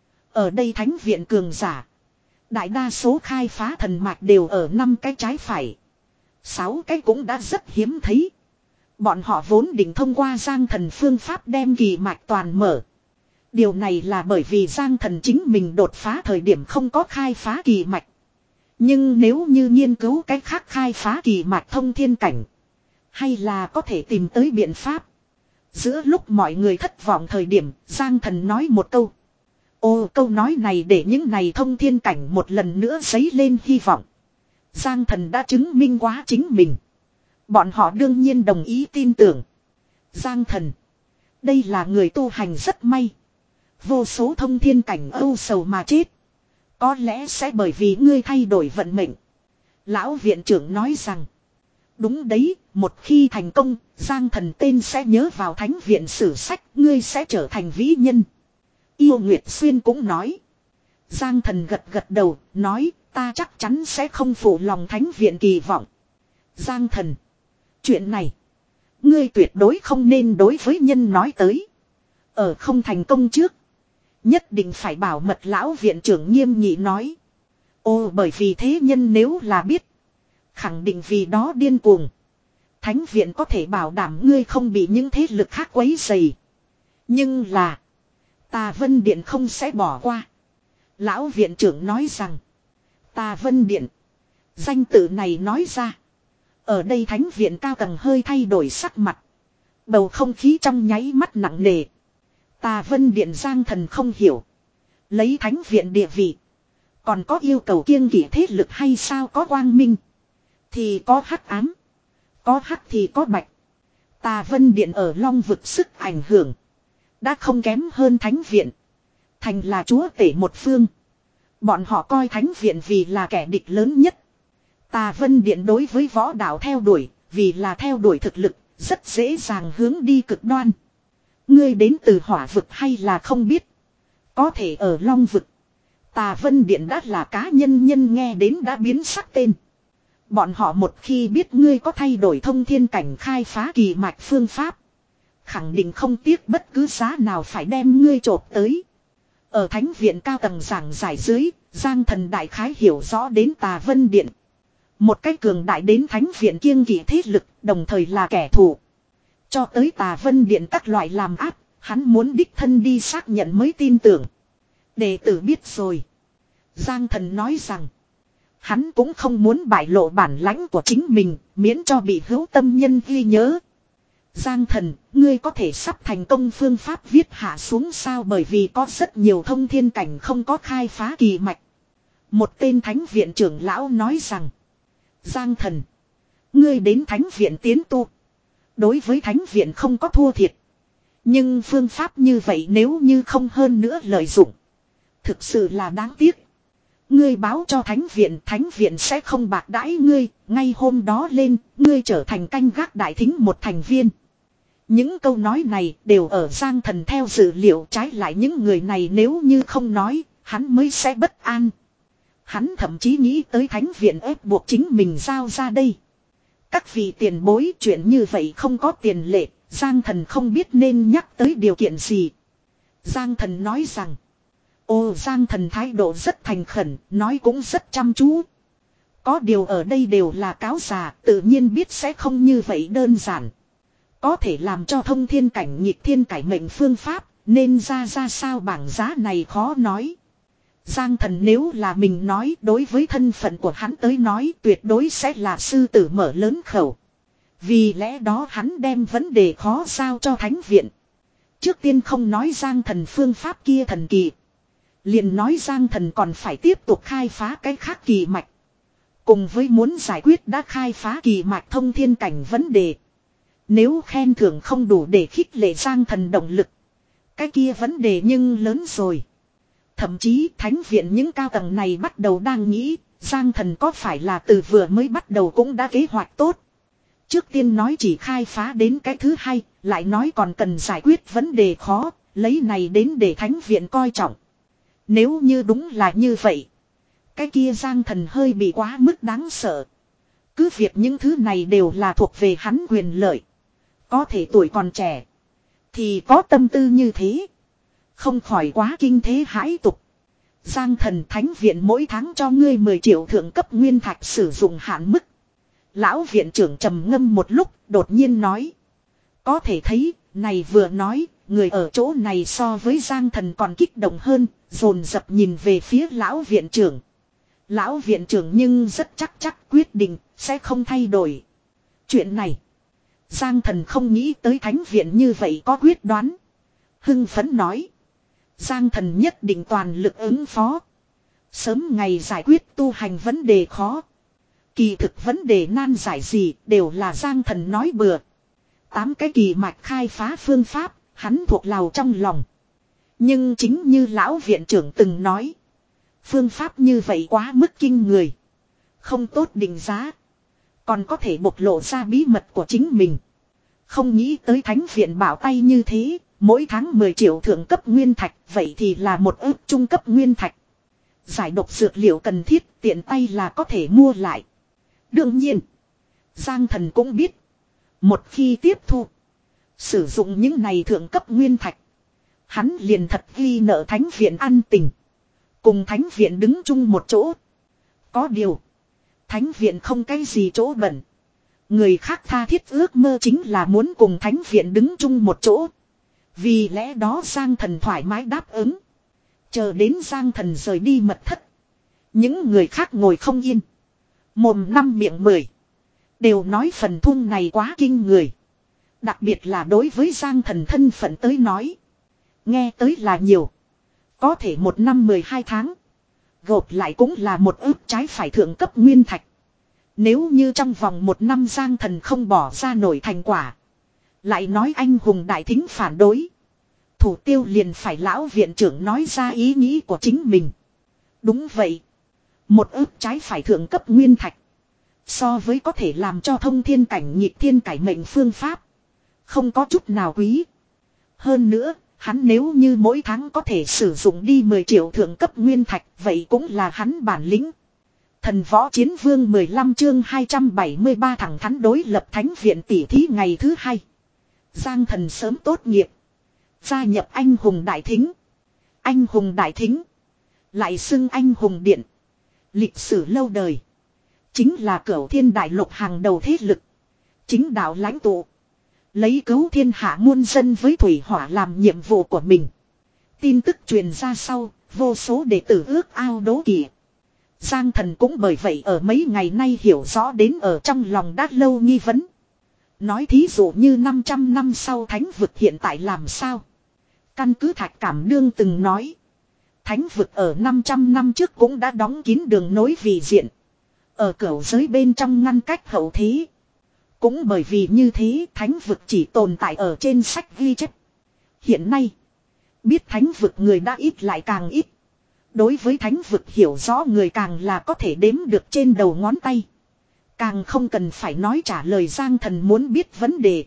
Ở đây Thánh Viện cường giả. Đại đa số khai phá thần mạch đều ở năm cái trái phải. Sáu cái cũng đã rất hiếm thấy. Bọn họ vốn định thông qua Giang thần phương pháp đem kỳ mạch toàn mở. Điều này là bởi vì Giang thần chính mình đột phá thời điểm không có khai phá kỳ mạch. Nhưng nếu như nghiên cứu cách khác khai phá kỳ mạch thông thiên cảnh. Hay là có thể tìm tới biện pháp. Giữa lúc mọi người thất vọng thời điểm, Giang thần nói một câu. Ô, câu nói này để những này thông thiên cảnh một lần nữa dấy lên hy vọng. Giang thần đã chứng minh quá chính mình. Bọn họ đương nhiên đồng ý tin tưởng. Giang thần. Đây là người tu hành rất may. Vô số thông thiên cảnh âu sầu mà chết. Có lẽ sẽ bởi vì ngươi thay đổi vận mệnh. Lão viện trưởng nói rằng. Đúng đấy, một khi thành công, Giang Thần tên sẽ nhớ vào thánh viện sử sách, ngươi sẽ trở thành vĩ nhân. Yêu Nguyệt Xuyên cũng nói. Giang Thần gật gật đầu, nói, ta chắc chắn sẽ không phụ lòng thánh viện kỳ vọng. Giang Thần, chuyện này, ngươi tuyệt đối không nên đối với nhân nói tới. Ở không thành công trước, nhất định phải bảo mật. Lão viện trưởng nghiêm nghị nói. Ồ, bởi vì thế nhân nếu là biết, khẳng định vì đó điên cuồng. Thánh viện có thể bảo đảm ngươi không bị những thế lực khác quấy rầy. Nhưng là, Tà Vân Điện không sẽ bỏ qua. Lão viện trưởng nói rằng, Tà Vân Điện, danh tự này nói ra, ở đây thánh viện cao tầng hơi thay đổi sắc mặt. Bầu không khí trong nháy mắt nặng nề. Tà Vân Điện Giang Thần không hiểu. Lấy thánh viện địa vị, còn có yêu cầu kiêng kỵ thế lực hay sao? Có quang minh thì có hắc ám, có hắc thì có bạch. Tà Vân Điện ở Long vực sức ảnh hưởng đã không kém hơn thánh viện. Thành là chúa tể một phương. Bọn họ coi thánh viện vì là kẻ địch lớn nhất. Tà Vân Điện đối với võ đạo theo đuổi, vì là theo đuổi thực lực, rất dễ dàng hướng đi cực đoan. Ngươi đến từ hỏa vực hay là không biết? Có thể ở Long vực, Tà Vân Điện đã là cá nhân nhân nghe đến đã biến sắc tên. Bọn họ một khi biết ngươi có thay đổi thông thiên cảnh khai phá kỳ mạch phương pháp, khẳng định không tiếc bất cứ giá nào phải đem ngươi chộp tới. Ở thánh viện cao tầng giảng giải dưới, Giang Thần đại khái hiểu rõ đến Tà Vân Điện. Một cách cường đại đến thánh viện kiêng kỵ thế lực, đồng thời là kẻ thù. Cho tới Tà Vân Điện các loại làm áp, hắn muốn đích thân đi xác nhận mới tin tưởng. Đệ tử biết rồi. Giang Thần nói rằng, hắn cũng không muốn bại lộ bản lãnh của chính mình, miễn cho bị hữu tâm nhân ghi nhớ. Giang Thần, ngươi có thể sắp thành công phương pháp viết hạ xuống sao? Bởi vì có rất nhiều thông thiên cảnh không có khai phá kỳ mạch. Một tên thánh viện trưởng lão nói rằng, Giang Thần, ngươi đến thánh viện tiến tu, đối với thánh viện không có thua thiệt. Nhưng phương pháp như vậy nếu như không hơn nữa lợi dụng, thực sự là đáng tiếc. Ngươi báo cho thánh viện, thánh viện sẽ không bạc đãi ngươi. Ngay hôm đó lên, ngươi trở thành canh gác đại thính một thành viên. Những câu nói này đều ở Giang Thần theo dữ liệu. Trái lại những người này nếu như không nói, hắn mới sẽ bất an. Hắn thậm chí nghĩ tới thánh viện ép buộc chính mình giao ra đây. Các vị tiền bối, chuyện như vậy không có tiền lệ, Giang Thần không biết nên nhắc tới điều kiện gì. Giang Thần nói rằng, ô, Giang Thần thái độ rất thành khẩn, nói cũng rất chăm chú. Có điều ở đây đều là cáo già, tự nhiên biết sẽ không như vậy đơn giản. Có thể làm cho thông thiên cảnh nhịp thiên cải mệnh phương pháp, nên ra ra sao bảng giá này khó nói. Giang Thần nếu là mình nói, đối với thân phận của hắn tới nói tuyệt đối sẽ là sư tử mở lớn khẩu. Vì lẽ đó hắn đem vấn đề khó giao cho thánh viện. Trước tiên không nói Giang Thần phương pháp kia thần kỳ, liền nói Giang Thần còn phải tiếp tục khai phá cái khác kỳ mạch. Cùng với muốn giải quyết đã khai phá kỳ mạch thông thiên cảnh vấn đề. Nếu khen thưởng không đủ để khích lệ Giang Thần động lực, cái kia vấn đề nhưng lớn rồi. Thậm chí thánh viện những cao tầng này bắt đầu đang nghĩ, Giang Thần có phải là từ vừa mới bắt đầu cũng đã kế hoạch tốt. Trước tiên nói chỉ khai phá đến cái thứ hai, lại nói còn cần giải quyết vấn đề khó, lấy này đến để thánh viện coi trọng. Nếu như đúng là như vậy, cái kia Giang Thần hơi bị quá mức đáng sợ. Cứ việc những thứ này đều là thuộc về hắn quyền lợi. Có thể tuổi còn trẻ, thì có tâm tư như thế, không khỏi quá kinh thế hãi tục. Giang Thần, thánh viện mỗi tháng cho ngươi mười triệu thượng cấp nguyên thạch sử dụng hạn mức. Lão viện trưởng trầm ngâm một lúc, đột nhiên nói. Có thể thấy, này vừa nói, người ở chỗ này so với Giang Thần còn kích động hơn, dồn dập nhìn về phía lão viện trưởng. Lão viện trưởng nhưng rất chắc chắc quyết định, sẽ không thay đổi. Chuyện này, Giang Thần không nghĩ tới thánh viện như vậy có quyết đoán. Hưng phấn nói. Giang Thần nhất định toàn lực ứng phó. Sớm ngày giải quyết tu hành vấn đề khó. Kỳ thực vấn đề nan giải gì đều là Giang Thần nói bừa. Tám cái kỳ mạch khai phá phương pháp, hắn thuộc lào trong lòng. Nhưng chính như lão viện trưởng từng nói, phương pháp như vậy quá mức kinh người, không tốt định giá. Còn có thể bộc lộ ra bí mật của chính mình. Không nghĩ tới thánh viện bảo tay như thế. Mỗi tháng mười triệu thượng cấp nguyên thạch. Vậy thì là một ước trung cấp nguyên thạch. Giải độc dược liệu cần thiết tiện tay là có thể mua lại. Đương nhiên. Giang Thần cũng biết. Một khi tiếp thu. Sử dụng những này thượng cấp nguyên thạch. Hắn liền thật ghi nợ thánh viện ăn tình. Cùng thánh viện đứng chung một chỗ. Có điều. Thánh viện không cái gì chỗ bẩn. Người khác tha thiết ước mơ chính là muốn cùng thánh viện đứng chung một chỗ. Vì lẽ đó Giang Thần thoải mái đáp ứng. Chờ đến Giang Thần rời đi mật thất. Những người khác ngồi không yên. Mồm năm miệng mười. Đều nói phần thung này quá kinh người. Đặc biệt là đối với Giang Thần thân phận tới nói. Nghe tới là nhiều. Có thể một năm mười hai tháng. Gộp lại cũng là một ước trái phải thượng cấp nguyên thạch. Nếu như trong vòng một năm Giang Thần không bỏ ra nổi thành quả. Lại nói anh hùng đại thính phản đối. Thủ tiêu liền phải lão viện trưởng nói ra ý nghĩ của chính mình. Đúng vậy. Một ước trái phải thượng cấp nguyên thạch. So với có thể làm cho thông thiên cảnh nhịp thiên cải mệnh phương pháp. Không có chút nào quý. Hơn nữa, hắn nếu như mỗi tháng có thể sử dụng đi mười triệu thượng cấp nguyên thạch. Vậy cũng là hắn bản lĩnh. Thần võ chiến vương mười lăm chương hai trăm bảy mươi ba thẳng thắn đối lập thánh viện tỷ thí ngày thứ hai. Giang Thần sớm tốt nghiệp. Gia nhập anh hùng đại thính. Anh hùng đại thính. Lại xưng anh hùng điện. Lịch sử lâu đời. Chính là cửu thiên đại lục hàng đầu thế lực. Chính đạo lãnh tụ. Lấy cứu thiên hạ muôn dân với thủy hỏa làm nhiệm vụ của mình. Tin tức truyền ra sau. Vô số đệ tử ước ao đố kỵ. Giang Thần cũng bởi vậy ở mấy ngày nay hiểu rõ đến ở trong lòng đã lâu nghi vấn. Nói thí dụ như năm trăm năm sau thánh vực hiện tại làm sao. Căn cứ Thạch Cảm Đương từng nói. Thánh vực ở năm trăm năm trước cũng đã đóng kín đường nối vị diện. Ở cửu giới bên trong ngăn cách hậu thế. Cũng bởi vì như thế thánh vực chỉ tồn tại ở trên sách ghi chép. Hiện nay. Biết thánh vực người đã ít lại càng ít. Đối với thánh vực hiểu rõ người càng là có thể đếm được trên đầu ngón tay. Càng không cần phải nói trả lời Giang Thần muốn biết vấn đề.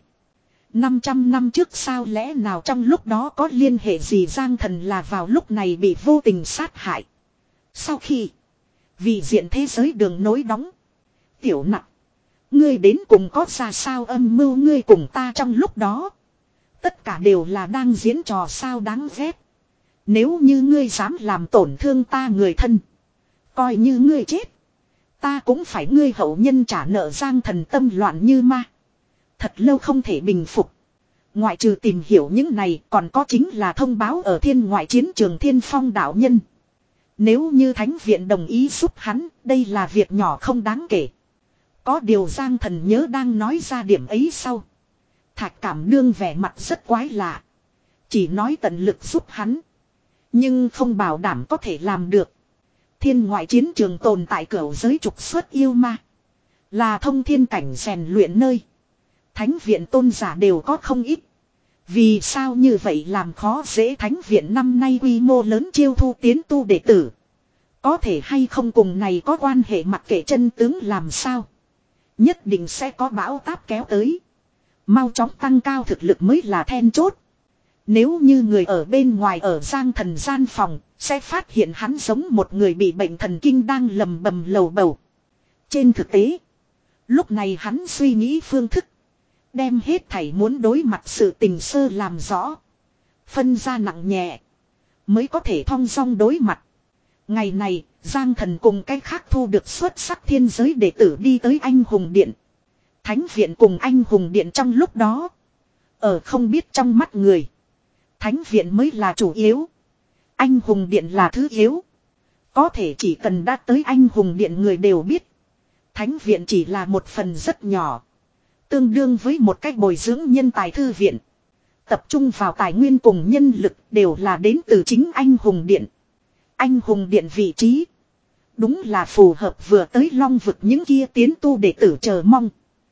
năm trăm năm trước sao lẽ nào trong lúc đó có liên hệ gì Giang Thần là vào lúc này bị vô tình sát hại. Sau khi vị diện thế giới đường nối đóng. Tiểu Nặc. Ngươi đến cùng có ra sao âm mưu ngươi cùng ta trong lúc đó. Tất cả đều là đang diễn trò sao đáng ghét. Nếu như ngươi dám làm tổn thương ta người thân. Coi như ngươi chết. Ta cũng phải ngươi hậu nhân trả nợ Giang Thần tâm loạn như ma. Thật lâu không thể bình phục. Ngoại trừ tìm hiểu những này còn có chính là thông báo ở thiên ngoại chiến trường Thiên Phong đạo nhân. Nếu như thánh viện đồng ý giúp hắn, đây là việc nhỏ không đáng kể. Có điều Giang Thần nhớ đang nói ra điểm ấy sau. Thạch Cảm Đương vẻ mặt rất quái lạ. Chỉ nói tận lực giúp hắn. Nhưng không bảo đảm có thể làm được. Thiên ngoại chiến trường tồn tại cửu giới trục xuất yêu ma. Là thông thiên cảnh rèn luyện nơi. Thánh viện tôn giả đều có không ít. Vì sao như vậy làm khó dễ thánh viện năm nay quy mô lớn chiêu thu tiến tu đệ tử. Có thể hay không cùng này có quan hệ mặc kệ chân tướng làm sao. Nhất định sẽ có bão táp kéo tới. Mau chóng tăng cao thực lực mới là then chốt. Nếu như người ở bên ngoài ở Giang Thần gian phòng, sẽ phát hiện hắn giống một người bị bệnh thần kinh đang lầm bầm lầu bầu. Trên thực tế, lúc này hắn suy nghĩ phương thức. Đem hết thảy muốn đối mặt sự tình sơ làm rõ. Phân ra nặng nhẹ. Mới có thể thong dong đối mặt. Ngày này, Giang Thần cùng cách khác thu được xuất sắc thiên giới đệ tử đi tới Anh Hùng Điện. Thánh viện cùng Anh Hùng Điện trong lúc đó. Ở không biết trong mắt người. Thánh viện mới là chủ yếu. Anh Hùng Điện là thứ yếu. Có thể chỉ cần đã tới Anh Hùng Điện người đều biết. Thánh viện chỉ là một phần rất nhỏ. Tương đương với một cách bồi dưỡng nhân tài thư viện. Tập trung vào tài nguyên cùng nhân lực đều là đến từ chính Anh Hùng Điện. Anh Hùng Điện vị trí. Đúng là phù hợp vừa tới Long vực những kia tiến tu đệ tử chờ mong.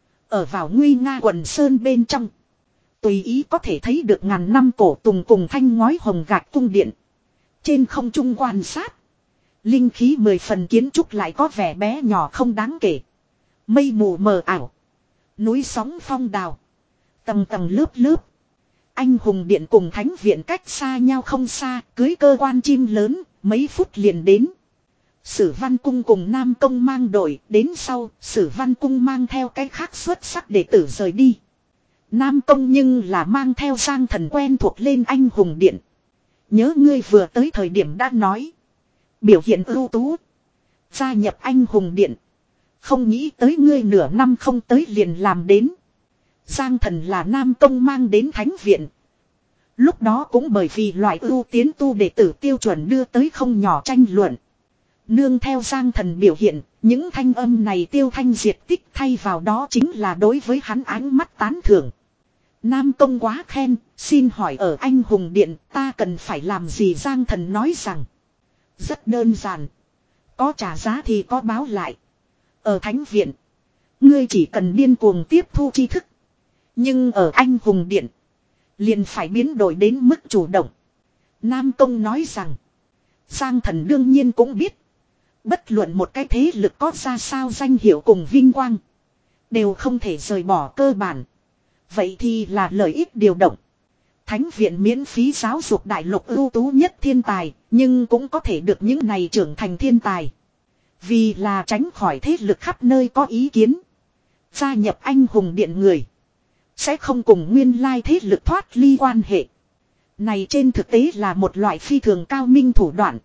Ở vào nguy nga quần sơn bên trong. Tùy ý có thể thấy được ngàn năm cổ tùng cùng thanh ngói hồng gạch cung điện. Trên không trung quan sát. Linh khí mười phần kiến trúc lại có vẻ bé nhỏ không đáng kể. Mây mù mờ ảo. Núi sóng phong đào. Tầng tầng lớp lớp. Anh hùng điện cùng thánh viện cách xa nhau không xa. Cưới cơ quan chim lớn. Mấy phút liền đến. Sử Văn Cung cùng Nam Công mang đội. Đến sau Sử Văn Cung mang theo cái khác xuất sắc đệ tử rời đi. Nam Công nhưng là mang theo Giang Thần quen thuộc lên anh hùng điện. Nhớ ngươi vừa tới thời điểm đã nói. Biểu hiện ưu tú. Gia nhập anh hùng điện. Không nghĩ tới ngươi nửa năm không tới liền làm đến. Giang Thần là Nam Công mang đến thánh viện. Lúc đó cũng bởi vì loại ưu tiến tu đệ tử tiêu chuẩn đưa tới không nhỏ tranh luận. Nương theo Giang Thần biểu hiện, những thanh âm này tiêu thanh diệt tích thay vào đó chính là đối với hắn ánh mắt tán thưởng. Nam Công quá khen, xin hỏi ở anh hùng điện ta cần phải làm gì? Giang Thần nói rằng. Rất đơn giản. Có trả giá thì có báo lại. Ở thánh viện, ngươi chỉ cần điên cuồng tiếp thu tri thức. Nhưng ở anh hùng điện, liền phải biến đổi đến mức chủ động. Nam Công nói rằng. Giang Thần đương nhiên cũng biết. Bất luận một cái thế lực có ra sao danh hiệu cùng vinh quang, đều không thể rời bỏ cơ bản. Vậy thì là lợi ích điều động. Thánh viện miễn phí giáo dục đại lục ưu tú nhất thiên tài, nhưng cũng có thể được những này trưởng thành thiên tài. Vì là tránh khỏi thế lực khắp nơi có ý kiến. Gia nhập anh hùng điện người sẽ không cùng nguyên lai thế lực thoát ly quan hệ. Này trên thực tế là một loại phi thường cao minh thủ đoạn.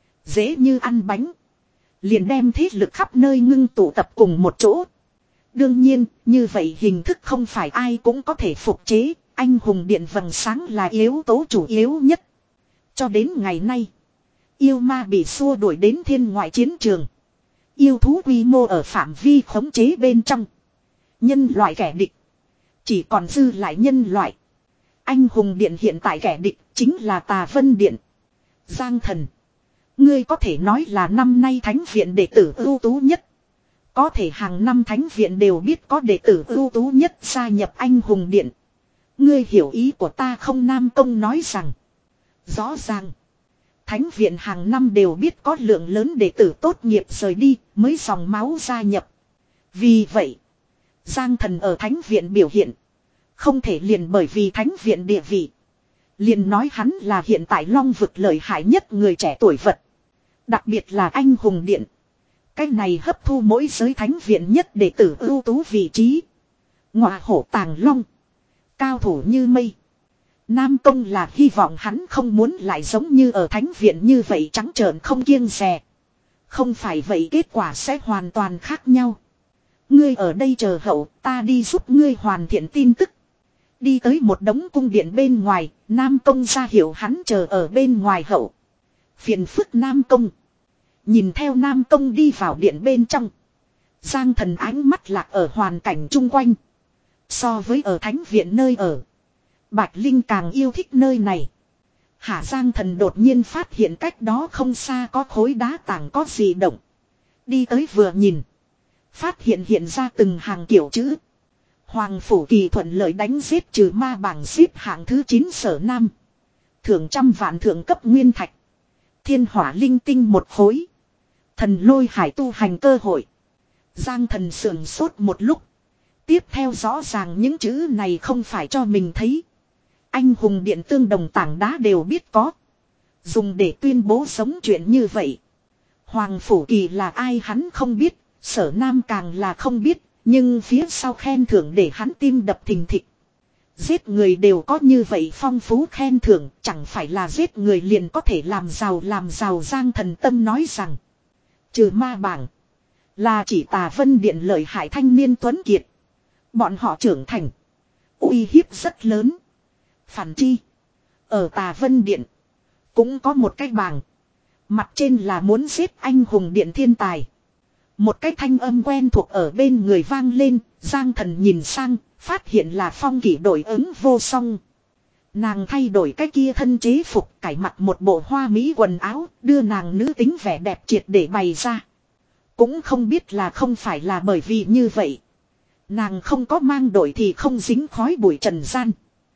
Dễ như ăn bánh. Liền đem thế lực khắp nơi ngưng tụ tập cùng một chỗ. Đương nhiên, như vậy hình thức không phải ai cũng có thể phục chế. Anh hùng điện vầng sáng là yếu tố chủ yếu nhất. Cho đến ngày nay, yêu ma bị xua đuổi đến thiên ngoại chiến trường. Yêu thú quy mô ở phạm vi khống chế bên trong. Nhân loại kẻ địch chỉ còn dư lại nhân loại. Anh hùng điện hiện tại kẻ địch chính là Tà Vân Điện. Giang Thần, ngươi có thể nói là năm nay thánh viện đệ tử ưu tú nhất. Có thể hàng năm thánh viện đều biết có đệ tử ưu tú nhất gia nhập anh hùng điện. Ngươi hiểu ý của ta không? Nam Công nói rằng. Rõ ràng. Thánh viện hàng năm đều biết có lượng lớn đệ tử tốt nghiệp rời đi mới dòng máu gia nhập. Vì vậy, Giang Thần ở thánh viện biểu hiện không thể liền bởi vì thánh viện địa vị liền nói hắn là hiện tại Long vực lợi hại nhất người trẻ tuổi vật. Đặc biệt là anh hùng điện. Cái này hấp thu mỗi giới thánh viện nhất đệ tử ưu tú vị trí. Ngọa hổ tàng long. Cao thủ như mây. Nam Công là hy vọng hắn không muốn lại giống như ở thánh viện như vậy trắng trợn không kiêng dè. Không phải vậy kết quả sẽ hoàn toàn khác nhau. Ngươi ở đây chờ hậu, ta đi giúp ngươi hoàn thiện tin tức. Đi tới một đống cung điện bên ngoài, Nam Công ra hiệu hắn chờ ở bên ngoài hậu. Phiền phức Nam Công. Nhìn theo Nam Công đi vào điện bên trong. Giang Thần ánh mắt lạc ở hoàn cảnh chung quanh. So với ở thánh viện nơi ở, Bạch Linh càng yêu thích nơi này. Hả? Giang Thần đột nhiên phát hiện cách đó không xa có khối đá tảng có gì động. Đi tới vừa nhìn, phát hiện hiện ra từng hàng kiểu chữ. Hoàng phủ kỳ thuận lợi đánh giết trừ ma bảng xếp hạng thứ chín Sở Nam. Thưởng trăm vạn thượng cấp nguyên thạch. Thiên hỏa linh tinh một khối. Thần lôi hải tu hành cơ hội. Giang Thần sườn sốt một lúc. Tiếp theo rõ ràng những chữ này không phải cho mình thấy. Anh hùng điện tương đồng tảng đá đều biết có. Dùng để tuyên bố sống chuyện như vậy. Hoàng phủ kỳ là ai hắn không biết. Sở Nam càng là không biết. Nhưng phía sau khen thưởng để hắn tim đập thình thịch. Giết người đều có như vậy phong phú khen thưởng. Chẳng phải là giết người liền có thể làm giàu làm giàu. Giang Thần tâm nói rằng. Trừ ma bảng là chỉ Tà Vân Điện lợi hại thanh niên tuấn kiệt. Bọn họ trưởng thành, uy hiếp rất lớn. Phản chi, ở Tà Vân Điện cũng có một cái bảng. Mặt trên là muốn giết anh hùng điện thiên tài. Một cái thanh âm quen thuộc ở bên người vang lên. Giang Thần nhìn sang, phát hiện là Phong Kỷ đổi ứng vô song. Nàng thay đổi cái kia thân chế phục, cải mặc một bộ hoa mỹ quần áo, đưa nàng nữ tính vẻ đẹp triệt để bày ra. Cũng không biết là không phải là bởi vì như vậy. Nàng không có mang đội thì không dính khói bụi trần gian.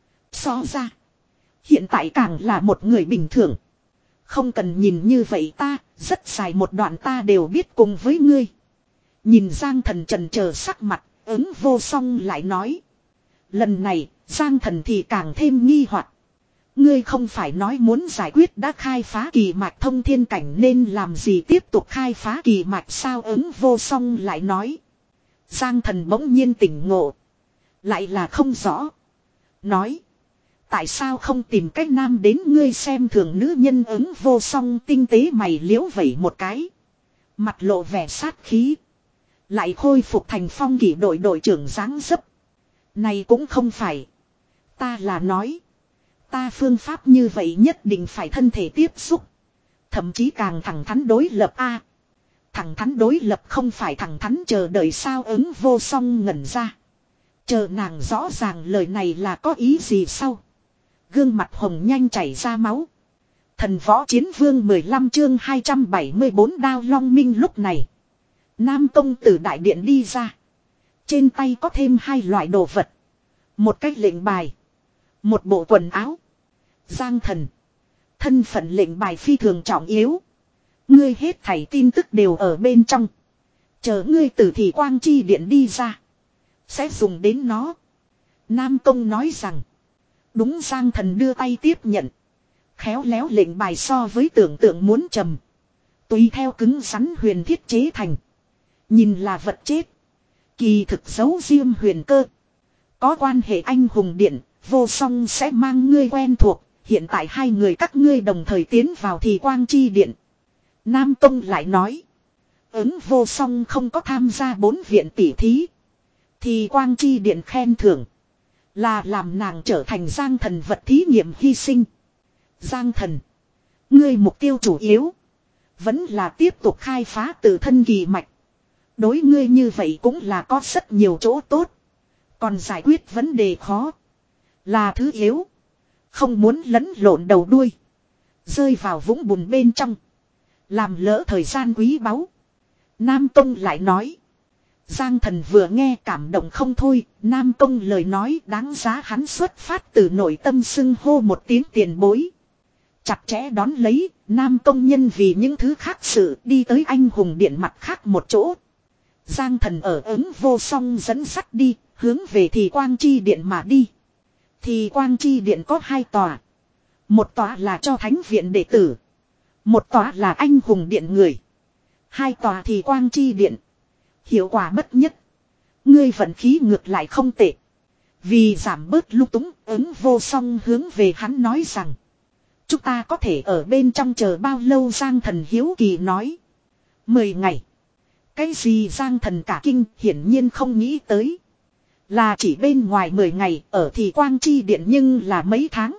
So ra, hiện tại càng là một người bình thường. Không cần nhìn như vậy ta, rất dài một đoạn ta đều biết cùng với ngươi. Nhìn Giang Thần trần chờ sắc mặt, ứng vô song lại nói. Lần này, Giang Thần thì càng thêm nghi hoặc. Ngươi không phải nói muốn giải quyết đã khai phá kỳ mạch thông thiên cảnh nên làm gì tiếp tục khai phá kỳ mạch sao, ứng vô song lại nói. Giang Thần bỗng nhiên tỉnh ngộ. Lại là không rõ. Nói. Tại sao không tìm cách nam đến, ngươi xem thường nữ nhân, ứng vô song tinh tế mày liễu vẩy một cái. Mặt lộ vẻ sát khí. Lại khôi phục thành phong kỷ đội đội trưởng dáng dấp. Này cũng không phải. Ta là nói. Ta phương pháp như vậy nhất định phải thân thể tiếp xúc. Thậm chí càng thẳng thắn đối lập a. Thẳng thắn đối lập không phải thẳng thắn chờ đợi sao, ứng vô song ngẩn ra. Chờ nàng rõ ràng lời này là có ý gì sau. Gương mặt hồng nhanh chảy ra máu. Thần võ chiến vương mười lăm chương hai trăm bảy mươi bốn đao long minh. Lúc này Nam Tông từ đại điện đi ra. Trên tay có thêm hai loại đồ vật. Một cách lệnh bài. Một bộ quần áo. Giang Thần. Thân phận lệnh bài phi thường trọng yếu. Ngươi hết thảy tin tức đều ở bên trong. Chờ ngươi từ thị quang chi điện đi ra. Sẽ dùng đến nó. Nam Tông nói rằng. Đúng, Giang Thần đưa tay tiếp nhận. Khéo léo lệnh bài so với tưởng tượng muốn trầm. Tùy theo cứng rắn huyền thiết chế thành. Nhìn là vật chết. Kỳ thực giấu riêng huyền cơ. Có quan hệ anh hùng điện, vô song sẽ mang ngươi quen thuộc. Hiện tại hai người các ngươi đồng thời tiến vào thị quang chi điện. Nam Tông lại nói. Ứng vô song không có tham gia bốn viện tỷ thí. Thì quang chi điện khen thưởng. Là làm nàng trở thành Giang Thần vật thí nghiệm hy sinh. Giang Thần. Ngươi mục tiêu chủ yếu. Vẫn là tiếp tục khai phá tự thân kỳ mạch. Đối ngươi như vậy cũng là có rất nhiều chỗ tốt. Còn giải quyết vấn đề khó. Là thứ yếu. Không muốn lẫn lộn đầu đuôi. Rơi vào vũng bùn bên trong. Làm lỡ thời gian quý báu. Nam Tông lại nói. Giang Thần vừa nghe cảm động không thôi. Nam Tông lời nói đáng giá hắn xuất phát từ nội tâm xưng hô một tiếng tiền bối. Chặt chẽ đón lấy. Nam Tông nhân vì những thứ khác sự đi tới anh hùng điện mặt khác một chỗ. Giang Thần ở ứng vô song dẫn sắt đi. Hướng về thị quang chi điện mà đi. Thị quang chi điện có hai tòa. Một tòa là cho thánh viện đệ tử. Một tòa là anh hùng điện người. Hai tòa thị quang chi điện. Hiệu quả bất nhất. Ngươi vận khí ngược lại không tệ. Vì giảm bớt lung túng, ứng vô song hướng về hắn nói rằng. Chúng ta có thể ở bên trong chờ bao lâu, Giang Thần hiếu kỳ nói. Mười ngày. Cái gì, Giang Thần cả kinh, hiển nhiên không nghĩ tới. Là chỉ bên ngoài mười ngày, ở thị quang chi điện nhưng là mấy tháng.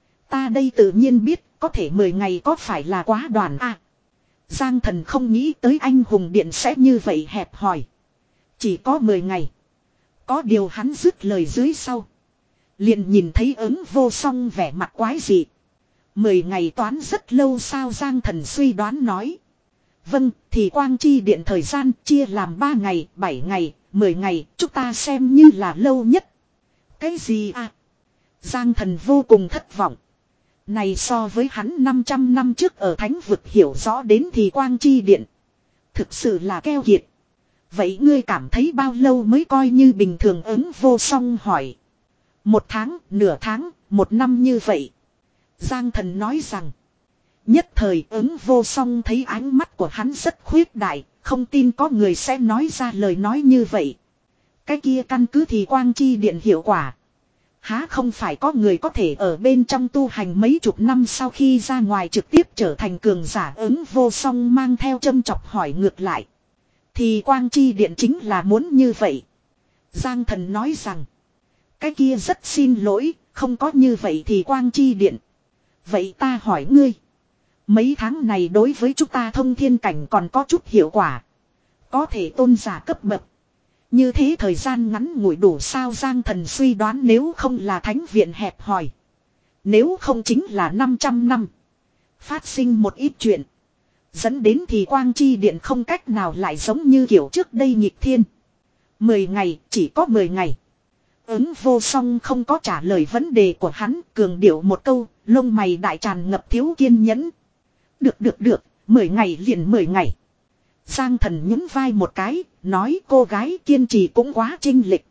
Ta đây tự nhiên biết, có thể mười ngày có phải là quá đoàn à. Giang Thần không nghĩ tới anh hùng điện sẽ như vậy hẹp hòi. Chỉ có mười ngày. Có điều hắn dứt lời dưới sau. Liền nhìn thấy ứng vô song vẻ mặt quái dị. Mười ngày toán rất lâu sao, Giang Thần suy đoán nói. Vâng, thì quang chi điện thời gian chia làm ba ngày, bảy ngày, mười ngày, chúng ta xem như là lâu nhất. Cái gì à? Giang Thần vô cùng thất vọng. Này so với hắn năm trăm năm trước ở thánh vực hiểu rõ đến thì quang chi điện. Thực sự là keo kiệt. Vậy ngươi cảm thấy bao lâu mới coi như bình thường, ứng vô song hỏi. Một tháng, nửa tháng, một năm như vậy. Giang Thần nói rằng. Nhất thời ứng vô song thấy ánh mắt của hắn rất khuyết đại. Không tin có người sẽ nói ra lời nói như vậy. Cái kia căn cứ thì quang chi điện hiệu quả. Há không phải có người có thể ở bên trong tu hành mấy chục năm sau khi ra ngoài trực tiếp trở thành cường giả, ứng vô song mang theo châm chọc hỏi ngược lại. Thì quang chi điện chính là muốn như vậy. Giang Thần nói rằng. Cái kia rất xin lỗi, không có như vậy thì quang chi điện. Vậy ta hỏi ngươi. Mấy tháng này đối với chúng ta thông thiên cảnh còn có chút hiệu quả. Có thể tôn giả cấp bậc. Như thế thời gian ngắn ngủi đủ sao, Giang Thần suy đoán nếu không là thánh viện hẹp hòi. Nếu không chính là năm trăm năm. Phát sinh một ít chuyện. Dẫn đến thì quang chi điện không cách nào lại giống như kiểu trước đây nghịch thiên. Mười ngày, chỉ có mười ngày. Ứng vô song không có trả lời vấn đề của hắn, cường điệu một câu, lông mày đại tràn ngập thiếu kiên nhẫn. Được được được, mười ngày liền mười ngày. Giang Thần nhún vai một cái, nói cô gái kiên trì cũng quá chênh lệch.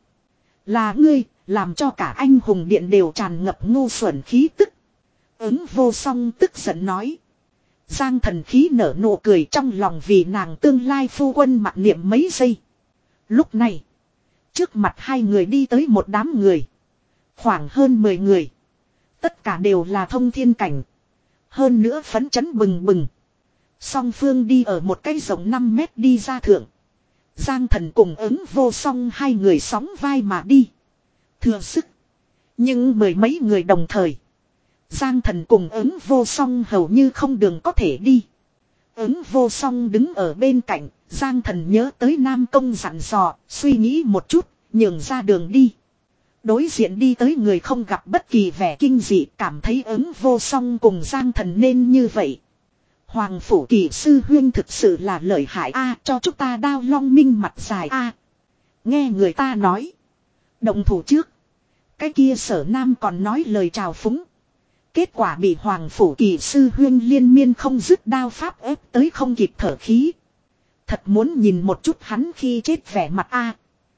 Là ngươi, làm cho cả anh hùng điện đều tràn ngập ngu xuẩn khí tức. Ứng vô song tức giận nói. Giang Thần khí nở nụ cười trong lòng vì nàng tương lai phu quân mặc niệm mấy giây. Lúc này, trước mặt hai người đi tới một đám người. Khoảng hơn mười người. Tất cả đều là thông thiên cảnh. Hơn nữa phấn chấn bừng bừng. Song phương đi ở một cái rộng năm mét đi ra thượng. Giang Thần cùng ứng vô song hai người sóng vai mà đi. Thừa sức. Nhưng mười mấy người đồng thời. Giang Thần cùng ứng vô song hầu như không đường có thể đi. Ứng vô song đứng ở bên cạnh. Giang Thần nhớ tới Nam Công dặn dò. Suy nghĩ một chút. Nhường ra đường đi. Đối diện đi tới người không gặp bất kỳ vẻ kinh dị. Cảm thấy ứng vô song cùng Giang Thần nên như vậy. Hoàng phủ kỳ sư huyên thực sự là lợi hại a, cho chúng ta đao long minh mặt dài a. Nghe người ta nói. Động thủ trước. Cái kia Sở Nam còn nói lời chào phúng. Kết quả bị Hoàng phủ kỳ sư huyên liên miên không dứt đao pháp ép tới không kịp thở khí. Thật muốn nhìn một chút hắn khi chết vẻ mặt a.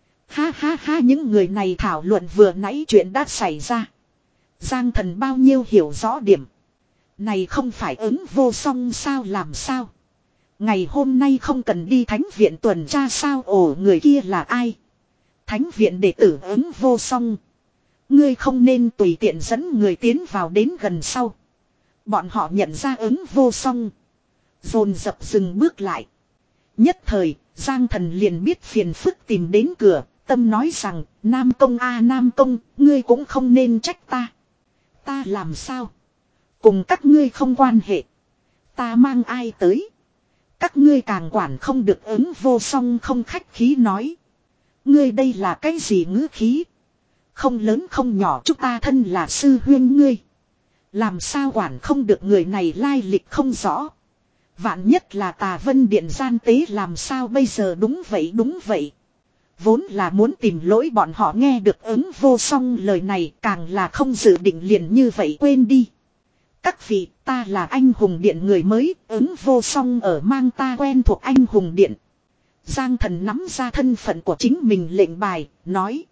Ha ha ha, những người này thảo luận vừa nãy chuyện đã xảy ra. Giang Thần bao nhiêu hiểu rõ điểm. Này không phải ứng vô song sao làm sao. Ngày hôm nay không cần đi thánh viện tuần tra sao, ồ người kia là ai. Thánh viện đệ tử ứng vô song. Ngươi không nên tùy tiện dẫn người tiến vào đến gần sau. Bọn họ nhận ra ứng vô song. Dồn dập dừng bước lại. Nhất thời, Giang Thần liền biết phiền phức tìm đến cửa. Tâm nói rằng, Nam Công a Nam Công, ngươi cũng không nên trách ta. Ta làm sao? Cùng các ngươi không quan hệ. Ta mang ai tới? Các ngươi càng quản không được, ứng vô song không khách khí nói. Ngươi đây là cái gì ngữ khí? Không lớn không nhỏ, chúng ta thân là sư huyên ngươi. Làm sao quản không được, người này lai lịch không rõ. Vạn nhất là Tà Vân Điện gian tế làm sao bây giờ, đúng vậy đúng vậy. Vốn là muốn tìm lỗi bọn họ, nghe được ứng vô song lời này càng là không dự định liền như vậy quên đi. Các vị, ta là anh hùng điện người mới, ứng vô song ở mang ta quen thuộc anh hùng điện. Giang Thần nắm ra thân phận của chính mình lệnh bài, nói.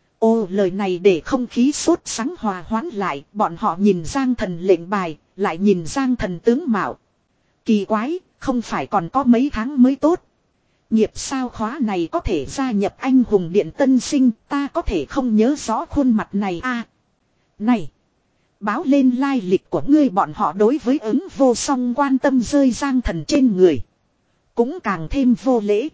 Ô, lời này để không khí sốt sắng hòa hoãn lại, bọn họ nhìn Giang Thần lệnh bài, lại nhìn Giang Thần tướng mạo. Kỳ quái, không phải còn có mấy tháng mới tốt. Nghiệp sao khóa này có thể gia nhập anh hùng điện tân sinh, ta có thể không nhớ rõ khuôn mặt này a. Này! Báo lên lai lịch của ngươi, bọn họ đối với ứng vô song quan tâm rơi Giang Thần trên người. Cũng càng thêm vô lễ.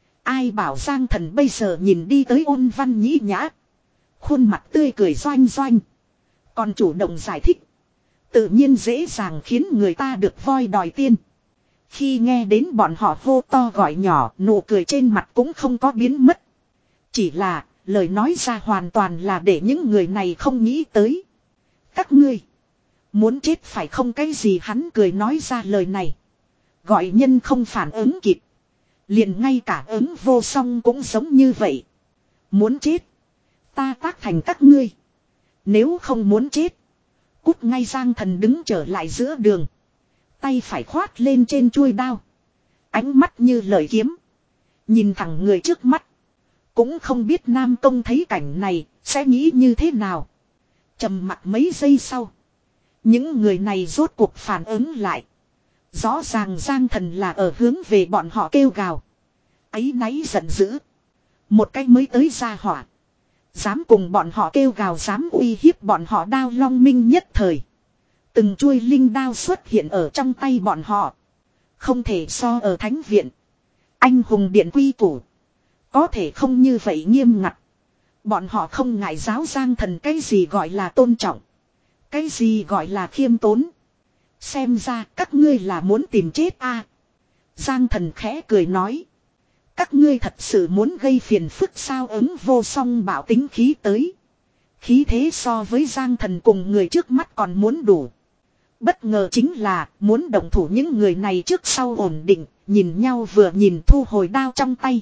Ai bảo Giang Thần bây giờ nhìn đi tới ôn văn nhĩ nhã. Khuôn mặt tươi cười doanh doanh. Còn chủ động giải thích. Tự nhiên dễ dàng khiến người ta được voi đòi tiên. Khi nghe đến bọn họ hô to gọi nhỏ, nụ cười trên mặt cũng không có biến mất. Chỉ là, lời nói ra hoàn toàn là để những người này không nghĩ tới. Các ngươi muốn chết phải không, cái gì, hắn cười nói ra lời này. Gọi nhân không phản ứng kịp. Liền ngay cả ứng vô song cũng giống như vậy. Muốn chết. Ta tác thành các ngươi. Nếu không muốn chết. Cút ngay. Giang Thần đứng trở lại giữa đường. Tay phải khoát lên trên chuôi đao. Ánh mắt như lời kiếm. Nhìn thẳng người trước mắt. Cũng không biết Nam Công thấy cảnh này sẽ nghĩ như thế nào. Trầm mặc mấy giây sau. Những người này rốt cuộc phản ứng lại. Rõ ràng Giang Thần là ở hướng về bọn họ kêu gào. Áy náy giận dữ. Một cái mới tới ra hỏa. Dám cùng bọn họ kêu gào, dám uy hiếp bọn họ, đao long minh nhất thời. Từng chuôi linh đao xuất hiện ở trong tay bọn họ. Không thể so ở thánh viện. Anh hùng điện quy củ. Có thể không như vậy nghiêm ngặt. Bọn họ không ngại giáo Giang Thần cái gì gọi là tôn trọng. Cái gì gọi là khiêm tốn. Xem ra các ngươi là muốn tìm chết a. Giang Thần khẽ cười nói. Các ngươi thật sự muốn gây phiền phức sao, ứng vô song bảo tính khí tới. Khí thế so với Giang Thần cùng người trước mắt còn muốn đủ. Bất ngờ chính là muốn động thủ những người này trước sau ổn định, nhìn nhau vừa nhìn thu hồi đao trong tay.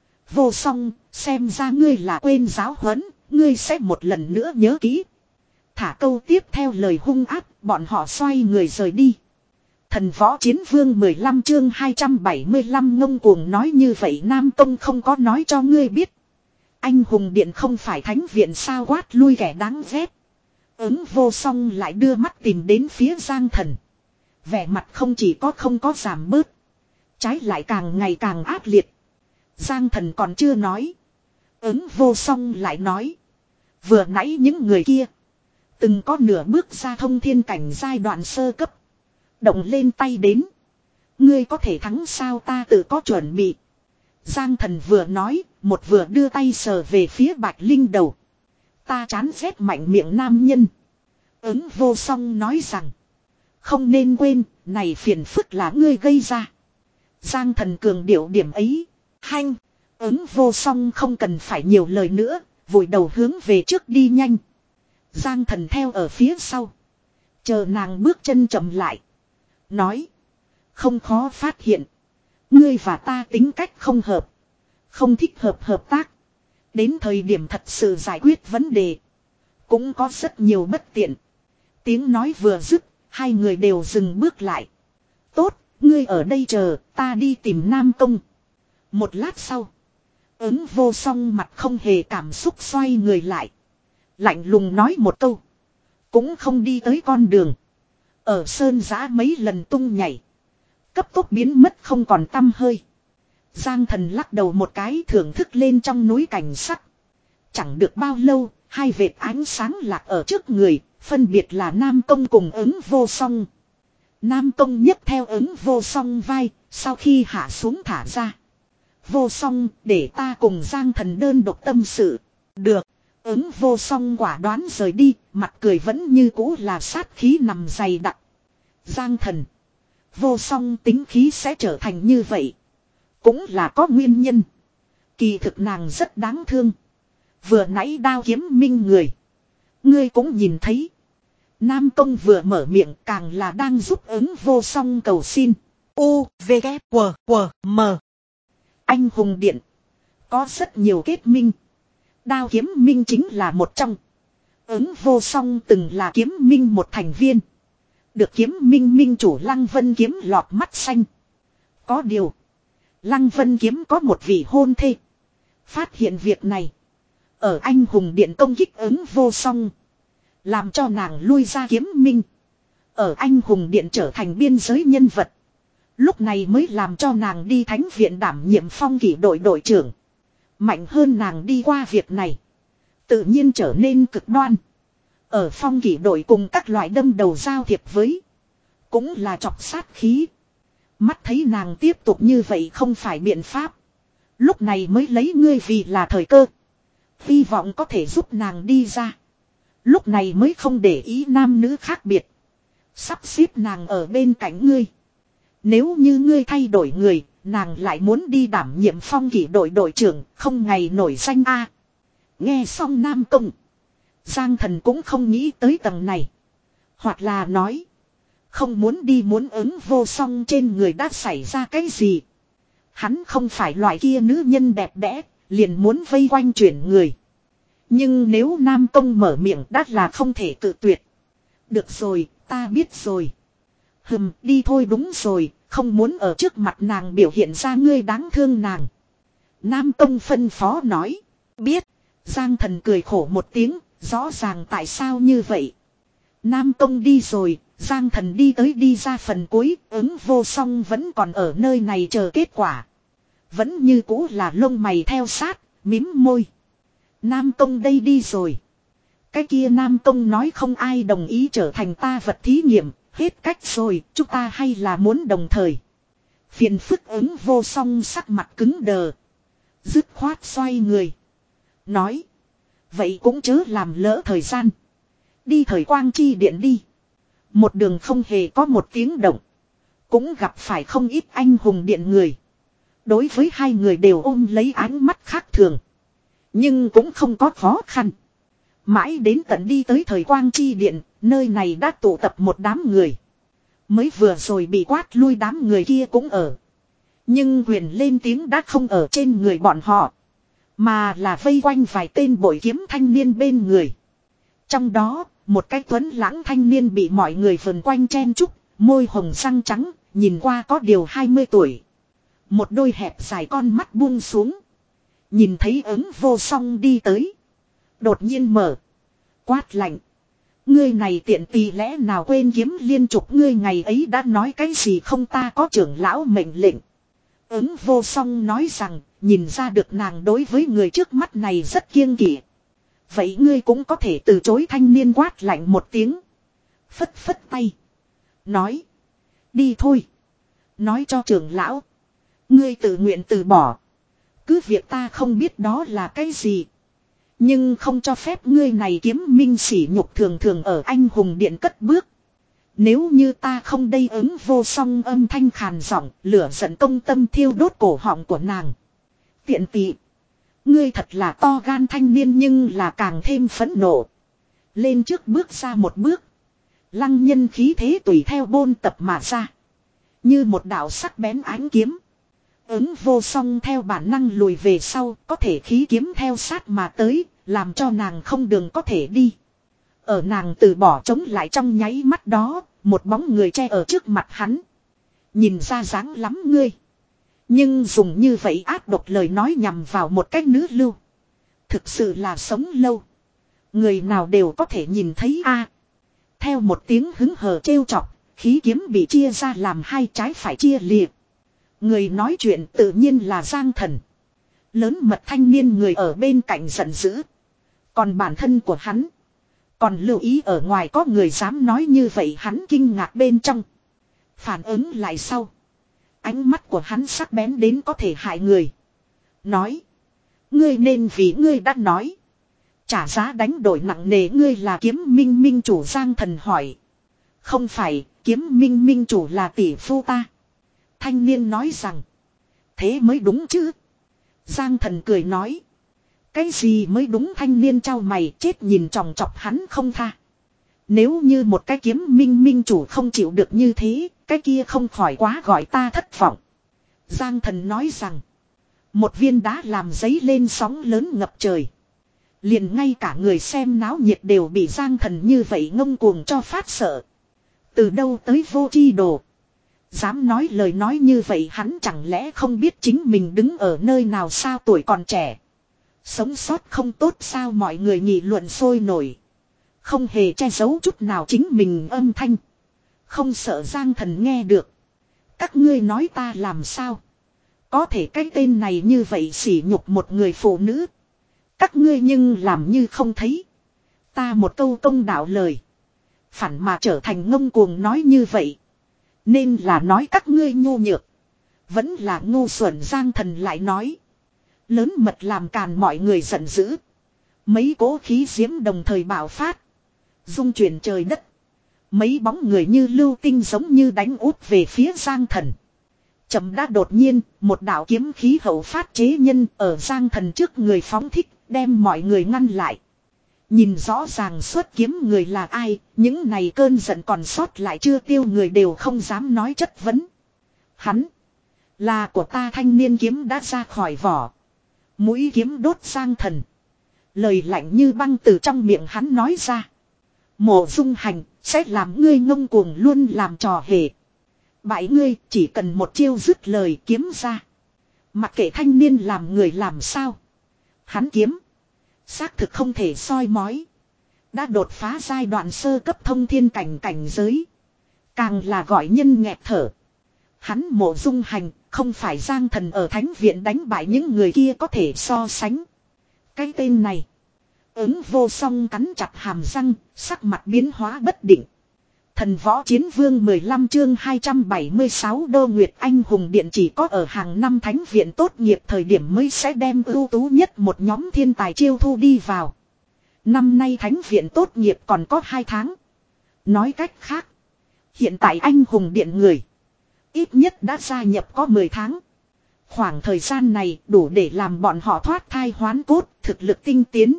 Vô song, xem ra ngươi là quên giáo huấn, ngươi sẽ một lần nữa nhớ kỹ. Thả câu tiếp theo lời hung ác, bọn họ xoay người rời đi. Thần võ chiến vương mười lăm chương hai trăm bảy mươi lăm ngông cuồng nói như vậy Nam Tông không có nói cho ngươi biết. Anh hùng điện không phải thánh viện sao quát lui kẻ đáng ghét. Ứng vô song lại đưa mắt tìm đến phía Giang Thần. Vẻ mặt không chỉ có không có giảm bớt. Trái lại càng ngày càng ác liệt. Giang Thần còn chưa nói. Ứng vô song lại nói. Vừa nãy những người kia. Từng có nửa bước ra thông thiên cảnh giai đoạn sơ cấp. Động lên tay đến. Ngươi có thể thắng sao ta tự có chuẩn bị. Giang Thần vừa nói. Một vừa đưa tay sờ về phía Bạch Linh đầu. Ta chán ghét mạnh miệng nam nhân. Ứng vô song nói rằng. Không nên quên. Này phiền phức là ngươi gây ra. Giang Thần cường điệu điểm ấy. Hanh. Ứng vô song không cần phải nhiều lời nữa. Vội đầu hướng về trước đi nhanh. Giang Thần theo ở phía sau. Chờ nàng bước chân chậm lại. Nói. Không khó phát hiện. Ngươi và ta tính cách không hợp. Không thích hợp hợp tác. Đến thời điểm thật sự giải quyết vấn đề. Cũng có rất nhiều bất tiện. Tiếng nói vừa dứt. Hai người đều dừng bước lại. Tốt. Ngươi ở đây chờ. Ta đi tìm Nam Công. Một lát sau. Ứng vô song mặt không hề cảm xúc xoay người lại. Lạnh lùng nói một câu. Cũng không đi tới con đường. Ở sơn giã mấy lần tung nhảy. Cấp tốc biến mất không còn tăm hơi. Giang Thần lắc đầu một cái thưởng thức lên trong núi cảnh sắc. Chẳng được bao lâu. Hai vệt ánh sáng lạc ở trước người. Phân biệt là Nam Công cùng ứng vô song. Nam Công nhấc theo ứng vô song vai. Sau khi hạ xuống thả ra. Vô song để ta cùng Giang Thần đơn độc tâm sự. Được. Ứng vô song quả đoán rời đi. Mặt cười vẫn như cũ là sát khí nằm dày đặc. Giang Thần. Vô song tính khí sẽ trở thành như vậy. Cũng là có nguyên nhân. Kỳ thực nàng rất đáng thương. Vừa nãy đao kiếm minh người. Ngươi cũng nhìn thấy. Nam Công vừa mở miệng càng là đang giúp ứng vô song cầu xin. U, V, K, W, W, M. Anh hùng điện. Có rất nhiều kết minh. Đao kiếm minh chính là một trong. Ứng vô song từng là kiếm minh một thành viên. Được kiếm minh minh chủ Lăng Vân Kiếm lọt mắt xanh. Có điều. Lăng Vân Kiếm có một vị hôn thê. Phát hiện việc này. Ở anh hùng điện công kích ứng vô song. Làm cho nàng lui ra kiếm minh. Ở anh hùng điện trở thành biên giới nhân vật. Lúc này mới làm cho nàng đi thánh viện đảm nhiệm phong kỷ đội đội trưởng. Mạnh hơn nàng đi qua việc này. Tự nhiên trở nên cực đoan. Ở phong kỷ đội cùng các loại đâm đầu giao thiệp với. Cũng là chọc sát khí. Mắt thấy nàng tiếp tục như vậy không phải biện pháp. Lúc này mới lấy ngươi vì là thời cơ. Hy vọng có thể giúp nàng đi ra. Lúc này mới không để ý nam nữ khác biệt. Sắp xếp nàng ở bên cạnh ngươi. Nếu như ngươi thay đổi người, nàng lại muốn đi đảm nhiệm phong kỷ đội đội trưởng, không ngày nổi danh a. Nghe xong Nam Công. Giang Thần cũng không nghĩ tới tầng này. Hoặc là nói. Không muốn đi muốn ứng vô song trên người đã xảy ra cái gì. Hắn không phải loại kia nữ nhân đẹp đẽ, liền muốn vây quanh chuyển người. Nhưng nếu Nam Công mở miệng đắt là không thể cự tuyệt. Được rồi, ta biết rồi. Hừm, đi thôi đúng rồi, không muốn ở trước mặt nàng biểu hiện ra ngươi đáng thương nàng. Nam Công phân phó nói. Biết, Giang Thần cười khổ một tiếng, rõ ràng tại sao như vậy. Nam Công đi rồi, Giang Thần đi tới đi ra phần cuối, ứng vô song vẫn còn ở nơi này chờ kết quả. Vẫn như cũ là lông mày theo sát, mím môi. Nam Công đây đi rồi. Cái kia Nam Công nói không ai đồng ý trở thành ta vật thí nghiệm, hết cách rồi, chúng ta hay là muốn đồng thời. Phiền phức ứng vô song sắc mặt cứng đờ. Dứt khoát xoay người. Nói. Vậy cũng chớ làm lỡ thời gian. Đi thời quang chi điện đi. Một đường không hề có một tiếng động. Cũng gặp phải không ít anh hùng điện người. Đối với hai người đều ôm lấy ánh mắt khác thường. Nhưng cũng không có khó khăn. Mãi đến tận đi tới thời quang chi điện, nơi này đã tụ tập một đám người. Mới vừa rồi bị quát lui đám người kia cũng ở. Nhưng quyền lên tiếng đã không ở trên người bọn họ. Mà là vây quanh vài tên bội kiếm thanh niên bên người. Trong đó, một cái tuấn lãng thanh niên bị mọi người vần quanh chen chúc, Môi hồng răng trắng, nhìn qua có điều hai mươi tuổi. Một đôi hẹp dài con mắt buông xuống. Nhìn thấy ứng vô song đi tới. Đột nhiên mở. Quát lạnh. Ngươi này tiện tì lẽ nào quên kiếm liên trục ngươi ngày ấy đã nói cái gì không ta có trưởng lão mệnh lệnh. Ứng vô song nói rằng nhìn ra được nàng đối với người trước mắt này rất kiêng kỵ. Vậy ngươi cũng có thể từ chối thanh niên quát lạnh một tiếng. Phất phất tay. Nói. Đi thôi. Nói cho trưởng lão. Ngươi tự nguyện từ bỏ. Cứ việc ta không biết đó là cái gì. Nhưng không cho phép ngươi này kiếm minh sỉ nhục thường thường ở anh hùng điện cất bước. Nếu như ta không đây ứng vô song âm thanh khàn giọng, lửa giận công tâm thiêu đốt cổ họng của nàng. Tiện tị. Ngươi thật là to gan thanh niên nhưng là càng thêm phẫn nộ. Lên trước bước ra một bước. Lăng nhân khí thế tùy theo bôn tập mà ra. Như một đạo sắc bén ánh kiếm. Ứng vô song theo bản năng lùi về sau, có thể khí kiếm theo sát mà tới, làm cho nàng không đường có thể đi. Ở nàng từ bỏ chống lại trong nháy mắt đó, một bóng người che ở trước mặt hắn. Nhìn ra dáng lắm ngươi. Nhưng dùng như vậy ác độc lời nói nhằm vào một cách nữ lưu. Thực sự là sống lâu. Người nào đều có thể nhìn thấy a. Theo một tiếng hứng hờ trêu chọc, khí kiếm bị chia ra làm hai trái phải chia liệt. Người nói chuyện tự nhiên là Giang Thần. Lớn mật thanh niên người ở bên cạnh giận dữ. Còn bản thân của hắn. Còn lưu ý ở ngoài có người dám nói như vậy hắn kinh ngạc bên trong. Phản ứng lại sau. Ánh mắt của hắn sắc bén đến có thể hại người. Nói. Ngươi nên vì ngươi đã nói. Trả giá đánh đổi nặng nề ngươi là kiếm minh minh chủ Giang Thần hỏi. Không phải, kiếm minh minh chủ là tỷ phu ta. Thanh niên nói rằng. Thế mới đúng chứ. Giang Thần cười nói. Cái gì mới đúng thanh niên trao mày chết nhìn tròng trọc hắn không tha. Nếu như một cái kiếm minh minh chủ không chịu được như thế, cái kia không khỏi quá gọi ta thất vọng. Giang Thần nói rằng. Một viên đá làm giấy lên sóng lớn ngập trời. Liền ngay cả người xem náo nhiệt đều bị Giang Thần như vậy ngông cuồng cho phát sợ. Từ đâu tới vô chi đồ. Dám nói lời nói như vậy hắn chẳng lẽ không biết chính mình đứng ở nơi nào sao tuổi còn trẻ. Sống sót không tốt sao mọi người nghị luận sôi nổi. Không hề che giấu chút nào chính mình âm thanh. Không sợ Giang Thần nghe được. Các ngươi nói ta làm sao. Có thể cái tên này như vậy sỉ nhục một người phụ nữ. Các ngươi nhưng làm như không thấy. Ta một câu công đạo lời. Phản mà trở thành ngông cuồng nói như vậy. Nên là nói các ngươi nhu nhược. Vẫn là ngu xuẩn Giang Thần lại nói. Lớn mật làm càn mọi người giận dữ. Mấy cỗ khí diễm đồng thời bạo phát. Dung chuyển trời đất. Mấy bóng người như lưu tinh giống như đánh úp về phía Giang Thần. Chậm đã đột nhiên, một đạo kiếm khí hậu phát chế nhân ở Giang Thần trước người phóng thích, đem mọi người ngăn lại. Nhìn rõ ràng xuất kiếm người là ai, những này cơn giận còn sót lại chưa tiêu người đều không dám nói chất vấn. Hắn, là của ta thanh niên kiếm đã ra khỏi vỏ. Mũi kiếm đốt Giang Thần. Lời lạnh như băng từ trong miệng hắn nói ra. Mộ Dung Hành, sẽ làm ngươi ngông cuồng luôn làm trò hề. Bại ngươi chỉ cần một chiêu dứt lời kiếm ra. Mặc kệ thanh niên làm người làm sao. Hắn kiếm. Xác thực không thể soi mói. Đã đột phá giai đoạn sơ cấp thông thiên cảnh cảnh giới. Càng là gọi nhân nghẹt thở. Hắn Mộ Dung Hành không phải Giang Thần ở thánh viện đánh bại những người kia có thể so sánh. Cái tên này. Ứng vô song cắn chặt hàm răng, sắc mặt biến hóa bất định. Thần võ chiến vương mười lăm chương hai trăm bảy mươi sáu Đô Nguyệt Anh hùng điện chỉ có ở hàng năm thánh viện tốt nghiệp thời điểm mới sẽ đem ưu tú nhất một nhóm thiên tài chiêu thu đi vào. Năm nay thánh viện tốt nghiệp còn có hai tháng. Nói cách khác. Hiện tại anh hùng điện người. Ít nhất đã gia nhập có mười tháng. Khoảng thời gian này đủ để làm bọn họ thoát thai hoán cốt, thực lực tinh tiến.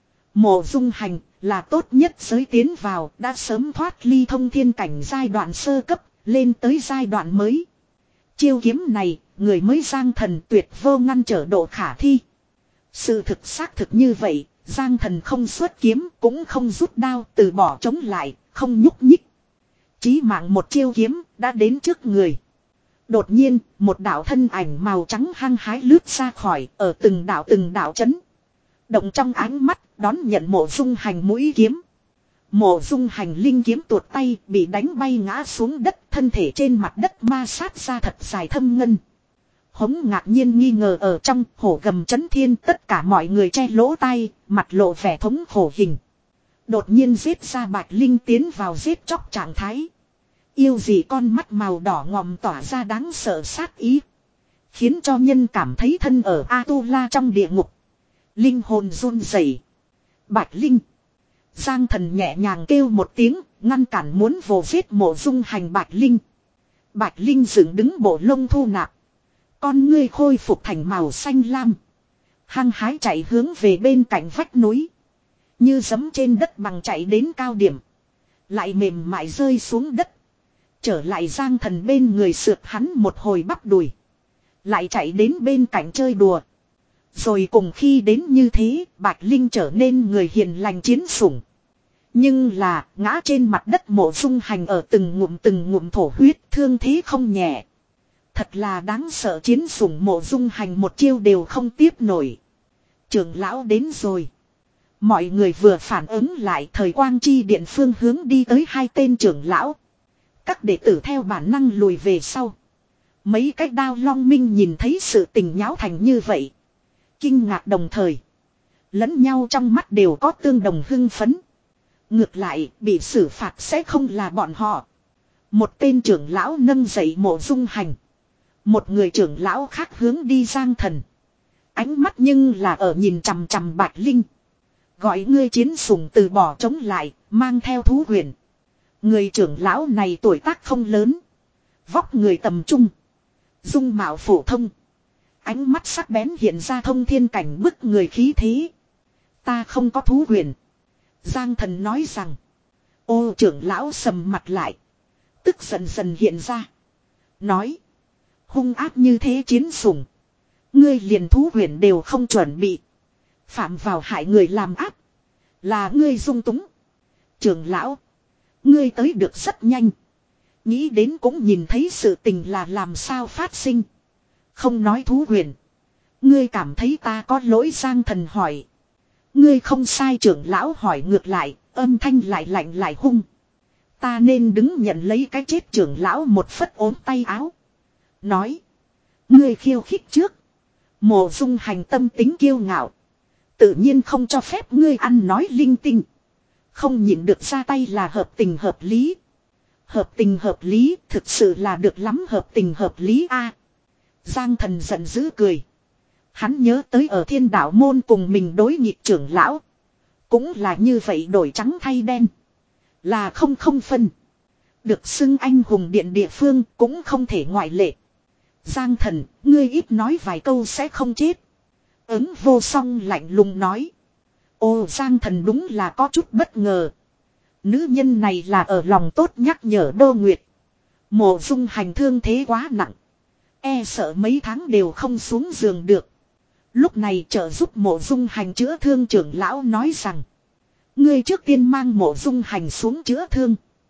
Mộ Dung Hành là tốt nhất giới tiến vào, đã sớm thoát ly thông thiên cảnh giai đoạn sơ cấp, lên tới giai đoạn mới. Chiêu kiếm này, người mới Giang Thần tuyệt vô ngăn trở độ khả thi. Sự thực xác thực như vậy, Giang Thần không xuất kiếm, cũng không rút đao, từ bỏ chống lại, không nhúc nhích. chí mạng một chiêu kiếm đã đến trước người. Đột nhiên, một đạo thân ảnh màu trắng hăng hái lướt ra khỏi ở từng đạo từng đạo chấn. Động trong ánh mắt đón nhận Mộ Dung Hành mũi kiếm. Mộ Dung Hành linh kiếm tuột tay bị đánh bay ngã xuống đất, thân thể trên mặt đất ma sát ra thật dài thâm ngân. Hống ngạc nhiên nghi ngờ ở trong, hổ gầm chấn thiên, tất cả mọi người che lỗ tai, mặt lộ vẻ thống khổ hình. Đột nhiên giết ra Bạch Linh tiến vào giết chóc trạng thái. Yêu gì con mắt màu đỏ ngòm tỏa ra đáng sợ sát ý. Khiến cho nhân cảm thấy thân ở A-tu-la trong địa ngục. Linh hồn run rẩy. Bạch Linh. Giang Thần nhẹ nhàng kêu một tiếng, ngăn cản muốn vồ giết Mộ Dung Hành Bạch Linh. Bạch Linh dựng đứng bộ lông thu nạp. Con ngươi khôi phục thành màu xanh lam. Hăng hái chạy hướng về bên cạnh vách núi. Như giẫm trên đất bằng chạy đến cao điểm. Lại mềm mại rơi xuống đất. Trở lại Giang Thần bên người sượt hắn một hồi bắp đùi. Lại chạy đến bên cạnh chơi đùa. Rồi cùng khi đến như thế, Bạch Linh trở nên người hiền lành chiến sủng. Nhưng là, ngã trên mặt đất Mộ Dung Hành ở từng ngụm từng ngụm thổ huyết, thương thế không nhẹ. Thật là đáng sợ, chiến sủng Mộ Dung Hành một chiêu đều không tiếp nổi. Trưởng lão đến rồi. Mọi người vừa phản ứng lại, thời quang chi điện phương hướng đi tới hai tên trưởng lão. Các đệ tử theo bản năng lùi về sau. Mấy cái đao long minh nhìn thấy sự tình nháo thành như vậy. Kinh ngạc đồng thời. Lẫn nhau trong mắt đều có tương đồng hưng phấn. Ngược lại, bị xử phạt sẽ không là bọn họ. Một tên trưởng lão nâng dậy Mộ Dung Hành. Một người trưởng lão khác hướng đi Giang Thần. Ánh mắt nhưng là ở nhìn chằm chằm Bạch Linh. Gọi ngươi chiến sủng từ bỏ chống lại, mang theo thú huyền. Người trưởng lão này tuổi tác không lớn. Vóc người tầm trung. Dung mạo phổ thông. Ánh mắt sắc bén hiện ra thông thiên cảnh bức người khí thế. Ta không có thú huyền. Giang Thần nói rằng. Ô trưởng lão sầm mặt lại. Tức dần dần hiện ra. Nói. Hung ác như thế chiến sủng. Ngươi liền thú huyền đều không chuẩn bị. Phạm vào hại người làm ác. Là ngươi dung túng. Trưởng lão. Ngươi tới được rất nhanh. Nghĩ đến cũng nhìn thấy sự tình là làm sao phát sinh. Không nói thú huyền. Ngươi cảm thấy ta có lỗi? Giang Thần hỏi. Ngươi không sai, trưởng lão hỏi ngược lại, âm thanh lại lạnh lại hung. Ta nên đứng nhận lấy cái chết? Trưởng lão một phất ốm tay áo. Nói. Ngươi khiêu khích trước. Mộ Dung Hành tâm tính kiêu ngạo. Tự nhiên không cho phép ngươi ăn nói linh tinh. Không nhịn được ra tay là hợp tình hợp lý. Hợp tình hợp lý, thực sự là được lắm, hợp tình hợp lý a. Giang Thần giận dữ cười. Hắn nhớ tới ở Thiên Đạo môn cùng mình đối nghịch trưởng lão. Cũng là như vậy, đổi trắng thay đen. Là không không phân. Được xưng anh hùng điện địa phương cũng không thể ngoại lệ. Giang Thần, ngươi ít nói vài câu sẽ không chết. Ứng Vô Song lạnh lùng nói. Ô, Giang Thần đúng là có chút bất ngờ. Nữ nhân này là ở lòng tốt nhắc nhở Đô Nguyệt. Mộ Dung Hành thương thế quá nặng. E sợ mấy tháng đều không xuống giường được. Lúc này trợ giúp Mộ Dung Hành chữa thương trưởng lão nói rằng. Ngươi trước tiên mang Mộ Dung Hành xuống chữa thương.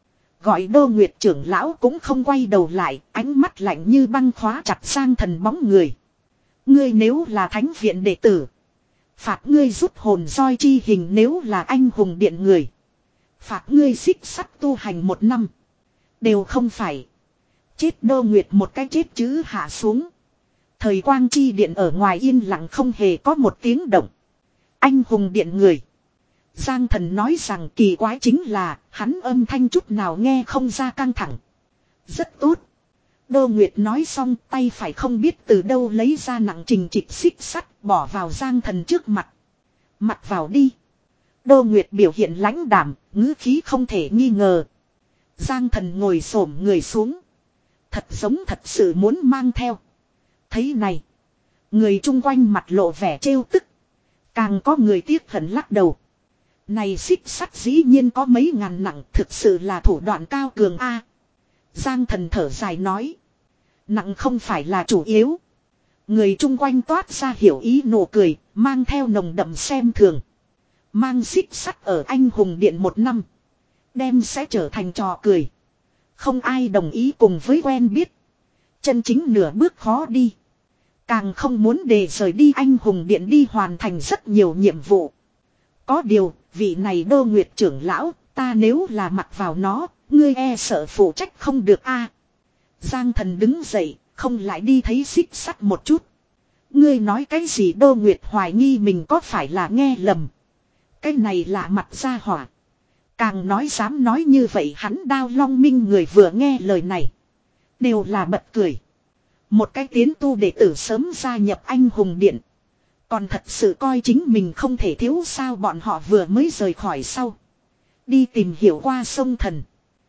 Gọi Đô Nguyệt trưởng lão cũng không quay đầu lại, ánh mắt lạnh như băng khóa chặt Giang Thần bóng người. Ngươi nếu là thánh viện đệ tử, phạt ngươi rút hồn roi chi hình; nếu là anh hùng điện người, phạt ngươi xích sắt tu hành một năm. Đều không phải. Chết Đô Nguyệt một cái chết chứ hạ xuống. Thời quang chi điện ở ngoài yên lặng không hề có một tiếng động. Anh hùng điện người. Giang Thần nói rằng kỳ quái chính là hắn âm thanh chút nào nghe không ra căng thẳng. Rất tốt. Đô Nguyệt nói xong, tay phải không biết từ đâu lấy ra nặng trình trịch xích sắt bỏ vào Giang Thần trước mặt. Mặc vào đi. Đô Nguyệt biểu hiện lãnh đảm, ngữ khí không thể nghi ngờ. Giang Thần ngồi xổm người xuống. Thật giống thật sự muốn mang theo. Thấy này. Người chung quanh mặt lộ vẻ trêu tức. Càng có người tiếc hận lắc đầu. Này xích sắt dĩ nhiên có mấy ngàn nặng, thực sự là thủ đoạn cao cường a. Giang Thần thở dài nói. Nặng không phải là chủ yếu. Người chung quanh toát ra hiểu ý nụ cười, mang theo nồng đậm xem thường. Mang xích sắt ở anh hùng điện một năm. Đem sẽ trở thành trò cười. Không ai đồng ý cùng với quen biết. Chân chính nửa bước khó đi. Càng không muốn để rời đi anh hùng điện đi hoàn thành rất nhiều nhiệm vụ. Có điều, vị này Đô Nguyệt trưởng lão, ta nếu là mặc vào nó, ngươi e sợ phụ trách không được a. Giang Thần đứng dậy, không lại đi thấy xích sắt một chút. Ngươi nói cái gì? Đô Nguyệt hoài nghi mình có phải là nghe lầm. Cái này lạ mặt ra hỏa. Càng nói dám nói như vậy, hắn Đao Long Minh người vừa nghe lời này. Đều là bật cười. Một cái tiến tu đệ tử sớm gia nhập anh hùng điện. Còn thật sự coi chính mình không thể thiếu sao? Bọn họ vừa mới rời khỏi sau. Đi tìm hiểu qua sông Thần.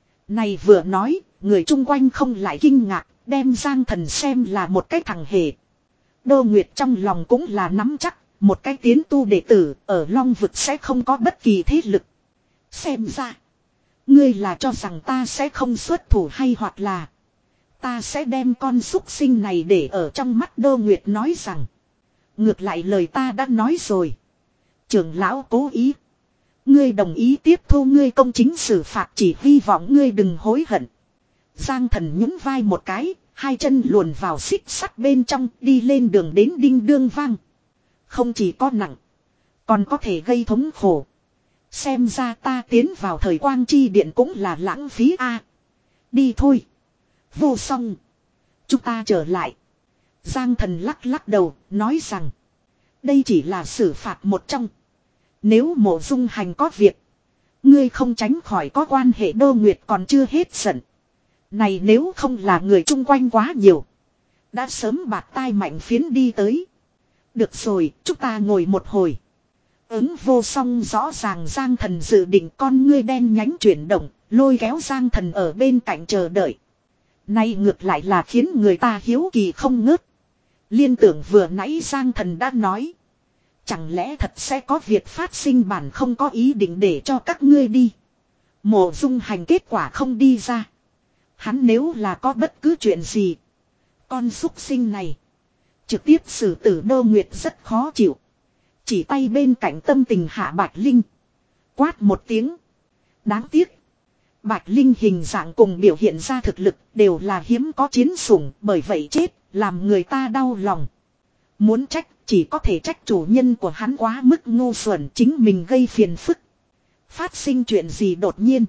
Này vừa nói, người chung quanh không lại kinh ngạc, đem Giang Thần xem là một cái thằng hề. Đô Nguyệt trong lòng cũng là nắm chắc, một cái tiến tu đệ tử ở Long Vực sẽ không có bất kỳ thế lực. Xem ra, ngươi là cho rằng ta sẽ không xuất thủ hay hoặc là ta sẽ đem con súc sinh này để ở trong mắt. Đô Nguyệt nói rằng, ngược lại lời ta đã nói rồi. Trưởng lão cố ý. Ngươi đồng ý tiếp thu ngươi công chính xử phạt, chỉ hy vọng ngươi đừng hối hận. Giang Thần nhún vai một cái, hai chân luồn vào xích sắt bên trong, đi lên đường đến đinh đương vang. Không chỉ có nặng, còn có thể gây thống khổ. Xem ra ta tiến vào thời quang chi điện cũng là lãng phí a. Đi thôi. Vô song. Chúng ta trở lại. Giang Thần lắc lắc đầu, nói rằng. Đây chỉ là xử phạt một trong. Nếu Mộ Dung Hành có việc, ngươi không tránh khỏi có quan hệ. Đô Nguyệt còn chưa hết giận. Này nếu không là người chung quanh quá nhiều, đã sớm bạt tai mạnh phiến đi tới. Được rồi, chúng ta ngồi một hồi. Ứng Vô Song rõ ràng Giang Thần dự định, con ngươi đen nhánh chuyển động, lôi kéo Giang Thần ở bên cạnh chờ đợi. Nay ngược lại là khiến người ta hiếu kỳ không ngớt. Liên tưởng vừa nãy Giang Thần đã nói, chẳng lẽ thật sẽ có việc phát sinh? Bản không có ý định để cho các ngươi đi. Mộ Dung Hành kết quả không đi ra. Hắn nếu là có bất cứ chuyện gì, con súc sinh này trực tiếp xử tử. Đô Nguyệt rất khó chịu, chỉ tay bên cạnh tâm tình hạ Bạch Linh, quát một tiếng. Đáng tiếc, Bạch Linh hình dạng cùng biểu hiện ra thực lực đều là hiếm có chiến sủng, bởi vậy chết làm người ta đau lòng. Muốn trách chỉ có thể trách chủ nhân của hắn quá mức ngu xuẩn, chính mình gây phiền phức. Phát sinh chuyện gì? Đột nhiên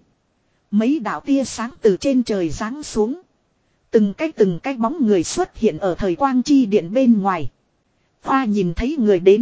mấy đạo tia sáng từ trên trời giáng xuống. Từng cái từng cái bóng người xuất hiện ở thời quang chi điện bên ngoài. Hoa nhìn thấy người đến,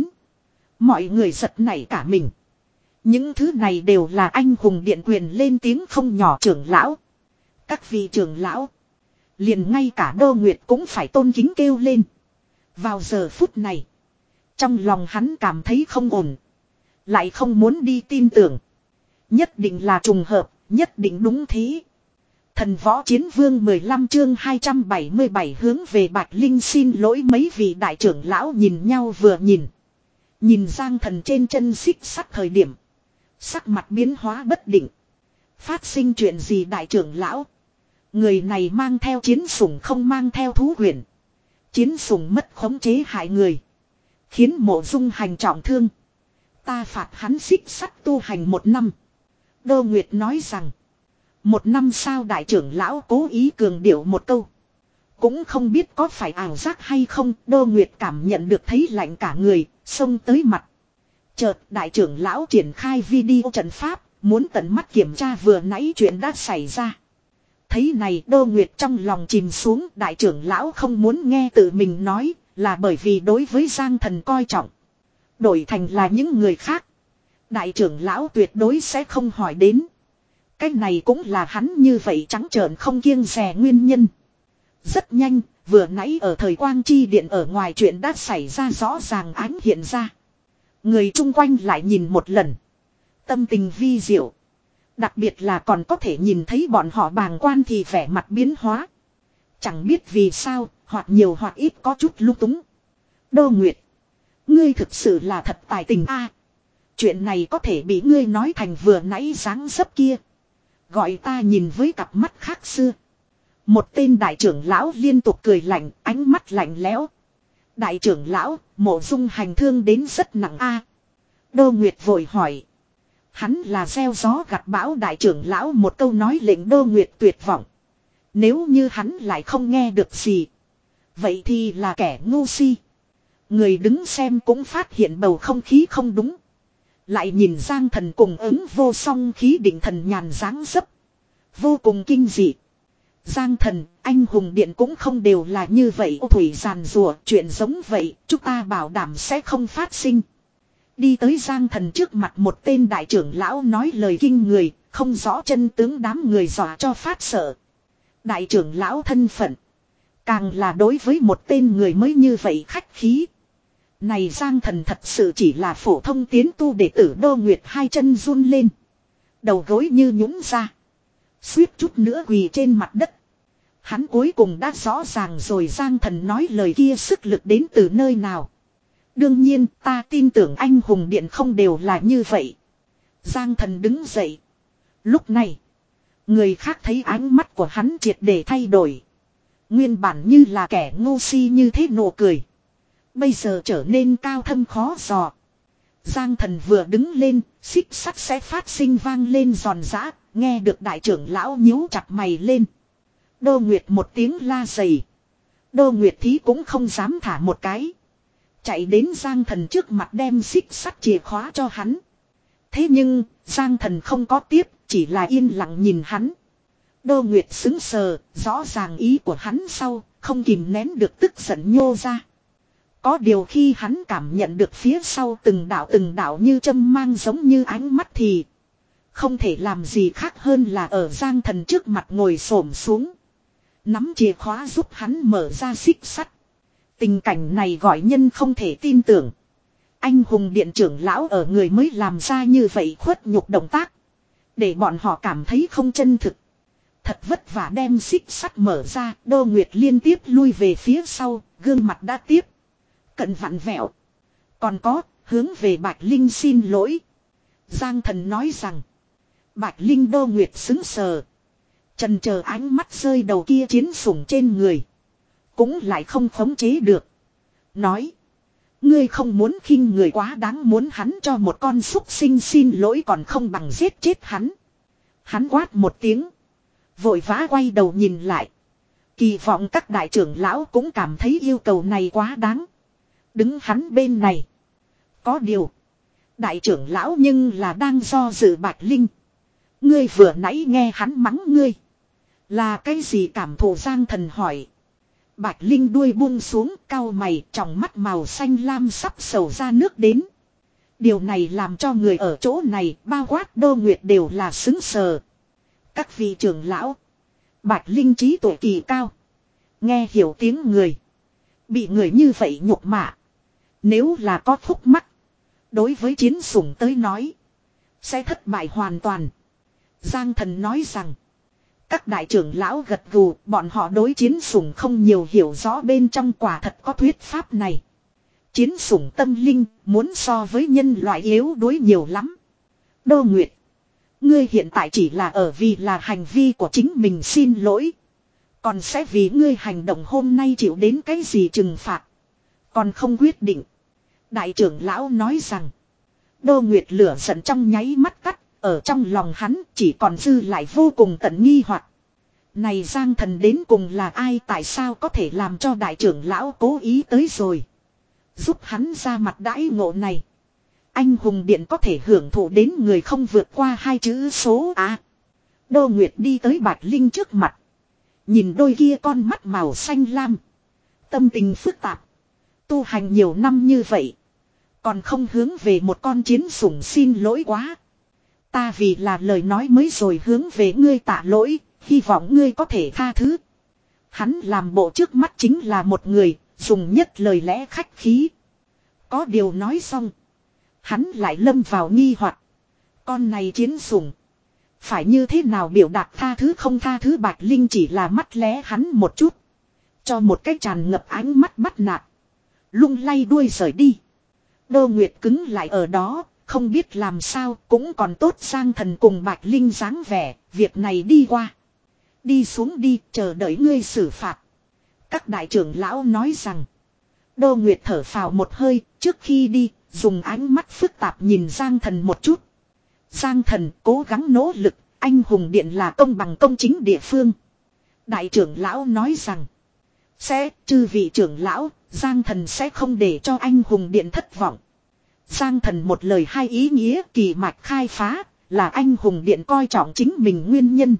mọi người giật nảy cả mình. Những thứ này đều là anh hùng điện quyền lên tiếng không nhỏ trưởng lão. Các vị trưởng lão, liền ngay cả Đô Nguyệt cũng phải tôn kính kêu lên. Vào giờ phút này, trong lòng hắn cảm thấy không ổn, lại không muốn đi tin tưởng. Nhất định là trùng hợp, nhất định đúng thế. Thần Võ Chiến Vương mười lăm chương hai trăm bảy mươi bảy hướng về Bạch Linh xin lỗi. Mấy vị đại trưởng lão nhìn nhau vừa nhìn. Nhìn Giang Thần trên chân xích sắt thời điểm, sắc mặt biến hóa bất định. Phát sinh chuyện gì đại trưởng lão? Người này mang theo chiến sủng không mang theo thú huyền. Chiến sủng mất khống chế hại người, khiến Mộ Dung Hành trọng thương. Ta phạt hắn xích sắt tu hành một năm. Đô Nguyệt nói rằng, một năm sao? Đại trưởng lão cố ý cường điệu một câu. Cũng không biết có phải ảo giác hay không, Đô Nguyệt cảm nhận được thấy lạnh cả người, xông tới mặt. Chợt đại trưởng lão triển khai video trận pháp, muốn tận mắt kiểm tra vừa nãy chuyện đã xảy ra. Thấy này Đô Nguyệt trong lòng chìm xuống. Đại trưởng lão không muốn nghe tự mình nói, là bởi vì đối với Giang Thần coi trọng. Đổi thành là những người khác, đại trưởng lão tuyệt đối sẽ không hỏi đến. Cái này cũng là hắn như vậy trắng trợn không kiêng dè nguyên nhân. Rất nhanh, vừa nãy ở thời quang chi điện ở ngoài chuyện đã xảy ra rõ ràng ánh hiện ra. Người chung quanh lại nhìn một lần, tâm tình vi diệu. Đặc biệt là còn có thể nhìn thấy bọn họ bàng quan thì vẻ mặt biến hóa. Chẳng biết vì sao, hoặc nhiều hoặc ít có chút lung túng. Đô Nguyệt, ngươi thực sự là thật tài tình a. Chuyện này có thể bị ngươi nói thành vừa nãy dáng dấp kia, gọi ta nhìn với cặp mắt khác xưa. Một tên đại trưởng lão liên tục cười lạnh, ánh mắt lạnh lẽo. Đại trưởng lão, Mộ Dung Hành thương đến rất nặng a. Đô Nguyệt vội hỏi. Hắn là gieo gió gặt bão. Đại trưởng lão một câu nói lệnh Đô Nguyệt tuyệt vọng. Nếu như hắn lại không nghe được gì. Vậy thì là kẻ ngu si. Người đứng xem cũng phát hiện bầu không khí không đúng. Lại nhìn Giang Thần cùng ứng vô song khí định thần nhàn dáng dấp. Vô cùng kinh dị. Giang Thần, anh hùng điện cũng không đều là như vậy. Ô thủy giàn rùa, chuyện giống vậy, chúng ta bảo đảm sẽ không phát sinh. Đi tới Giang Thần trước mặt một tên đại trưởng lão nói lời kinh người, không rõ chân tướng đám người dọa cho phát sợ. Đại trưởng lão thân phận. Càng là đối với một tên người mới như vậy khách khí. Này Giang Thần thật sự chỉ là phổ thông tiến tu đệ tử Đô Nguyệt, hai chân run lên. Đầu gối như nhũn ra. Suýt chút nữa quỳ trên mặt đất. Hắn cuối cùng đã rõ ràng rồi Giang Thần nói lời kia sức lực đến từ nơi nào. Đương nhiên ta tin tưởng anh hùng điện không đều là như vậy. Giang Thần đứng dậy. Lúc này, người khác thấy ánh mắt của hắn triệt để thay đổi. Nguyên bản như là kẻ ngu si như thế nụ cười. Bây giờ trở nên cao thâm khó dò. Giang Thần vừa đứng lên, xích sắt sẽ phát sinh vang lên giòn giã, nghe được đại trưởng lão nhíu chặt mày lên. Đô Nguyệt một tiếng la dày. Đô Nguyệt Thí cũng không dám thả một cái. Chạy đến Giang Thần trước mặt đem xích sắt chìa khóa cho hắn. Thế nhưng, Giang Thần không có tiếp, chỉ là yên lặng nhìn hắn. Đô Nguyệt xứng sờ, rõ ràng ý của hắn sau, không kìm nén được tức giận nhô ra. Có điều khi hắn cảm nhận được phía sau từng đạo từng đạo như châm mang giống như ánh mắt thì không thể làm gì khác hơn là ở Giang Thần trước mặt ngồi xổm xuống. Nắm chìa khóa giúp hắn mở ra xích sắt. Tình cảnh này gọi nhân không thể tin tưởng. Anh hùng điện trưởng lão ở người mới làm ra như vậy khuất nhục động tác. Để bọn họ cảm thấy không chân thực. Thật vất vả đem xích sắt mở ra, Đô Nguyệt liên tiếp lui về phía sau, gương mặt đã tiếp cận vặn vẹo. Còn có, hướng về Bạch Linh xin lỗi. Giang Thần nói rằng, Bạch Linh Đô Nguyệt xứng sờ. Trần chờ ánh mắt rơi đầu kia chiến sủng trên người. Cũng lại không khống chế được. Nói, ngươi không muốn khinh người quá đáng, muốn hắn cho một con súc sinh xin lỗi còn không bằng giết chết hắn. Hắn quát một tiếng. Vội vã quay đầu nhìn lại. Kỳ vọng các đại trưởng lão cũng cảm thấy yêu cầu này quá đáng. Đứng hắn bên này. Có điều. Đại trưởng lão nhưng là đang do dự Bạch Linh. Ngươi vừa nãy nghe hắn mắng ngươi. Là cái gì cảm thụ? Giang Thần hỏi. Bạch Linh đuôi buông xuống, cau mày, trong mắt màu xanh lam sắp sầu ra nước đến. Điều này làm cho người ở chỗ này, bao quát Đô Nguyệt đều là xứng sờ. Các vị trưởng lão. Bạch Linh trí tuệ kỳ cao. Nghe hiểu tiếng người. Bị người như vậy nhục mạ. Nếu là có khúc mắc. Đối với chiến sủng tới nói. Sẽ thất bại hoàn toàn. Giang Thần nói rằng. Các đại trưởng lão gật gù. Bọn họ đối chiến sủng không nhiều hiểu rõ bên trong, quả thật có thuyết pháp này. Chiến sủng tâm linh muốn so với nhân loại yếu đuối nhiều lắm. Đô Nguyệt. Ngươi hiện tại chỉ là ở vì là hành vi của chính mình xin lỗi. Còn sẽ vì ngươi hành động hôm nay chịu đến cái gì trừng phạt. Còn không quyết định. Đại trưởng lão nói rằng. Đô Nguyệt lửa giận trong nháy mắt tắt. Ở trong lòng hắn chỉ còn dư lại vô cùng tận nghi hoặc. Này Giang Thần đến cùng là ai, tại sao có thể làm cho đại trưởng lão cố ý tới rồi. Giúp hắn ra mặt đãi ngộ này. Anh hùng điện có thể hưởng thụ đến người không vượt qua hai chữ số à. Đô Nguyệt đi tới Bạch Linh trước mặt. Nhìn đôi kia con mắt màu xanh lam. Tâm tình phức tạp. Tu hành nhiều năm như vậy. Còn không hướng về một con chiến sủng xin lỗi quá. Ta vì là lời nói mới rồi hướng về ngươi tạ lỗi. Hy vọng ngươi có thể tha thứ. Hắn làm bộ trước mắt chính là một người. Dùng nhất lời lẽ khách khí. Có điều nói xong. Hắn lại lâm vào nghi hoặc. Con này chiến sủng. Phải như thế nào biểu đạt tha thứ không tha thứ? Bạch Linh chỉ là mắt lé hắn một chút. Cho một cái tràn ngập ánh mắt bắt nạt. Lung lay đuôi rời đi. Đô Nguyệt cứng lại ở đó. Không biết làm sao cũng còn tốt Giang Thần cùng Bạch Linh dáng vẻ. Việc này đi qua. Đi xuống đi chờ đợi ngươi xử phạt. Các đại trưởng lão nói rằng. Đô Nguyệt thở phào một hơi trước khi đi. Dùng ánh mắt phức tạp nhìn Giang Thần một chút. Giang Thần cố gắng nỗ lực. Anh hùng điện là công bằng công chính địa phương. Đại trưởng lão nói rằng. Sẽ, chư vị trưởng lão, Giang Thần sẽ không để cho anh hùng điện thất vọng. Giang Thần một lời hai ý nghĩa kỳ mạch khai phá, là anh hùng điện coi trọng chính mình nguyên nhân.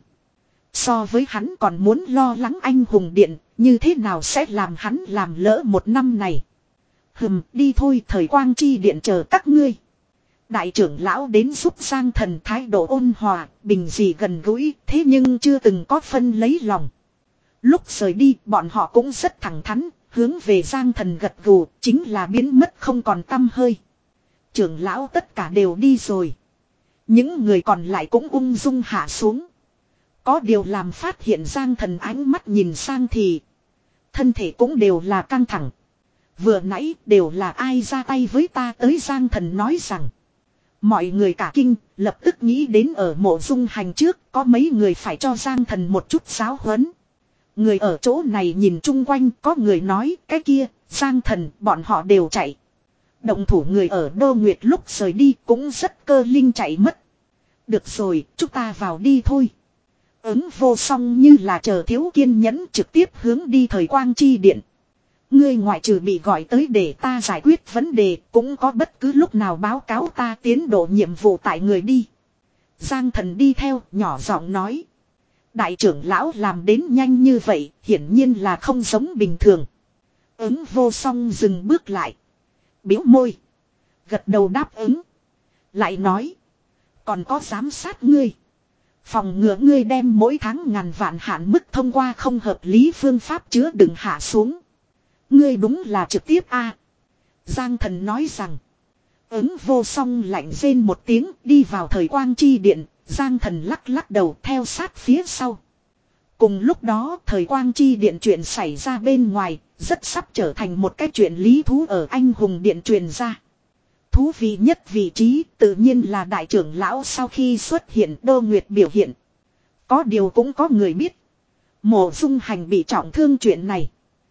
So với hắn còn muốn lo lắng anh hùng điện, như thế nào sẽ làm hắn làm lỡ một năm này. Hừm, đi thôi, thời quang chi điện chờ các ngươi. Đại trưởng lão đến giúp Giang Thần thái độ ôn hòa, bình dị gần gũi, thế nhưng chưa từng có phân lấy lòng. Lúc rời đi, bọn họ cũng rất thẳng thắn, hướng về Giang Thần gật gù, chính là biến mất không còn tăm hơi. Trưởng lão tất cả đều đi rồi. Những người còn lại cũng ung dung hạ xuống. Có điều làm phát hiện Giang Thần ánh mắt nhìn sang thì thân thể cũng đều là căng thẳng. Vừa nãy đều là ai ra tay với ta tới, Giang Thần nói rằng. Mọi người cả kinh, lập tức nghĩ đến ở mộ dung hành trước, có mấy người phải cho Giang Thần một chút giáo huấn. Người ở chỗ này nhìn chung quanh, có người nói, cái kia, Giang Thần, bọn họ đều chạy. Động thủ người ở Đô Nguyệt lúc rời đi cũng rất cơ linh chạy mất. Được rồi, chúng ta vào đi thôi. Ứng vô song như là chờ thiếu kiên nhẫn trực tiếp hướng đi thời quang chi điện. Ngươi ngoại trừ bị gọi tới để ta giải quyết vấn đề, cũng có bất cứ lúc nào báo cáo ta tiến độ nhiệm vụ tại người đi. Giang Thần đi theo, nhỏ giọng nói. Đại trưởng lão làm đến nhanh như vậy, hiển nhiên là không giống bình thường. Ứng vô song dừng bước lại. Biếu môi. Gật đầu đáp ứng. Lại nói. Còn có giám sát ngươi. Phòng ngừa ngươi đem mỗi tháng ngàn vạn hạn mức thông qua không hợp lý phương pháp chứa đựng hạ xuống. Ngươi đúng là trực tiếp a. Giang Thần nói rằng. Ứng vô song lạnh rên một tiếng đi vào thời quang chi điện. Giang Thần lắc lắc đầu theo sát phía sau. Cùng lúc đó thời quang chi điện chuyện xảy ra bên ngoài. Rất sắp trở thành một cái chuyện lý thú ở anh hùng điện truyền ra. Thú vị nhất vị trí tự nhiên là đại trưởng lão sau khi xuất hiện Đô Nguyệt biểu hiện. Có điều cũng có người biết. Mộ dung hành bị trọng thương chuyện này.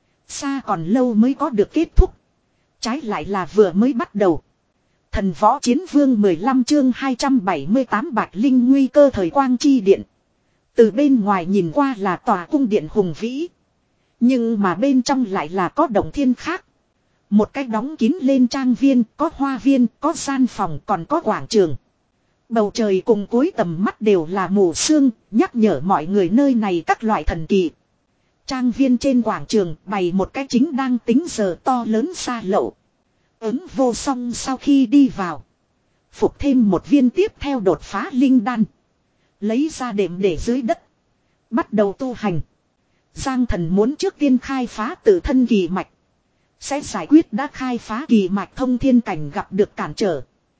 Xa còn lâu mới có được kết thúc. Trái lại là vừa mới bắt đầu. Thần võ chiến vương mười lăm chương hai trăm bảy mươi tám Bạch Linh nguy cơ thời quang chi điện. Từ bên ngoài nhìn qua là tòa cung điện hùng vĩ. Nhưng mà bên trong lại là có động thiên khác. Một cái đóng kín lên trang viên, có hoa viên, có gian phòng, còn có quảng trường. Bầu trời cùng cuối tầm mắt đều là mù sương, nhắc nhở mọi người nơi này các loại thần kỳ. Trang viên trên quảng trường bày một cái chính đang tính giờ to lớn xa lậu. Ứng vô song sau khi đi vào. Phục thêm một viên tiếp theo đột phá linh đan. Lấy ra đệm để dưới đất. Bắt đầu tu hành. Giang Thần muốn trước tiên khai phá tự thân kỳ mạch. Sẽ giải quyết đã khai phá kỳ mạch thông thiên cảnh gặp được cản trở.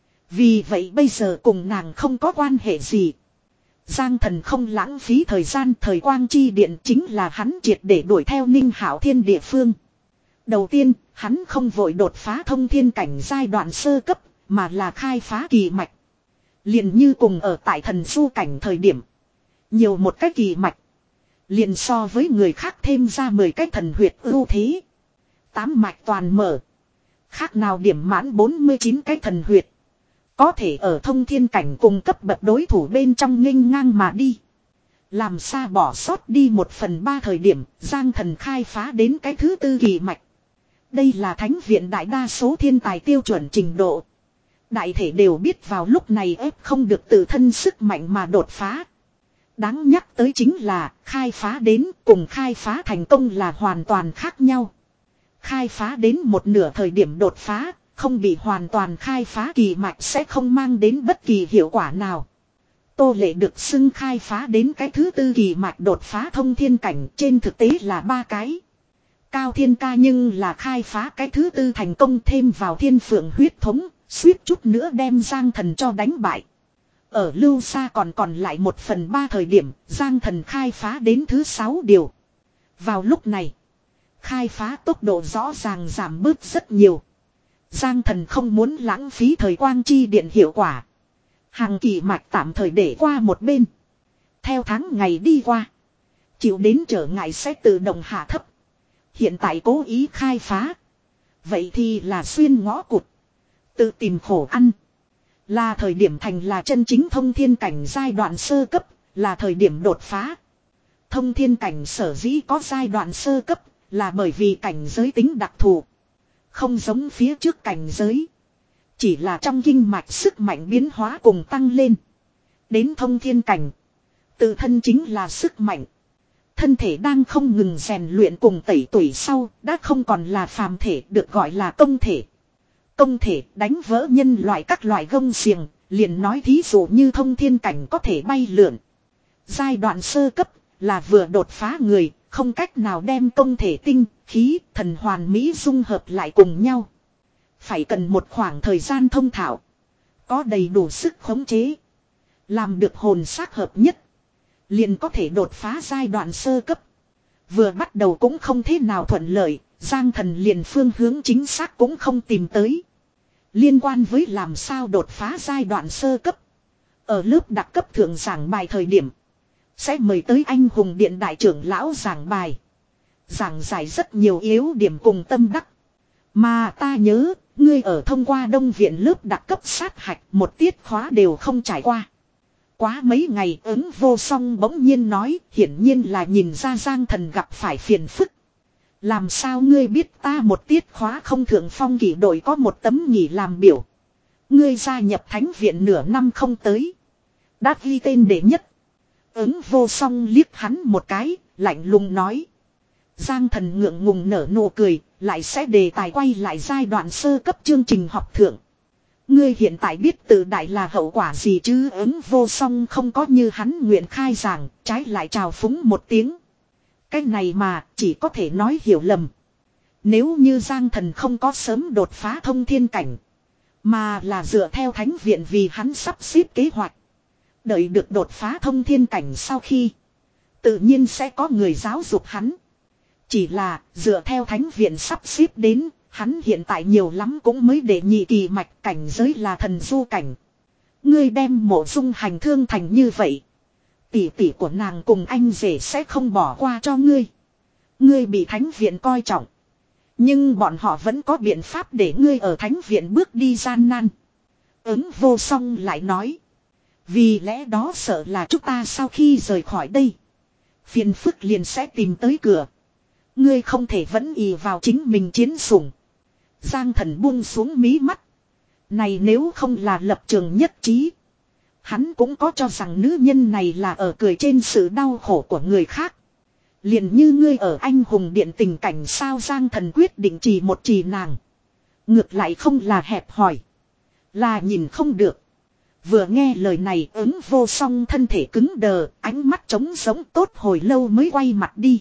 Vì vậy bây giờ cùng nàng không có quan hệ gì. Giang Thần không lãng phí thời gian, thời quang chi điện chính là hắn triệt để đuổi theo Ninh Hạo Thiên địa phương. Đầu tiên, hắn không vội đột phá thông thiên cảnh giai đoạn sơ cấp, mà là khai phá kỳ mạch. Liền như cùng ở tại thần du cảnh thời điểm. Nhiều một cái kỳ mạch. Liền so với người khác thêm ra mười cái thần huyệt ưu thế. Tám mạch toàn mở. Khác nào điểm mãn bốn mươi chín cái thần huyệt. Có thể ở thông thiên cảnh cùng cấp bậc đối thủ bên trong nghênh ngang mà đi. Làm xa bỏ sót đi một phần ba thời điểm, Giang Thần khai phá đến cái thứ tư kỳ mạch. Đây là thánh viện đại đa số thiên tài tiêu chuẩn trình độ. Đại thể đều biết vào lúc này ép không được tự thân sức mạnh mà đột phá. Đáng nhắc tới chính là khai phá đến cùng khai phá thành công là hoàn toàn khác nhau. Khai phá đến một nửa thời điểm đột phá, không bị hoàn toàn khai phá kỳ mạch sẽ không mang đến bất kỳ hiệu quả nào. Tô Lệ được xưng khai phá đến cái thứ tư kỳ mạch đột phá thông thiên cảnh, trên thực tế là ba cái. Cao Thiên Ca nhưng là khai phá cái thứ tư thành công thêm vào thiên phượng huyết thống, suýt chút nữa đem Giang Thần cho đánh bại. Ở lưu xa còn còn lại một phần ba thời điểm, Giang Thần khai phá đến thứ sáu điều. Vào lúc này, khai phá tốc độ rõ ràng giảm bớt rất nhiều. Giang Thần không muốn lãng phí thời quang chi điện hiệu quả. Hàng kỳ mạch tạm thời để qua một bên. Theo tháng ngày đi qua, chịu đến trở ngại sẽ tự động hạ thấp. Hiện tại cố ý khai phá. Vậy thì là xuyên ngõ cụt. Tự tìm khổ ăn. Là thời điểm thành là chân chính thông thiên cảnh giai đoạn sơ cấp. Là thời điểm đột phá. Thông thiên cảnh sở dĩ có giai đoạn sơ cấp là bởi vì cảnh giới tính đặc thù. Không giống phía trước cảnh giới. Chỉ là trong kinh mạch sức mạnh biến hóa cùng tăng lên. Đến thông thiên cảnh. Tự thân chính là sức mạnh. Thân thể đang không ngừng rèn luyện cùng tẩy tuổi sau đã không còn là phàm thể được gọi là công thể. Công thể đánh vỡ nhân loại các loại gông xiềng, liền nói thí dụ như thông thiên cảnh có thể bay lượn. Giai đoạn sơ cấp là vừa đột phá người, không cách nào đem công thể tinh, khí, thần hoàn mỹ dung hợp lại cùng nhau. Phải cần một khoảng thời gian thông thạo. Có đầy đủ sức khống chế. Làm được hồn xác hợp nhất. Liền có thể đột phá giai đoạn sơ cấp. Vừa bắt đầu cũng không thế nào thuận lợi. Giang Thần liền phương hướng chính xác cũng không tìm tới. Liên quan với làm sao đột phá giai đoạn sơ cấp. Ở lớp đặc cấp thượng giảng bài thời điểm. Sẽ mời tới anh hùng điện đại trưởng lão giảng bài. Giảng giải rất nhiều yếu điểm cùng tâm đắc. Mà ta nhớ, ngươi ở thông qua đông viện lớp đặc cấp sát hạch một tiết khóa đều không trải qua. Quá mấy ngày ứng vô song bỗng nhiên nói, hiển nhiên là nhìn ra Giang Thần gặp phải phiền phức. Làm sao ngươi biết ta một tiết khóa không thượng phong kỷ đội có một tấm nghỉ làm biểu. Ngươi gia nhập thánh viện nửa năm không tới. Đã ghi tên đệ nhất. Ứng vô song liếc hắn một cái, lạnh lùng nói. Giang Thần ngượng ngùng nở nụ cười, lại sẽ đề tài quay lại giai đoạn sơ cấp chương trình học thượng. Ngươi hiện tại biết tự đại là hậu quả gì chứ? Ứng vô song không có như hắn nguyện khai giảng, trái lại trào phúng một tiếng. Cái này mà chỉ có thể nói hiểu lầm. Nếu như Giang Thần không có sớm đột phá thông thiên cảnh, mà là dựa theo thánh viện vì hắn sắp xếp kế hoạch. Đợi được đột phá thông thiên cảnh sau khi, tự nhiên sẽ có người giáo dục hắn. Chỉ là dựa theo thánh viện sắp xếp đến, hắn hiện tại nhiều lắm cũng mới để nhị kỳ mạch cảnh giới là thần du cảnh. Ngươi đem Mộ Dung hành thương thành như vậy. Tỷ tỷ của nàng cùng anh rể sẽ không bỏ qua cho ngươi. Ngươi bị thánh viện coi trọng. Nhưng bọn họ vẫn có biện pháp để ngươi ở thánh viện bước đi gian nan. Ứng vô song lại nói. Vì lẽ đó sợ là chúng ta sau khi rời khỏi đây. Phiền phức liền sẽ tìm tới cửa. Ngươi không thể vẫn ì vào chính mình chiến sủng. Giang Thần buông xuống mí mắt. Này nếu không là lập trường nhất trí. Hắn cũng có cho rằng nữ nhân này là ở cười trên sự đau khổ của người khác. Liền như ngươi ở anh hùng điện tình cảnh sao? Giang Thần quyết định chỉ một chỉ nàng. Ngược lại không là hẹp hòi. Là nhìn không được. Vừa nghe lời này ứng vô song thân thể cứng đờ, ánh mắt trống sống tốt hồi lâu mới quay mặt đi.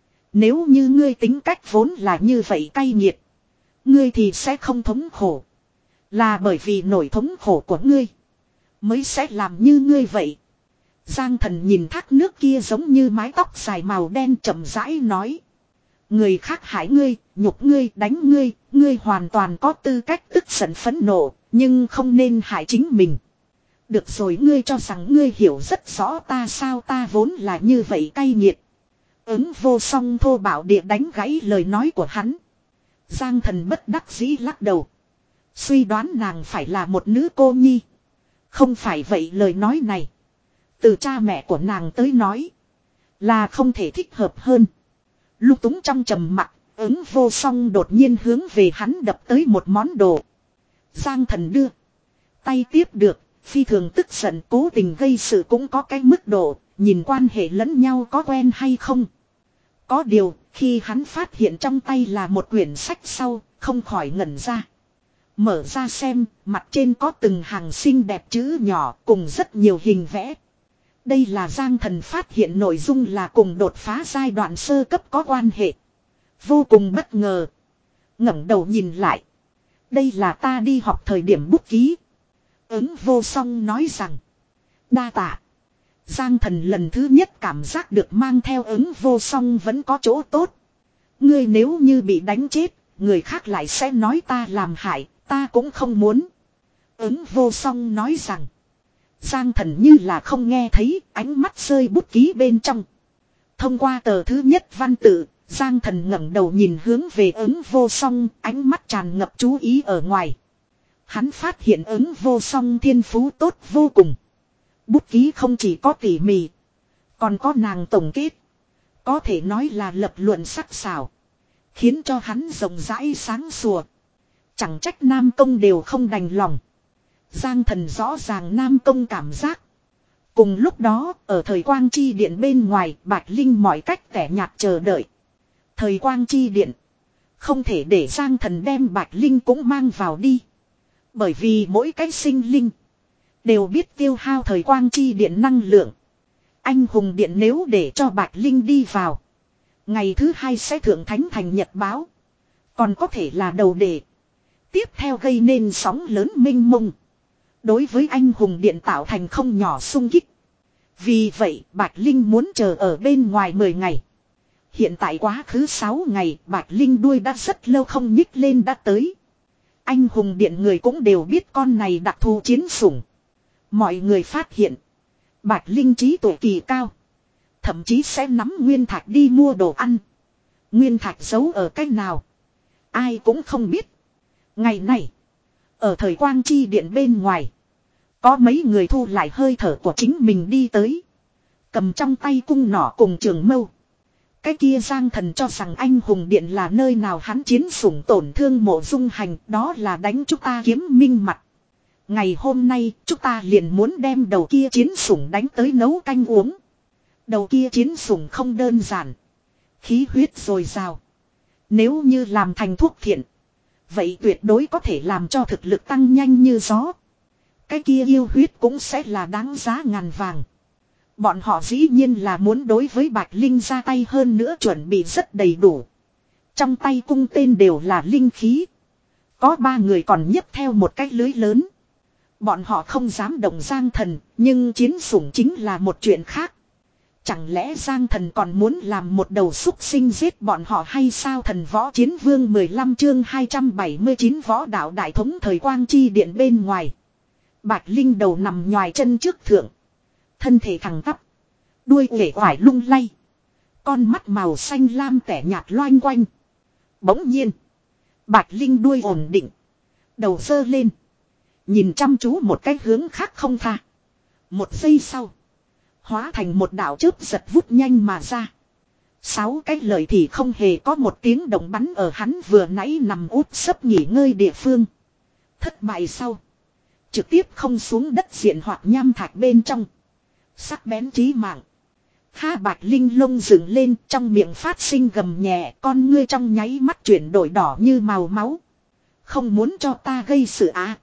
Nếu như ngươi tính cách vốn là như vậy cay nghiệt. Ngươi thì sẽ không thống khổ. Là bởi vì nỗi thống khổ của ngươi mới sẽ làm như ngươi vậy. Giang Thần nhìn thác nước kia giống như mái tóc dài màu đen chậm rãi nói. Người khác hại ngươi, nhục ngươi, đánh ngươi, ngươi hoàn toàn có tư cách tức giận phẫn nộ, nhưng không nên hại chính mình. Được rồi, ngươi cho rằng ngươi hiểu rất rõ ta sao? Ta vốn là như vậy cay nghiệt. Ứng vô song thô bạo địa đánh gãy lời nói của hắn. Giang Thần bất đắc dĩ lắc đầu. Suy đoán nàng phải là một nữ cô nhi. Không phải vậy lời nói này. Từ cha mẹ của nàng tới nói. Là không thể thích hợp hơn. Lung túng trong trầm mặc, ứng vô song đột nhiên hướng về hắn đập tới một món đồ. Giang Thần đưa tay tiếp được. Phi thường tức giận, cố tình gây sự cũng có cái mức độ. Nhìn quan hệ lẫn nhau có quen hay không. Có điều, khi hắn phát hiện trong tay là một quyển sách sau, không khỏi ngẩn ra. Mở ra xem, mặt trên có từng hàng xinh đẹp chữ nhỏ cùng rất nhiều hình vẽ. Đây là Giang Thần phát hiện nội dung là cùng đột phá giai đoạn sơ cấp có quan hệ. Vô cùng bất ngờ. Ngẩng đầu nhìn lại. Đây là ta đi học thời điểm bút ký. Ứng vô song nói rằng. Đa tạ. Giang Thần lần thứ nhất cảm giác được mang theo ứng vô song vẫn có chỗ tốt. Ngươi nếu như bị đánh chết, người khác lại sẽ nói ta làm hại, ta cũng không muốn. Ứng vô song nói rằng. Giang Thần như là không nghe thấy, ánh mắt rơi bút ký bên trong. Thông qua tờ thứ nhất văn tự, Giang Thần ngẩng đầu nhìn hướng về ứng vô song, ánh mắt tràn ngập chú ý ở ngoài. Hắn phát hiện ứng vô song thiên phú tốt vô cùng. Bút ký không chỉ có tỉ mỉ, còn có nàng tổng kết. Có thể nói là lập luận sắc sảo. Khiến cho hắn rộng rãi sáng sủa. Chẳng trách Nam Công đều không đành lòng. Giang Thần rõ ràng Nam Công cảm giác. Cùng lúc đó, ở thời quang chi điện bên ngoài, Bạch Linh mọi cách tẻ nhạt chờ đợi. Thời quang chi điện. Không thể để Giang Thần đem Bạch Linh cũng mang vào đi. Bởi vì mỗi cái sinh linh đều biết tiêu hao thời quang chi điện năng lượng. Anh hùng điện nếu để cho Bạch Linh đi vào, ngày thứ hai sẽ thượng thánh thành nhật báo. Còn có thể là đầu đề. Tiếp theo gây nên sóng lớn mênh mông. Đối với anh hùng điện tạo thành không nhỏ xung kích. Vì vậy Bạch Linh muốn chờ ở bên ngoài mười ngày. Hiện tại quá khứ sáu ngày, Bạch Linh đuôi đã rất lâu không nhích lên đã tới. Anh hùng điện người cũng đều biết con này đặc thù chiến sủng. Mọi người phát hiện Bạch Linh trí tuệ kỳ cao. Thậm chí sẽ nắm nguyên thạch đi mua đồ ăn. Nguyên thạch giấu ở cách nào ai cũng không biết. Ngày này, ở thời quang chi điện bên ngoài, có mấy người thu lại hơi thở của chính mình đi tới. Cầm trong tay cung nỏ cùng trường mâu. Cái kia Giang Thần cho rằng anh hùng điện là nơi nào hắn chiến sủng tổn thương Mộ Dung Hành, đó là đánh chúng ta Kiếm Minh mặt. Ngày hôm nay chúng ta liền muốn đem đầu kia chiến sủng đánh tới nấu canh uống. Đầu kia chiến sủng không đơn giản. Khí huyết dồi dào. Nếu như làm thành thuốc thiện, vậy tuyệt đối có thể làm cho thực lực tăng nhanh như gió. Cái kia yêu huyết cũng sẽ là đáng giá ngàn vàng. Bọn họ dĩ nhiên là muốn đối với Bạch Linh ra tay, hơn nữa chuẩn bị rất đầy đủ. Trong tay cung tên đều là linh khí. Có ba người còn nhấc theo một cái lưới lớn. Bọn họ không dám động Giang Thần, nhưng chiến sủng chính là một chuyện khác. Chẳng lẽ Giang Thần còn muốn làm một đầu súc sinh giết bọn họ hay sao? Thần Võ Chiến Vương mười lăm chương hai trăm bảy mươi chín võ đạo đại thống thời quang chi điện bên ngoài. Bạch Linh đầu nằm nhòi chân trước thượng. Thân thể thẳng tắp. Đuôi uể oải lung lay. Con mắt màu xanh lam tẻ nhạt loanh quanh. Bỗng nhiên, Bạch Linh đuôi ổn định. Đầu giơ lên. Nhìn chăm chú một cái hướng khác không tha. Một giây sau, hóa thành một đạo chớp giật vút nhanh mà ra. Sáu cái lời thì không hề có một tiếng động bắn ở hắn vừa nãy nằm úp sấp nghỉ ngơi địa phương. Thất bại sau, trực tiếp không xuống đất diện hoặc nham thạch bên trong. Sắc bén chí mạng. Ha, Bạch Linh lông dựng lên, trong miệng phát sinh gầm nhẹ, con ngươi trong nháy mắt chuyển đổi đỏ như màu máu. Không muốn cho ta gây sự á.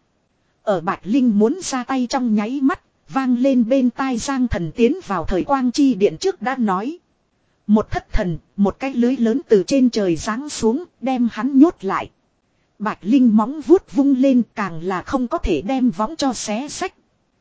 Ở Bạch Linh muốn ra tay trong nháy mắt, vang lên bên tai Giang Thần tiến vào thời quang chi điện trước đã nói. Một thất thần, một cái lưới lớn từ trên trời giáng xuống, đem hắn nhốt lại. Bạch Linh móng vuốt vung lên, càng là không có thể đem võng cho xé xách.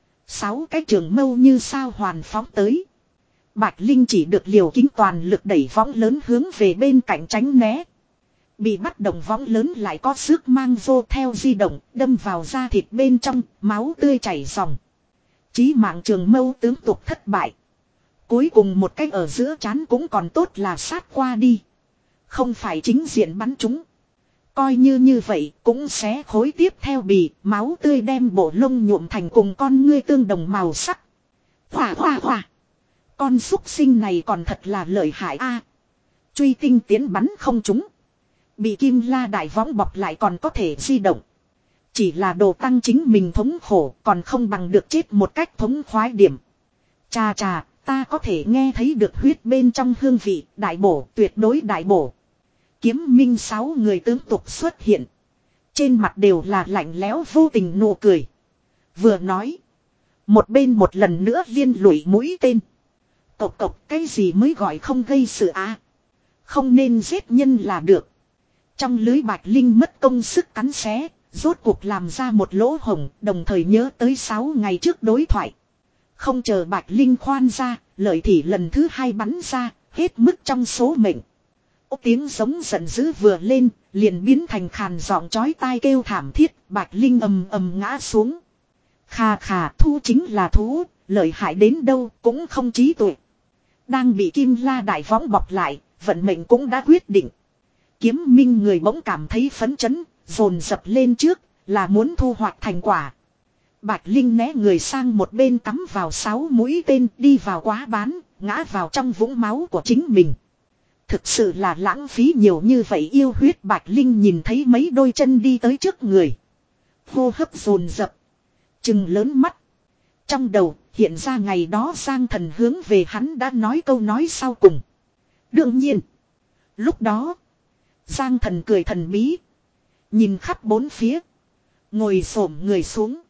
Sáu cái trường mâu như sao hoàn phóng tới. Bạch Linh chỉ được liều kính toàn lực đẩy võng lớn hướng về bên cạnh tránh né. Bị bắt động võng lớn lại có sức mang vô theo di động, đâm vào da thịt bên trong, máu tươi chảy ròng. Chí mạng trường mâu tướng tục thất bại. Cuối cùng một cái ở giữa trán cũng còn tốt là sát qua đi. Không phải chính diện bắn chúng. Coi như như vậy cũng sẽ khối tiếp theo bì, máu tươi đem bộ lông nhuộm thành cùng con ngươi tương đồng màu sắc. Hòa hòa hòa. Con súc sinh này còn thật là lợi hại a. Truy tinh tiến bắn không trúng. Bị kim la đại võng bọc lại còn có thể di động. Chỉ là đồ tăng chính mình thống khổ, còn không bằng được chết một cách thống khoái điểm. Chà chà, ta có thể nghe thấy được huyết bên trong hương vị, đại bổ, tuyệt đối đại bổ. Kiếm Minh sáu người tướng tục xuất hiện. Trên mặt đều là lạnh lẽo vô tình nụ cười. Vừa nói, một bên một lần nữa liên lụy mũi tên. Cộc cộc, cái gì mới gọi không gây sự á? Không nên giết nhân là được. Trong lưới Bạch Linh mất công sức cắn xé, rốt cuộc làm ra một lỗ hổng, đồng thời nhớ tới sáu ngày trước đối thoại. Không chờ Bạch Linh khoan ra, lợi thì lần thứ hai bắn ra, hết mức trong số mệnh. Ô tiếng giống giận dữ vừa lên, liền biến thành khàn giọng chói tai kêu thảm thiết, Bạch Linh ầm ầm ngã xuống. Khà khà, thú chính là thú, lợi hại đến đâu cũng không trí tuệ. Đang bị kim la đại võng bọc lại, vận mệnh cũng đã quyết định. Kiếm Minh người bỗng cảm thấy phấn chấn, dồn dập lên trước, là muốn thu hoạch thành quả. Bạch Linh né người sang một bên cắm vào sáu mũi tên, đi vào quá bán, ngã vào trong vũng máu của chính mình. Thực sự là lãng phí nhiều như vậy yêu huyết. Bạch Linh nhìn thấy mấy đôi chân đi tới trước người. Hô hấp dồn dập. Trừng lớn mắt. Trong đầu hiện ra ngày đó Giang Thần hướng về hắn đã nói câu nói sau cùng. Đương nhiên. Lúc đó. Giang Thần cười thần bí. Nhìn khắp bốn phía. Ngồi xổm người xuống.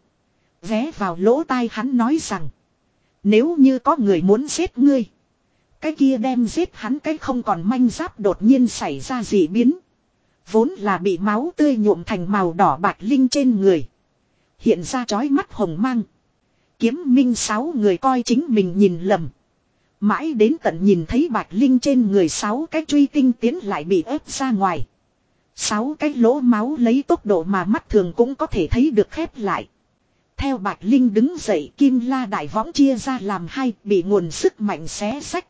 Vé vào lỗ tai hắn nói rằng. Nếu như có người muốn giết ngươi. Cái kia đem giết hắn cái không còn manh giáp đột nhiên xảy ra dị biến. Vốn là bị máu tươi nhuộm thành màu đỏ Bạch Linh trên người. Hiện ra chói mắt hồng mang. Kiếm minh sáu người coi chính mình nhìn lầm. Mãi đến tận nhìn thấy Bạch Linh trên người sáu cái truy tinh tiến lại bị ép ra ngoài. Sáu cái lỗ máu lấy tốc độ mà mắt thường cũng có thể thấy được khép lại. Theo Bạch Linh đứng dậy, kim la đại võng chia ra làm hai, bị nguồn sức mạnh xé xách.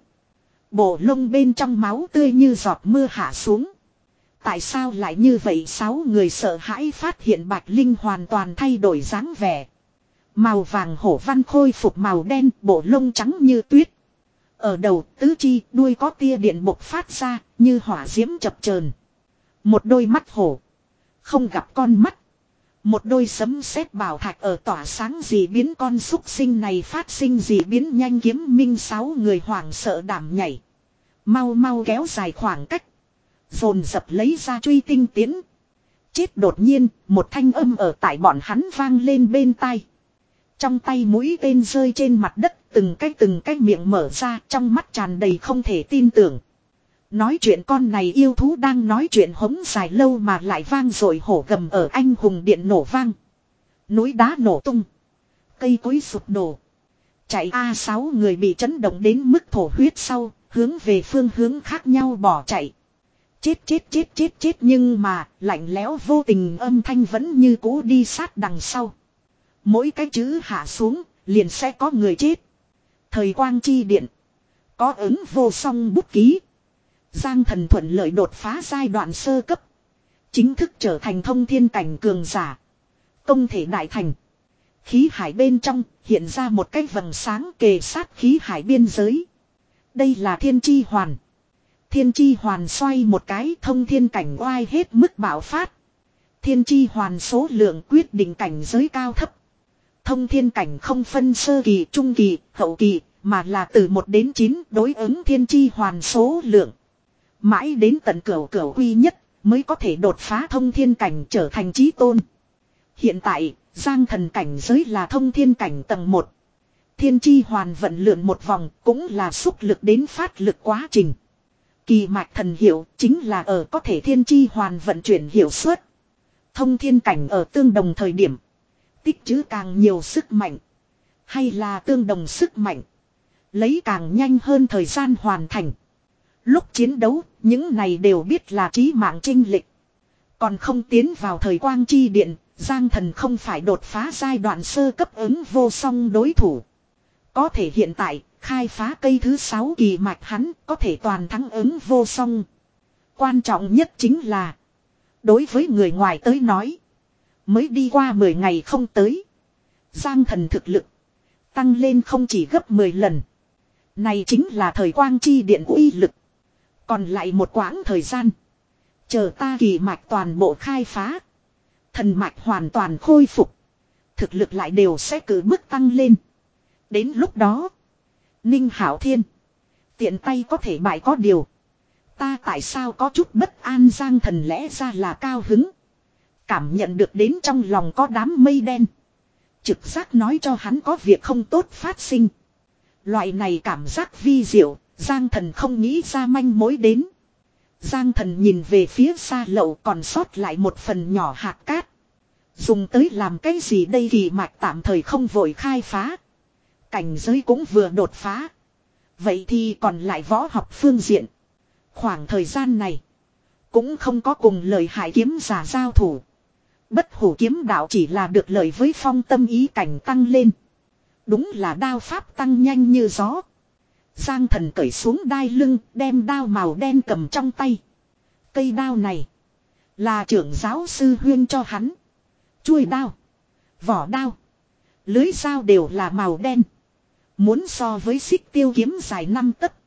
Bộ lông bên trong máu tươi như giọt mưa hạ xuống. Tại sao lại như vậy? Sáu người sợ hãi phát hiện Bạch Linh hoàn toàn thay đổi dáng vẻ. Màu vàng hổ văn khôi phục màu đen, bộ lông trắng như tuyết. Ở đầu, tứ chi, đuôi có tia điện bộc phát ra, như hỏa diễm chập chờn. Một đôi mắt hổ. Không gặp con mắt. Một đôi sấm sét bảo thạch ở tỏa sáng dị biến. Con súc sinh này phát sinh dị biến nhanh. Kiếm minh sáu người hoảng sợ đảm nhảy. Mau mau kéo dài khoảng cách. Dồn dập lấy ra truy tinh tiến. Chết đột nhiên, một thanh âm ở tại bọn hắn vang lên bên tai. Trong tay mũi tên rơi trên mặt đất, từng cái từng cái miệng mở ra, trong mắt tràn đầy không thể tin tưởng. Nói chuyện con này yêu thú đang nói chuyện hống dài lâu mà lại vang rồi hổ gầm ở anh hùng điện nổ vang. Núi đá nổ tung. Cây cối sụp đổ. Chạy A sáu người bị chấn động đến mức thổ huyết sau, hướng về phương hướng khác nhau bỏ chạy. Chết chết chết chết chết nhưng mà lạnh lẽo vô tình âm thanh vẫn như cũ đi sát đằng sau. Mỗi cái chữ hạ xuống, liền sẽ có người chết. Thời quang chi điện. Có ứng vô song bút ký. Giang Thần thuận lợi đột phá giai đoạn sơ cấp. Chính thức trở thành thông thiên cảnh cường giả. Công thể đại thành. Khí hải bên trong hiện ra một cái vầng sáng kề sát khí hải biên giới. Đây là thiên chi hoàn. Thiên chi hoàn xoay một cái thông thiên cảnh oai hết mức bạo phát. Thiên chi hoàn số lượng quyết định cảnh giới cao thấp. Thông thiên cảnh không phân sơ kỳ, trung kỳ, hậu kỳ, mà là từ một đến chín đối ứng thiên chi hoàn số lượng. Mãi đến tận cửu cửu quy nhất mới có thể đột phá thông thiên cảnh trở thành chí tôn. Hiện tại, Giang Thần cảnh giới là thông thiên cảnh tầng một. Thiên chi hoàn vận lượn một vòng cũng là xúc lực đến phát lực quá trình. Kỳ mạch thần hiệu chính là ở có thể thiên chi hoàn vận chuyển hiệu suất. Thông thiên cảnh ở tương đồng thời điểm. Tích trữ càng nhiều sức mạnh. Hay là tương đồng sức mạnh. Lấy càng nhanh hơn thời gian hoàn thành. Lúc chiến đấu, những này đều biết là chí mạng chênh lệch. Còn không tiến vào thời quang chi điện, Giang Thần không phải đột phá giai đoạn sơ cấp ứng vô song đối thủ. Có thể hiện tại, khai phá cây thứ sáu kỳ mạch hắn có thể toàn thắng ứng vô song. Quan trọng nhất chính là, đối với người ngoài tới nói, mới đi qua mười ngày không tới. Giang Thần thực lực tăng lên không chỉ gấp mười lần. Này chính là thời quang chi điện uy lực. Còn lại một quãng thời gian. Chờ ta kỳ mạch toàn bộ khai phá. Thần mạch hoàn toàn khôi phục. Thực lực lại đều sẽ cử bước tăng lên. Đến lúc đó. Ninh Hảo Thiên. Tiện tay có thể bại có điều. Ta tại sao có chút bất an? Giang Thần lẽ ra là cao hứng. Cảm nhận được đến trong lòng có đám mây đen. Trực giác nói cho hắn có việc không tốt phát sinh. Loại này cảm giác vi diệu. Giang Thần không nghĩ ra manh mối đến. Giang Thần nhìn về phía xa lậu còn sót lại một phần nhỏ hạt cát. Dùng tới làm cái gì đây? Kỳ mạch tạm thời không vội khai phá. Cảnh giới cũng vừa đột phá. Vậy thì còn lại võ học phương diện. Khoảng thời gian này. Cũng không có cùng lời hại kiếm giả giao thủ. Bất hủ kiếm đạo chỉ là được lợi với phong tâm ý cảnh tăng lên. Đúng là đao pháp tăng nhanh như gió. Giang Thần cởi xuống đai lưng, đem đao màu đen cầm trong tay. Cây đao này là trưởng giáo sư huyên cho hắn. Chuôi đao, vỏ đao, lưới dao đều là màu đen. Muốn so với xích tiêu kiếm dài năm tấc.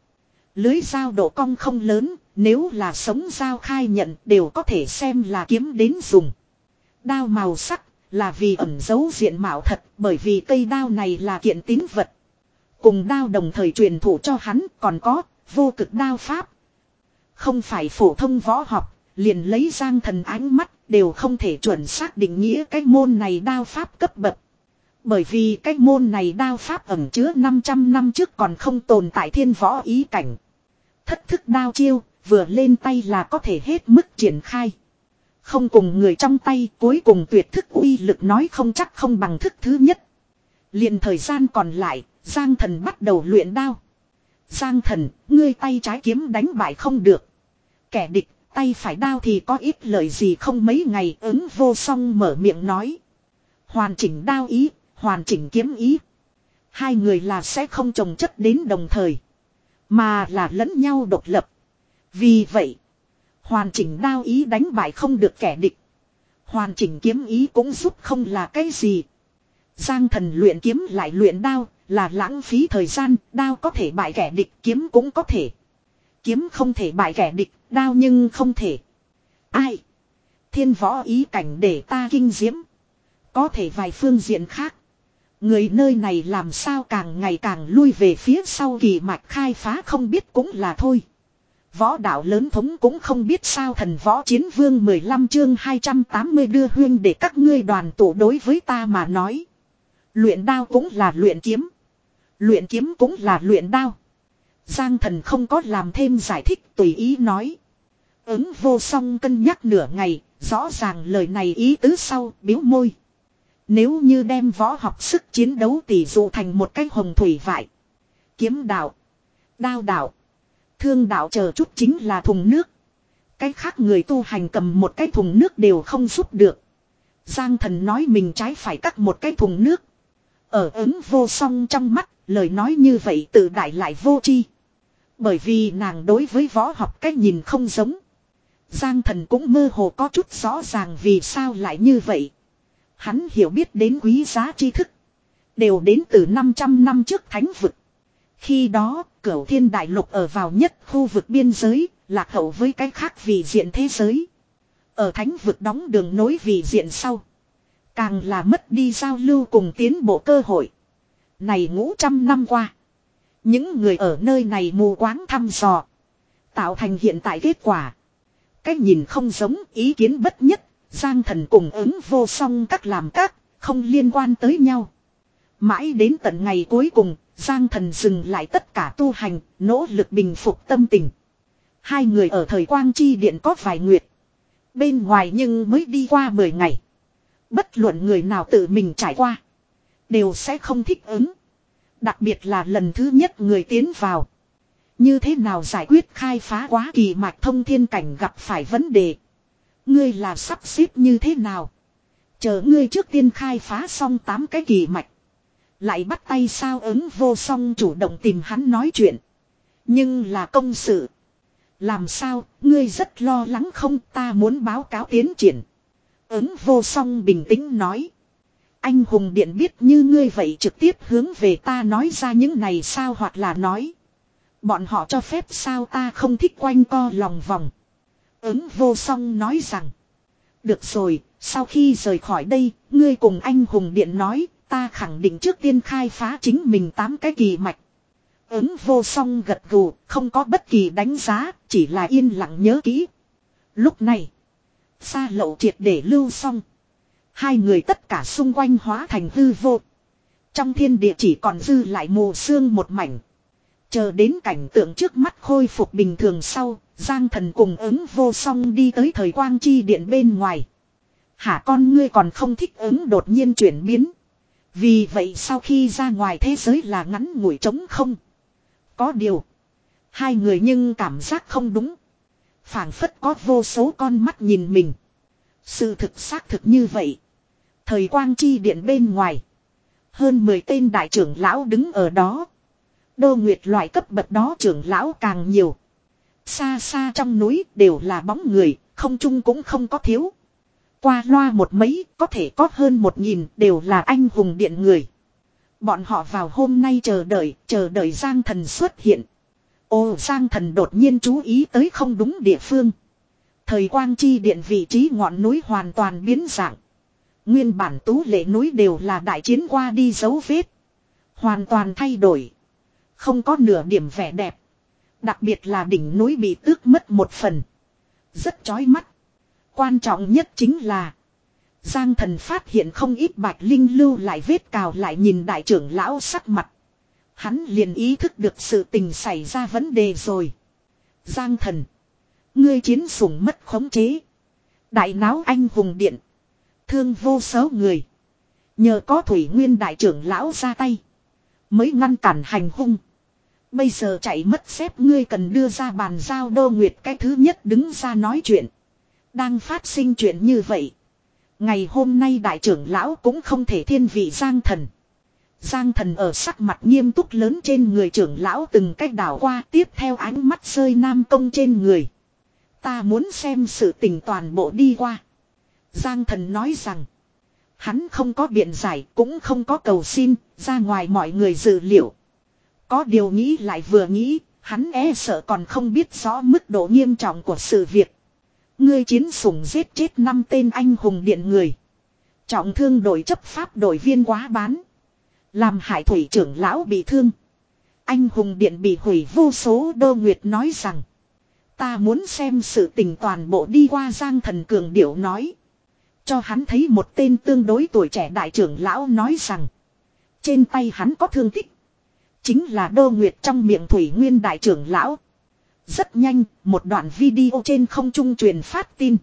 Lưới dao độ cong không lớn, nếu là sống dao khai nhận đều có thể xem là kiếm đến dùng. Đao màu sắc là vì ẩn giấu diện mạo thật, bởi vì cây đao này là kiện tín vật. Cùng đao đồng thời truyền thụ cho hắn còn có vô cực đao pháp. Không phải phổ thông võ học, liền lấy Giang Thần ánh mắt đều không thể chuẩn xác định nghĩa cái môn này đao pháp cấp bậc. Bởi vì cái môn này đao pháp ẩn chứa năm trăm năm trước còn không tồn tại thiên võ ý cảnh. Thất thức đao chiêu, vừa lên tay là có thể hết mức triển khai. Không cùng người trong tay, cuối cùng tuyệt thức uy lực nói không chắc không bằng thức thứ nhất. Liền thời gian còn lại, Giang Thần bắt đầu luyện đao. Giang Thần, ngươi tay trái kiếm đánh bại không được. Kẻ địch, tay phải đao thì có ít lời gì không, mấy ngày ứng vô song mở miệng nói. Hoàn chỉnh đao ý, hoàn chỉnh kiếm ý. Hai người là sẽ không chồng chất đến đồng thời, mà là lẫn nhau độc lập. Vì vậy, hoàn chỉnh đao ý đánh bại không được kẻ địch. Hoàn chỉnh kiếm ý cũng giúp không là cái gì. Giang Thần luyện kiếm lại luyện đao là lãng phí thời gian, đao có thể bại kẻ địch, kiếm cũng có thể. Kiếm không thể bại kẻ địch, đao nhưng không thể. Ai? Thiên võ ý cảnh để ta kinh diễm. Có thể vài phương diện khác. Người nơi này làm sao càng ngày càng lui về phía sau, kỳ mạch khai phá không biết cũng là thôi. Võ đạo lớn thống cũng không biết sao. Thần võ chiến vương mười lăm chương hai trăm tám mươi đưa huyên để các ngươi đoàn tụ. Đối với ta mà nói, luyện đao cũng là luyện kiếm, luyện kiếm cũng là luyện đao. Giang Thần không có làm thêm giải thích, tùy ý nói. Ứng vô song cân nhắc nửa ngày, rõ ràng lời này ý tứ sau, biếu môi. Nếu như đem võ học sức chiến đấu tỷ dụ thành một cái hồng thủy vại, kiếm đạo, đao đạo, thương đạo chờ chút chính là thùng nước. Cái khác người tu hành cầm một cái thùng nước đều không giúp được. Giang Thần nói mình trái phải cắt một cái thùng nước. Ở ứng vô song trong mắt, lời nói như vậy tự đại lại vô tri. Bởi vì nàng đối với võ học cách nhìn không giống. Giang Thần cũng mơ hồ có chút rõ ràng vì sao lại như vậy. Hắn hiểu biết đến quý giá tri thức, đều đến từ năm trăm năm trước thánh vực. Khi đó, Cửu Thiên Đại Lục ở vào nhất khu vực biên giới, lạc hậu với cái khác vị diện thế giới. Ở thánh vực đóng đường nối vị diện sau, càng là mất đi giao lưu cùng tiến bộ cơ hội. Này ngũ trăm năm qua, những người ở nơi này mù quáng thăm dò, tạo thành hiện tại kết quả. Cách nhìn không giống, ý kiến bất nhất. Giang Thần cùng ứng vô song các làm các, không liên quan tới nhau. Mãi đến tận ngày cuối cùng, Giang Thần dừng lại tất cả tu hành, nỗ lực bình phục tâm tình. Hai người ở thời quang chi điện có vài nguyệt. Bên ngoài nhưng mới đi qua mười ngày. Bất luận người nào tự mình trải qua, đều sẽ không thích ứng. Đặc biệt là lần thứ nhất người tiến vào. Như thế nào giải quyết khai phá quá kỳ mạch thông thiên cảnh gặp phải vấn đề. Ngươi là sắp xếp như thế nào? Chờ ngươi trước tiên khai phá xong tám cái kỳ mạch, lại bắt tay sao? Ứng vô song chủ động tìm hắn nói chuyện. Nhưng là công sự. Làm sao, ngươi rất lo lắng không? Ta muốn báo cáo tiến triển. Ứng vô song bình tĩnh nói. Anh hùng điện biết như ngươi vậy trực tiếp hướng về ta nói ra những này sao? Hoặc là nói, bọn họ cho phép sao? Ta không thích quanh co lòng vòng. Ứng vô song nói rằng, được rồi, sau khi rời khỏi đây, ngươi cùng anh hùng điện nói, ta khẳng định trước tiên khai phá chính mình tám cái kỳ mạch. Ứng vô song gật gù, không có bất kỳ đánh giá, chỉ là yên lặng nhớ kỹ. Lúc này, xa lậu triệt để lưu xong. Hai người tất cả xung quanh hóa thành hư vô. Trong thiên địa chỉ còn dư lại mù sương một mảnh. Chờ đến cảnh tượng trước mắt khôi phục bình thường sau, Giang Thần cùng ứng vô song đi tới thời quang chi điện bên ngoài. Hả, con ngươi còn không thích ứng đột nhiên chuyển biến. Vì vậy sau khi ra ngoài thế giới là ngắn ngủi trống không. Có điều, hai người nhưng cảm giác không đúng. Phảng phất có vô số con mắt nhìn mình. Sự thực xác thực như vậy. Thời quang chi điện bên ngoài, hơn mười tên đại trưởng lão đứng ở đó. Đô Nguyệt loại cấp bậc đó trưởng lão càng nhiều. Xa xa trong núi đều là bóng người, không trung cũng không có thiếu. Qua loa một mấy, có thể có hơn một nghìn đều là anh hùng điện người. Bọn họ vào hôm nay chờ đợi, chờ đợi Giang Thần xuất hiện. Ồ, Giang Thần đột nhiên chú ý tới không đúng địa phương. Thời quang chi điện vị trí ngọn núi hoàn toàn biến dạng. Nguyên bản tú lệ núi đều là đại chiến qua đi dấu vết. Hoàn toàn thay đổi. Không có nửa điểm vẻ đẹp. Đặc biệt là đỉnh núi bị tước mất một phần. Rất chói mắt. Quan trọng nhất chính là Giang Thần phát hiện không ít bạch linh lưu lại vết cào lại nhìn đại trưởng lão sắc mặt. Hắn liền ý thức được sự tình xảy ra vấn đề rồi. Giang Thần, ngươi chiến sủng mất khống chế. Đại náo anh hùng điện. Thương vô số người. Nhờ có Thủy Nguyên đại trưởng lão ra tay. Mới ngăn cản hành hung. Bây giờ chạy mất xếp ngươi cần đưa ra bàn giao Đô Nguyệt cái thứ nhất đứng ra nói chuyện. Đang phát sinh chuyện như vậy. Ngày hôm nay đại trưởng lão cũng không thể thiên vị Giang Thần. Giang Thần ở sắc mặt nghiêm túc lớn trên người trưởng lão từng cách đảo qua tiếp theo ánh mắt rơi Nam Công trên người. Ta muốn xem sự tình toàn bộ đi qua. Giang Thần nói rằng. Hắn không có biện giải cũng không có cầu xin ra ngoài mọi người dự liệu. Có điều nghĩ lại vừa nghĩ, hắn e sợ còn không biết rõ mức độ nghiêm trọng của sự việc. Ngươi chiến sủng giết chết năm tên anh hùng điện người. Trọng thương đội chấp pháp đội viên quá bán. Làm hại thủy trưởng lão bị thương. Anh hùng điện bị hủy vô số. Đô Nguyệt nói rằng. Ta muốn xem sự tình toàn bộ đi qua. Giang Thần cường điệu nói. Cho hắn thấy một tên tương đối tuổi trẻ đại trưởng lão nói rằng. Trên tay hắn có thương tích. Chính là Đô Nguyệt trong miệng Thủy Nguyên đại trưởng lão. Rất nhanh, một đoạn video trên không trung truyền phát tin.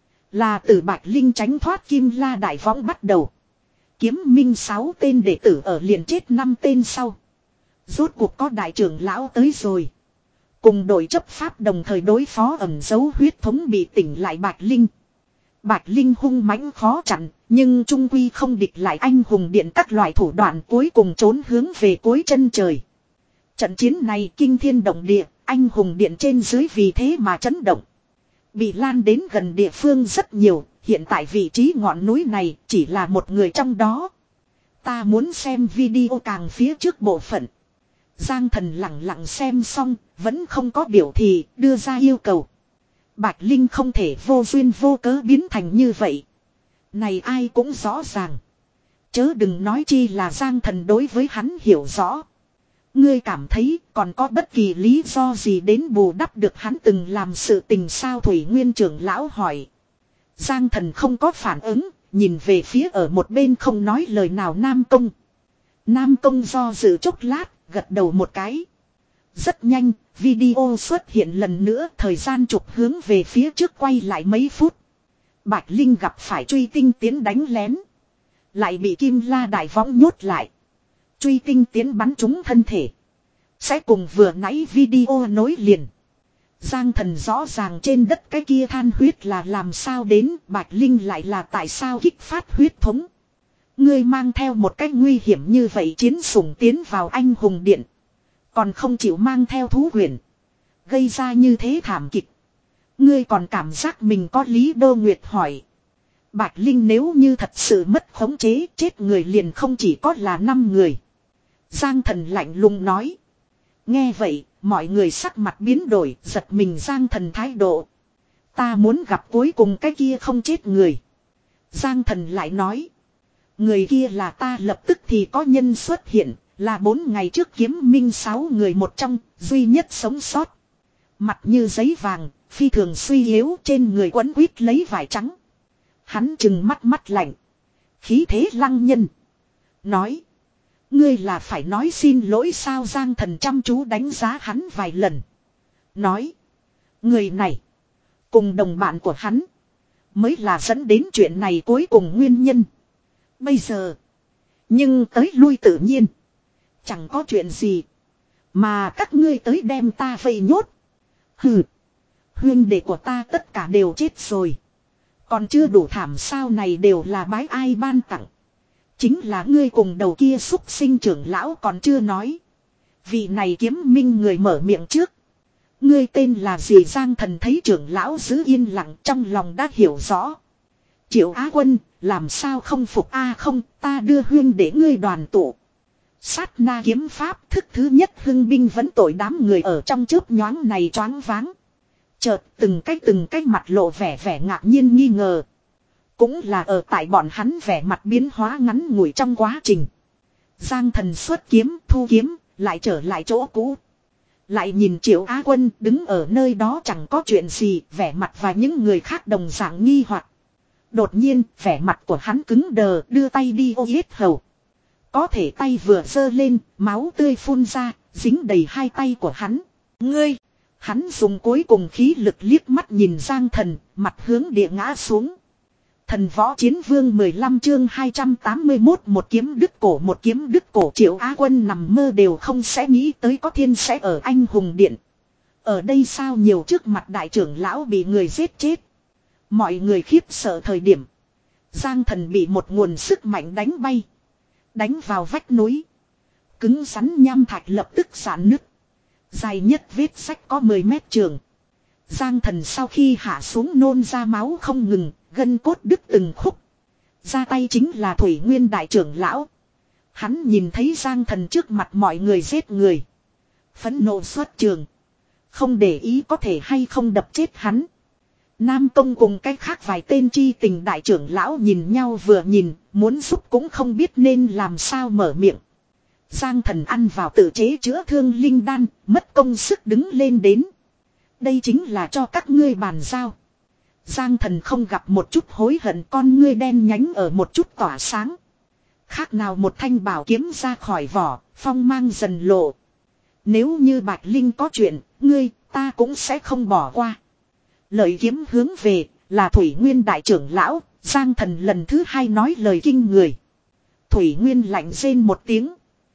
Là từ Bạch Linh tránh thoát Kim La đại võng bắt đầu. Kiếm minh sáu tên đệ tử ở liền chết năm tên sau. Rốt cuộc có đại trưởng lão tới rồi. Cùng đội chấp pháp đồng thời đối phó ẩn dấu huyết thống bị tỉnh lại Bạch Linh. Bạch Linh hung mãnh khó chặn, nhưng trung quy không địch lại anh hùng điện các loại thủ đoạn cuối cùng trốn hướng về cuối chân trời. Trận chiến này kinh thiên động địa, anh hùng điện trên dưới vì thế mà chấn động. Bị lan đến gần địa phương rất nhiều, hiện tại vị trí ngọn núi này chỉ là một người trong đó. Ta muốn xem video càng phía trước bộ phận. Giang Thần lặng lặng xem xong, vẫn không có biểu thị, đưa ra yêu cầu. Bạch Linh không thể vô duyên vô cớ biến thành như vậy. Này ai cũng rõ ràng. Chớ đừng nói chi là Giang Thần đối với hắn hiểu rõ. Ngươi cảm thấy còn có bất kỳ lý do gì đến bù đắp được hắn từng làm sự tình sao? Thủy Nguyên trưởng lão hỏi. Giang Thần không có phản ứng, nhìn về phía ở một bên không nói lời nào Nam Công. Nam Công do dự chốc lát, gật đầu một cái. Rất nhanh, video xuất hiện lần nữa, thời gian chụp hướng về phía trước quay lại mấy phút. Bạch Linh gặp phải truy tinh tiến đánh lén. Lại bị Kim La đại võng nhốt lại. Truy tinh tiến bắn trúng thân thể. Sẽ cùng vừa nãy video nối liền. Giang Thần rõ ràng trên đất cái kia than huyết là làm sao đến, Bạch Linh lại là tại sao kích phát huyết thống. Ngươi mang theo một cách nguy hiểm như vậy chiến sủng tiến vào anh hùng điện. Còn không chịu mang theo thú huyền. Gây ra như thế thảm kịch. Ngươi còn cảm giác mình có lý? Đô Nguyệt hỏi. Bạch Linh nếu như thật sự mất khống chế, chết người liền không chỉ có là năm người. Giang Thần lạnh lùng nói. Nghe vậy, mọi người sắc mặt biến đổi, giật mình Giang Thần thái độ. Ta muốn gặp cuối cùng cái kia không chết người. Giang Thần lại nói. Người kia là ta, lập tức thì có nhân xuất hiện, là bốn ngày trước kiếm minh sáu người một trong, duy nhất sống sót. Mặt như giấy vàng, phi thường suy yếu, trên người quấn quýt lấy vải trắng. Hắn trừng mắt mắt lạnh. Khí thế lăng nhân. Nói. Ngươi là phải nói xin lỗi sao? Giang Thần chăm chú đánh giá hắn vài lần. Nói. Người này. Cùng đồng bạn của hắn. Mới là dẫn đến chuyện này cuối cùng nguyên nhân. Bây giờ. Nhưng tới lui tự nhiên. Chẳng có chuyện gì. Mà các ngươi tới đem ta vây nhốt. Hừ. Huynh đệ của ta tất cả đều chết rồi. Còn chưa đủ thảm sao? Này đều là bái ai ban tặng. Chính là ngươi cùng đầu kia xúc sinh trưởng lão còn chưa nói. Vị này kiếm minh người mở miệng trước. Ngươi tên là gì? Giang Thần thấy trưởng lão giữ yên lặng trong lòng đã hiểu rõ. Triệu Á Quân, làm sao không phục? A không, ta đưa huyên để ngươi đoàn tụ. Sát na kiếm pháp thức thứ nhất hưng binh vẫn tội đám người ở trong chớp nhoáng này choáng váng. Chợt từng cái từng cái mặt lộ vẻ vẻ ngạc nhiên nghi ngờ. Cũng là ở tại bọn hắn vẻ mặt biến hóa ngắn ngủi trong quá trình. Giang Thần xuất kiếm thu kiếm lại trở lại chỗ cũ. Lại nhìn Triệu Á Quân đứng ở nơi đó chẳng có chuyện gì, vẻ mặt và những người khác đồng dạng nghi hoặc. Đột nhiên vẻ mặt của hắn cứng đờ, đưa tay đi ô yết hầu. Có thể tay vừa giơ lên, máu tươi phun ra, dính đầy hai tay của hắn. Ngươi! Hắn dùng cuối cùng khí lực liếc mắt nhìn Giang Thần, mặt hướng địa ngã xuống. Thần võ chiến vương mười lăm chương hai trăm tám mươi mốt một kiếm đứt cổ một kiếm đứt cổ Triệu Á Quân nằm mơ đều không sẽ nghĩ tới có thiên sẽ ở anh hùng điện. Ở đây sao nhiều trước mặt đại trưởng lão bị người giết chết. Mọi người khiếp sợ thời điểm. Giang Thần bị một nguồn sức mạnh đánh bay. Đánh vào vách núi. Cứng rắn nham thạch lập tức giãn nứt. Dài nhất vết sách có mười mét trường. Giang Thần sau khi hạ xuống nôn ra máu không ngừng, gân cốt đứt từng khúc. Ra tay chính là Thủy Nguyên đại trưởng lão. Hắn nhìn thấy Giang Thần trước mặt mọi người giết người. Phẫn nộ xuất trường. Không để ý có thể hay không đập chết hắn. Nam Tông cùng cách khác vài tên chi tình đại trưởng lão nhìn nhau vừa nhìn, muốn giúp cũng không biết nên làm sao mở miệng. Giang Thần ăn vào tự chế chữa thương linh đan, mất công sức đứng lên đến. Đây chính là cho các ngươi bàn giao. Giang Thần không gặp một chút hối hận, con ngươi đen nhánh ở một chút tỏa sáng. Khác nào một thanh bảo kiếm ra khỏi vỏ, phong mang dần lộ. Nếu như Bạch Linh có chuyện, ngươi, ta cũng sẽ không bỏ qua. Lời kiếm hướng về, là Thủy Nguyên đại trưởng lão, Giang Thần lần thứ hai nói lời kinh người. Thủy Nguyên lạnh rên một tiếng.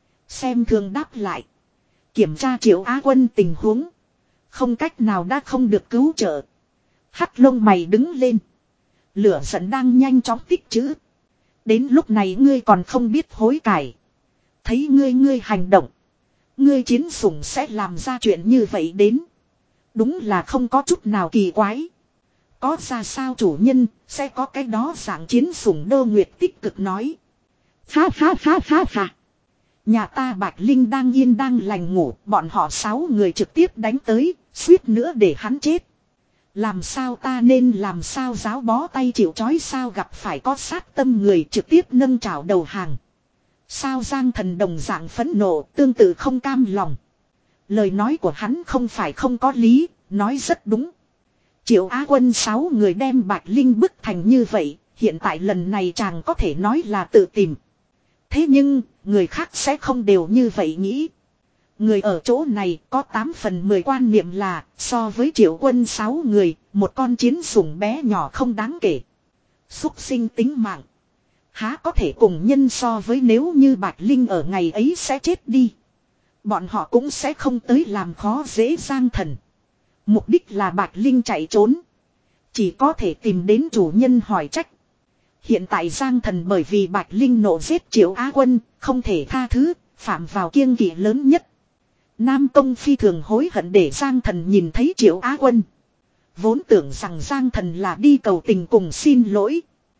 Xem thường đáp lại. Kiểm tra Triệu Á Quân tình huống. Không cách nào đã không được cứu trợ. Hắt lông mày đứng lên. Lửa giận đang nhanh chóng tích trữ. Đến lúc này ngươi còn không biết hối cải. Thấy ngươi ngươi hành động. Ngươi chiến sủng sẽ làm ra chuyện như vậy đến. Đúng là không có chút nào kỳ quái. Có ra sao chủ nhân sẽ có cái đó dạng chiến sủng Đô Nguyệt tích cực nói. Ha ha ha ha ha. Nhà ta Bạch Linh đang yên đang lành ngủ, bọn họ sáu người trực tiếp đánh tới, suýt nữa để hắn chết. Làm sao ta nên làm sao giáo bó tay chịu trói sao gặp phải có sát tâm người trực tiếp nâng trảo đầu hàng. Sao Giang Thần đồng dạng phẫn nộ, tương tự không cam lòng. Lời nói của hắn không phải không có lý, nói rất đúng. Triệu Á Quân sáu người đem Bạch Linh bức thành như vậy, hiện tại lần này chàng có thể nói là tự tìm. Thế nhưng, người khác sẽ không đều như vậy nghĩ. Người ở chỗ này có tám phần mười quan niệm là, so với Triệu Quân sáu người, một con chiến sủng bé nhỏ không đáng kể. Xúc sinh tính mạng. Há có thể cùng nhân so với nếu như Bạch Linh ở ngày ấy sẽ chết đi. Bọn họ cũng sẽ không tới làm khó dễ Giang Thần. Mục đích là Bạch Linh chạy trốn. Chỉ có thể tìm đến chủ nhân hỏi trách. Hiện tại Giang Thần bởi vì Bạch Linh nộ giết Triệu Á Quân, không thể tha thứ, phạm vào kiêng kỵ lớn nhất. Nam Tông phi thường hối hận để Giang Thần nhìn thấy Triệu Á Quân. Vốn tưởng rằng Giang Thần là đi cầu tình cùng xin lỗi.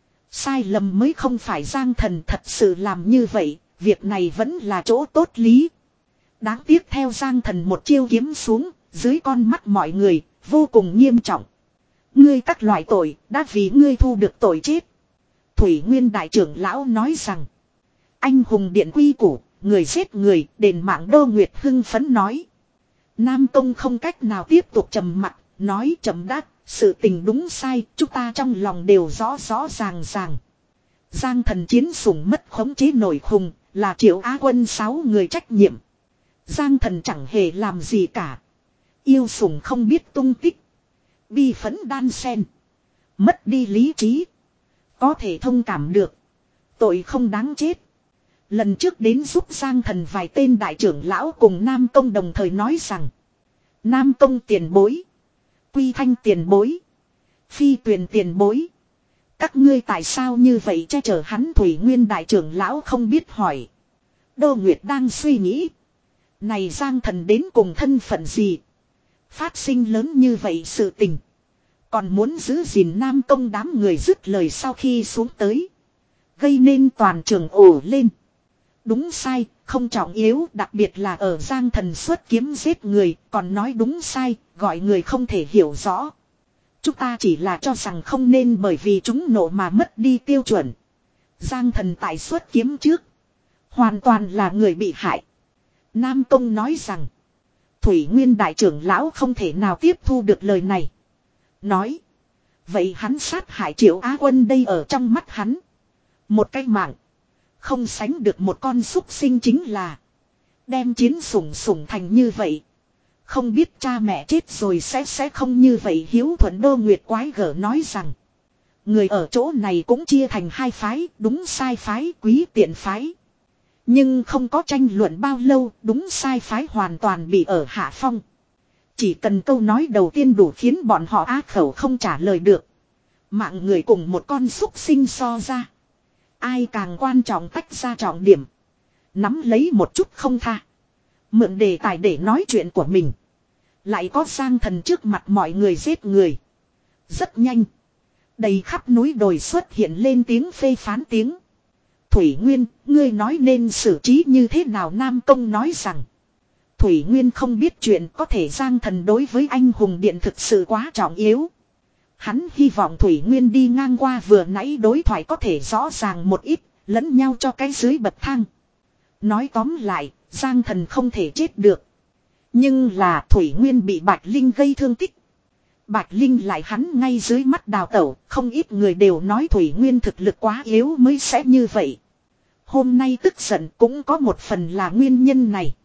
Sai lầm mới không phải Giang Thần thật sự làm như vậy, việc này vẫn là chỗ tốt lý. Đáng tiếc theo Giang Thần một chiêu kiếm xuống, dưới con mắt mọi người, vô cùng nghiêm trọng. Ngươi các loại tội, đã vì ngươi thu được tội chết. Thủy Nguyên đại trưởng lão nói rằng, anh hùng điện quy củ, người giết người, đền mạng Đô Nguyệt hưng phấn nói. Nam Tông không cách nào tiếp tục trầm mặc, nói chậm đáp, sự tình đúng sai, chúng ta trong lòng đều rõ rõ ràng ràng. Giang Thần chiến sủng mất khống chế nổi khùng, là Triệu Á Quân sáu người trách nhiệm. Giang Thần chẳng hề làm gì cả. Yêu sủng không biết tung tích. Bi phấn đan sen. Mất đi lý trí. Có thể thông cảm được. Tội không đáng chết. Lần trước đến giúp Giang Thần vài tên đại trưởng lão cùng Nam Tông đồng thời nói rằng. Nam Tông tiền bối. Quy Thanh tiền bối. Phi Tuyền tiền bối. Các ngươi tại sao như vậy che chở hắn Thủy Nguyên đại trưởng lão không biết hỏi. Đô Nguyệt đang suy nghĩ. Này Giang Thần đến cùng thân phận gì? Phát sinh lớn như vậy sự tình. Còn muốn giữ gìn Nam Tông đám người dứt lời sau khi xuống tới. Gây nên toàn trường ồ lên. Đúng sai, không trọng yếu, đặc biệt là ở Giang Thần xuất kiếm giết người, còn nói đúng sai, gọi người không thể hiểu rõ. Chúng ta chỉ là cho rằng không nên bởi vì chúng nộ mà mất đi tiêu chuẩn. Giang Thần tại xuất kiếm trước, hoàn toàn là người bị hại. Nam Công nói rằng, Thủy Nguyên đại trưởng lão không thể nào tiếp thu được lời này. Nói, vậy hắn sát hại Triệu Á Quân đây ở trong mắt hắn. Một cái mạng, không sánh được một con súc sinh chính là. Đem chiến sủng sủng thành như vậy. Không biết cha mẹ chết rồi sẽ sẽ không như vậy. Hiếu Thuận Đô Nguyệt quái gở nói rằng, người ở chỗ này cũng chia thành hai phái, đúng sai phái, quý tiện phái. Nhưng không có tranh luận bao lâu, đúng sai phái hoàn toàn bị ở hạ phong. Chỉ cần câu nói đầu tiên đủ khiến bọn họ á khẩu không trả lời được. Mạng người cùng một con súc sinh so ra. Ai càng quan trọng tách ra trọng điểm. Nắm lấy một chút không tha. Mượn đề tài để nói chuyện của mình. Lại có Giang Thần trước mặt mọi người giết người. Rất nhanh. Đầy khắp núi đồi xuất hiện lên tiếng phê phán tiếng. Thủy Nguyên, ngươi nói nên xử trí như thế nào? Nam Công nói rằng. Thủy Nguyên không biết chuyện, có thể Giang Thần đối với anh hùng điện thực sự quá trọng yếu. Hắn hy vọng Thủy Nguyên đi ngang qua vừa nãy đối thoại có thể rõ ràng một ít, lẫn nhau cho cái dưới bậc thang. Nói tóm lại, Giang Thần không thể chết được. Nhưng là Thủy Nguyên bị Bạch Linh gây thương tích. Bạch Linh lại hắn ngay dưới mắt đào tẩu, không ít người đều nói Thủy Nguyên thực lực quá yếu mới sẽ như vậy. Hôm nay tức giận cũng có một phần là nguyên nhân này.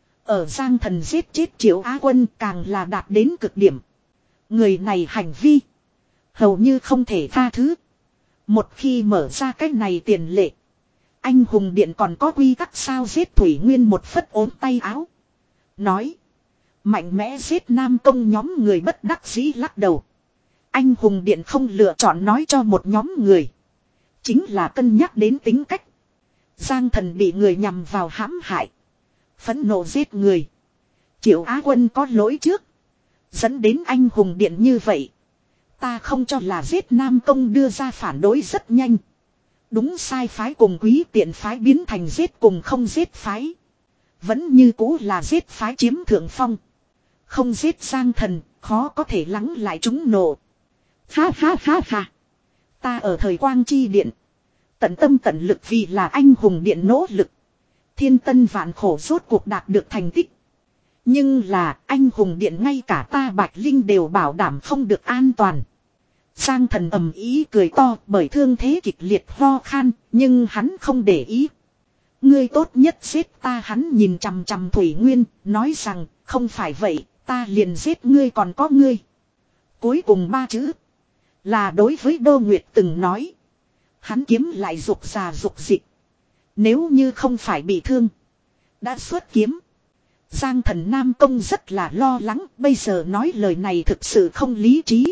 Ở Giang Thần giết chết Triệu Á Quân càng là đạt đến cực điểm. Người này hành vi hầu như không thể tha thứ. Một khi mở ra cái này tiền lệ, anh hùng điện còn có quy tắc sao? Giết Thủy Nguyên một phất ốm tay áo. Nói, mạnh mẽ giết Nam Công. Nhóm người bất đắc dĩ lắc đầu. Anh hùng điện không lựa chọn nói cho một nhóm người. Chính là cân nhắc đến tính cách. Giang Thần bị người nhằm vào hãm hại. Phẫn nộ giết người. Triệu Á Quân có lỗi trước. Dẫn đến anh hùng điện như vậy. Ta không cho là giết Nam Công đưa ra phản đối rất nhanh. Đúng sai phái cùng quý tiện phái biến thành giết cùng không giết phái. Vẫn như cũ là giết phái chiếm thượng phong. Không giết Giang Thần, khó có thể lắng lại chúng nộ. Ha ha ha ha. Ta ở thời quang chi điện. Tận tâm tận lực vì là anh hùng điện nỗ lực. Thiên tân vạn khổ rốt cuộc đạt được thành tích. Nhưng là anh hùng điện ngay cả ta Bạch Linh đều bảo đảm không được an toàn. Giang Thần ầm ý cười to bởi thương thế kịch liệt ho khan, nhưng hắn không để ý. Ngươi tốt nhất giết ta. Hắn nhìn chằm chằm Thủy Nguyên, nói rằng không phải vậy, ta liền giết ngươi còn có ngươi. Cuối cùng ba chữ là đối với Đô Nguyệt từng nói. Hắn kiếm lại rục già rục dịch. Nếu như không phải bị thương, đã xuất kiếm. Giang Thần Nam Công rất là lo lắng, bây giờ nói lời này thực sự không lý trí.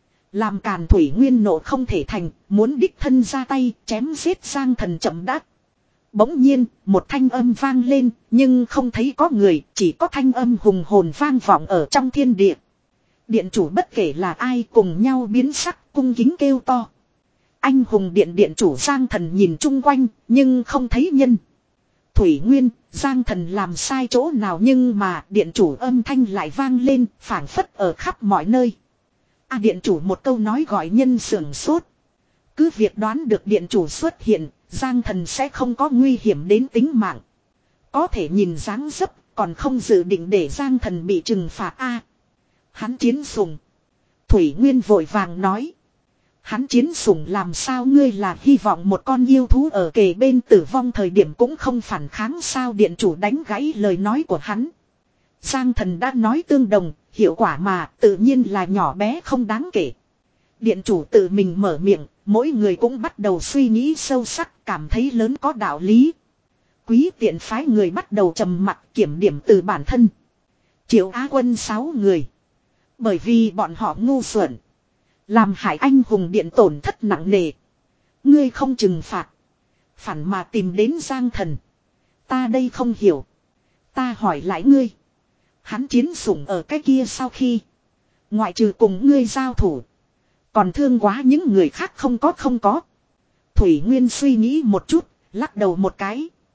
Làm càn Thủy Nguyên nộ không thể thành, muốn đích thân ra tay, chém giết Giang Thần chậm đắc. Bỗng nhiên, một thanh âm vang lên, nhưng không thấy có người, chỉ có thanh âm hùng hồn vang vọng ở trong thiên địa. Điện chủ bất kể là ai cùng nhau biến sắc, cung kính kêu to. Anh hùng điện điện chủ Giang Thần nhìn chung quanh, nhưng không thấy nhân. Thủy Nguyên, Giang Thần làm sai chỗ nào nhưng mà điện chủ âm thanh lại vang lên, phảng phất ở khắp mọi nơi. À, điện chủ một câu nói gọi nhân sưởng sốt. Cứ việc đoán được điện chủ xuất hiện, Giang Thần sẽ không có nguy hiểm đến tính mạng. Có thể nhìn dáng dấp, còn không dự định để Giang Thần bị trừng phạt a. À, hắn chiến sủng. Thủy Nguyên vội vàng nói. Hắn chiến sủng làm sao? Ngươi là hy vọng một con yêu thú ở kề bên tử vong thời điểm cũng không phản kháng sao? Điện chủ đánh gãy lời nói của hắn. Giang Thần đã nói tương đồng, hiệu quả mà tự nhiên là nhỏ bé không đáng kể. Điện chủ tự mình mở miệng, mỗi người cũng bắt đầu suy nghĩ sâu sắc, cảm thấy lớn có đạo lý. Quý tiện phái người bắt đầu trầm mặc kiểm điểm từ bản thân. Triệu Á Quân sáu người. Bởi vì bọn họ ngu xuẩn, làm hại anh hùng điện tổn thất nặng nề. Ngươi không trừng phạt, phản mà tìm đến Giang Thần. Ta đây không hiểu. Ta hỏi lại ngươi. Hắn chiến sủng ở cái kia sau khi, ngoại trừ cùng ngươi giao thủ, còn thương quá những người khác không có? Không có. Thủy Nguyên suy nghĩ một chút, lắc đầu một cái.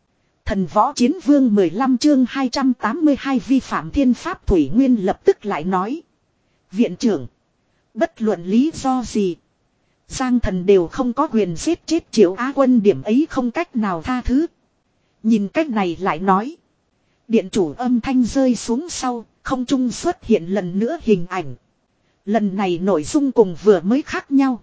Thần võ chiến vương mười lăm chương hai trăm tám mươi hai vi phạm thiên pháp. Thủy Nguyên lập tức lại nói. Viện trưởng. Bất luận lý do gì. Giang thần đều không có quyền giết chết Triệu Á Quân, điểm ấy không cách nào tha thứ. Nhìn cách này lại nói. Điện chủ âm thanh rơi xuống sau, không trung xuất hiện lần nữa hình ảnh. Lần này nội dung cùng vừa mới khác nhau.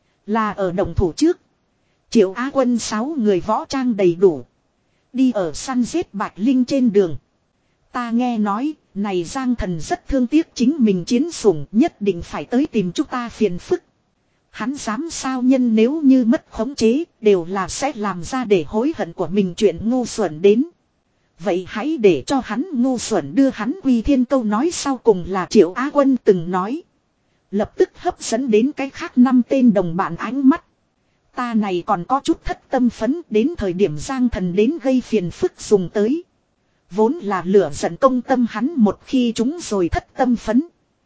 Là ở động thủ trước. Triệu Á Quân sáu người võ trang đầy đủ. Đi ở săn giết Bạch Linh trên đường. Ta nghe nói, này Giang thần rất thương tiếc chính mình chiến sủng, nhất định phải tới tìm chúng ta phiền phức. Hắn dám sao, nhân nếu như mất khống chế, đều là sẽ làm ra để hối hận của mình chuyện ngu xuẩn đến. Vậy hãy để cho hắn ngu xuẩn đưa hắn quy thiên. Câu nói sau cùng là Triệu Á Quân từng nói. Lập tức hấp dẫn đến cái khác năm tên đồng bạn ánh mắt. Ta này còn có chút thất tâm phấn, đến thời điểm Giang thần đến gây phiền phức dùng tới. Vốn là lửa giận công tâm, hắn một khi chúng rồi thất tâm phấn.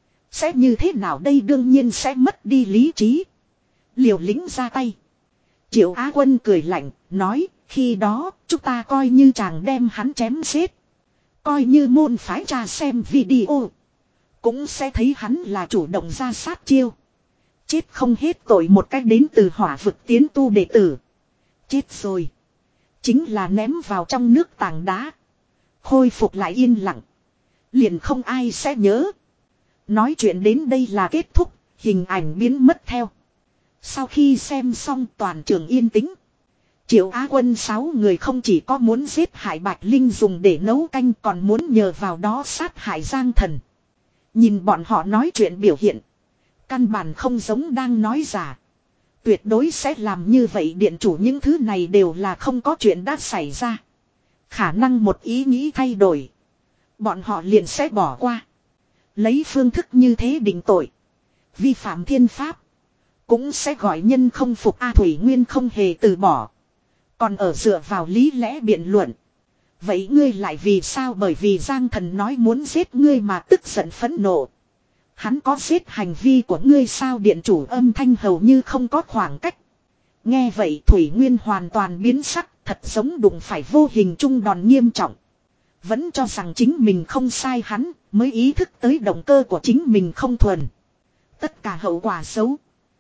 Sẽ như thế nào đây? Đương nhiên sẽ mất đi lý trí. Liều lĩnh ra tay. Triệu Á Quân cười lạnh, nói, khi đó, chúng ta coi như chàng đem hắn chém giết. Coi như môn phái tra xem video. Cũng sẽ thấy hắn là chủ động ra sát chiêu. Chết không hết tội một cách đến từ hỏa vực tiến tu đệ tử. Chết rồi. Chính là ném vào trong nước tảng đá. Khôi phục lại yên lặng. Liền không ai sẽ nhớ. Nói chuyện đến đây là kết thúc. Hình ảnh biến mất theo. Sau khi xem xong toàn trường yên tĩnh. Triệu Á Quân sáu người không chỉ có muốn giết hại Bạch Linh dùng để nấu canh, còn muốn nhờ vào đó sát hại Giang thần. Nhìn bọn họ nói chuyện biểu hiện. Căn bản không giống đang nói giả. Tuyệt đối sẽ làm như vậy. Điện chủ những thứ này đều là không có chuyện đã xảy ra. Khả năng một ý nghĩ thay đổi. Bọn họ liền sẽ bỏ qua. Lấy phương thức như thế định tội. Vi phạm thiên pháp. Cũng sẽ gọi nhân không phục. A Thủy Nguyên không hề từ bỏ. Còn ở dựa vào lý lẽ biện luận. Vậy ngươi lại vì sao? Bởi vì Giang thần nói muốn giết ngươi mà tức giận phẫn nộ. Hắn có giết hành vi của ngươi sao? Điện chủ âm thanh hầu như không có khoảng cách. Nghe vậy Thủy Nguyên hoàn toàn biến sắc, thật giống đụng phải vô hình trung đòn nghiêm trọng. Vẫn cho rằng chính mình không sai, hắn mới ý thức tới động cơ của chính mình không thuần. Tất cả hậu quả xấu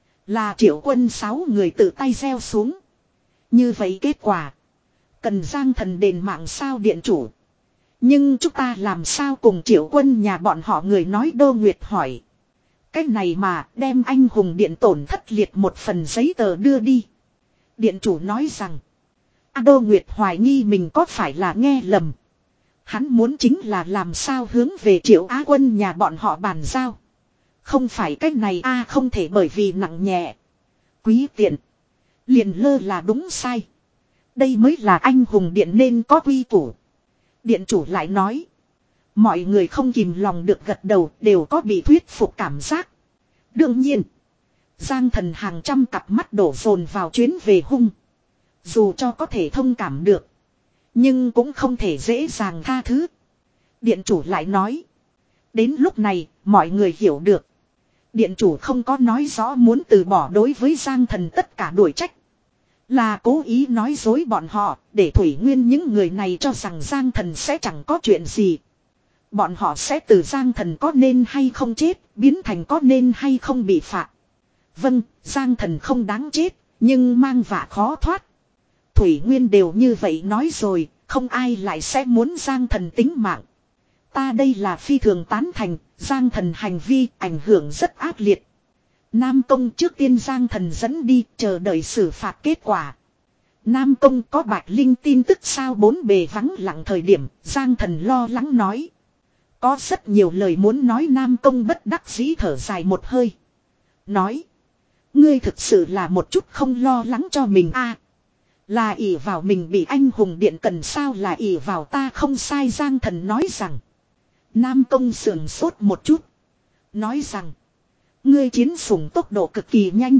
là Triệu Quân sáu người tự tay gieo xuống. Như vậy kết quả cần Giang thần đền mạng sao? Điện chủ, nhưng chúng ta làm sao cùng Triệu Quân nhà bọn họ người nói. Đô Nguyệt hỏi. Cái này mà đem anh hùng điện tổn thất liệt một phần giấy tờ đưa đi. Điện chủ nói rằng. A Đô Nguyệt hoài nghi mình có phải là nghe lầm. Hắn muốn chính là làm sao hướng về Triệu Á Quân nhà bọn họ bàn giao. Không phải cái này a không thể, bởi vì nặng nhẹ. Quý tiện. Liền lơ là đúng sai. Đây mới là anh hùng điện nên có quy củ. Điện chủ lại nói. Mọi người không kìm lòng được gật đầu, đều có bị thuyết phục cảm giác. Đương nhiên. Giang thần hàng trăm cặp mắt đổ dồn vào chuyến về hung. Dù cho có thể thông cảm được. Nhưng cũng không thể dễ dàng tha thứ. Điện chủ lại nói. Đến lúc này, mọi người hiểu được. Điện chủ không có nói rõ muốn từ bỏ đối với Giang thần tất cả đuổi trách. Là cố ý nói dối bọn họ, để Thủy Nguyên những người này cho rằng Giang thần sẽ chẳng có chuyện gì. Bọn họ sẽ từ Giang thần có nên hay không chết, biến thành có nên hay không bị phạt. Vâng, Giang thần không đáng chết, nhưng mang vạ khó thoát. Thủy Nguyên đều như vậy nói rồi, không ai lại sẽ muốn Giang thần tính mạng. Ta đây là phi thường tán thành, Giang thần hành vi ảnh hưởng rất ác liệt. Nam Công trước tiên Giang thần dẫn đi, chờ đợi xử phạt kết quả. Nam Công có Bạch Linh tin tức sao? Bốn bề vắng lặng thời điểm, Giang thần lo lắng nói. Có rất nhiều lời muốn nói. Nam Công bất đắc dĩ thở dài một hơi. Nói. Ngươi thực sự là một chút không lo lắng cho mình a? Là ỷ vào mình bị anh hùng điện cần sao? Là ỷ vào ta không sai. Giang thần nói rằng. Nam Công sườn sốt một chút. Nói rằng. Ngươi chiến sủng tốc độ cực kỳ nhanh.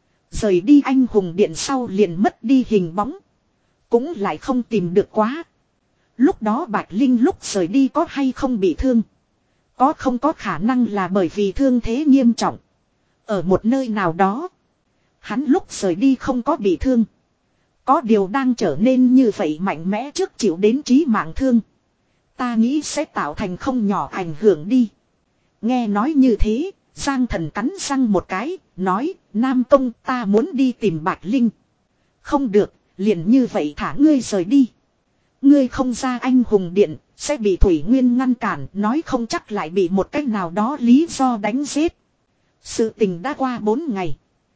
Rời đi anh hùng điện sau liền mất đi hình bóng. Cũng lại không tìm được quá. Lúc đó Bạch Linh lúc rời đi có hay không bị thương? Có không có khả năng là bởi vì thương thế nghiêm trọng. Ở một nơi nào đó. Hắn lúc rời đi không có bị thương. Có điều đang trở nên như vậy mạnh mẽ trước chịu đến chí mạng thương. Ta nghĩ sẽ tạo thành không nhỏ ảnh hưởng đi. Nghe nói như thế, Giang Thần cắn răng một cái, nói, Nam Công ta muốn đi tìm Bạch Linh. Không được, liền như vậy thả ngươi rời đi. Ngươi không ra anh hùng điện, sẽ bị Thủy Nguyên ngăn cản, nói không chắc lại bị một cách nào đó lý do đánh giết. Sự tình đã qua bốn ngày.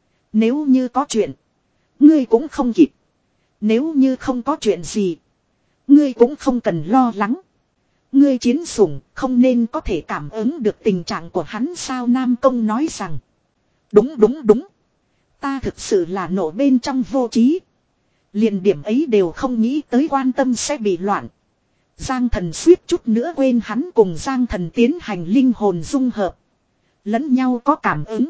Nếu như có chuyện, ngươi cũng không kịp. Nếu như không có chuyện gì, ngươi cũng không cần lo lắng. Ngươi chiến sủng không nên có thể cảm ứng được tình trạng của hắn sao? Nam Công nói rằng. Đúng đúng đúng. Ta thực sự là nổ bên trong vô trí. Liền điểm ấy đều không nghĩ tới quan tâm sẽ bị loạn. Giang Thần suýt chút nữa quên hắn cùng Giang Thần tiến hành linh hồn dung hợp. Lẫn nhau có cảm ứng.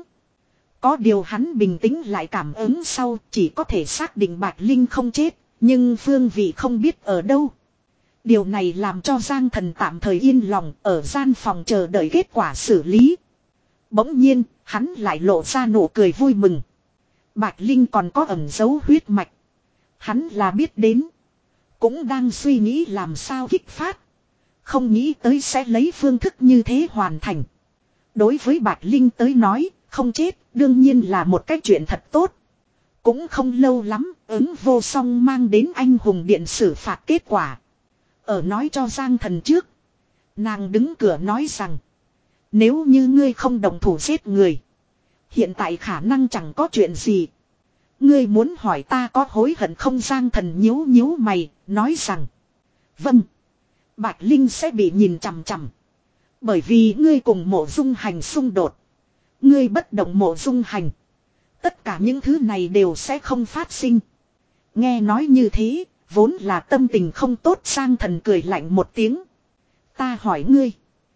Có điều hắn bình tĩnh lại cảm ứng sau chỉ có thể xác định Bạch Linh không chết. Nhưng phương vị không biết ở đâu. Điều này làm cho Giang Thần tạm thời yên lòng ở gian phòng chờ đợi kết quả xử lý. Bỗng nhiên, hắn lại lộ ra nụ cười vui mừng. Bạch Linh còn có ẩn dấu huyết mạch. Hắn là biết đến. Cũng đang suy nghĩ làm sao kích phát. Không nghĩ tới sẽ lấy phương thức như thế hoàn thành. Đối với Bạch Linh tới nói, không chết, đương nhiên là một cái chuyện thật tốt. Cũng không lâu lắm, ứng vô song mang đến anh hùng điện xử phạt kết quả. Ở nói cho Giang Thần trước. Nàng đứng cửa nói rằng. Nếu như ngươi không đồng thủ giết người. Hiện tại khả năng chẳng có chuyện gì. Ngươi muốn hỏi ta có hối hận không? Giang Thần nhíu nhíu mày, nói rằng. Vâng. Bạch Linh sẽ bị nhìn chằm chằm. Bởi vì ngươi cùng Mộ Dung Hành xung đột. Ngươi bất động Mộ Dung Hành. Tất cả những thứ này đều sẽ không phát sinh. Nghe nói như thế, vốn là tâm tình không tốt. Giang Thần cười lạnh một tiếng. Ta hỏi ngươi.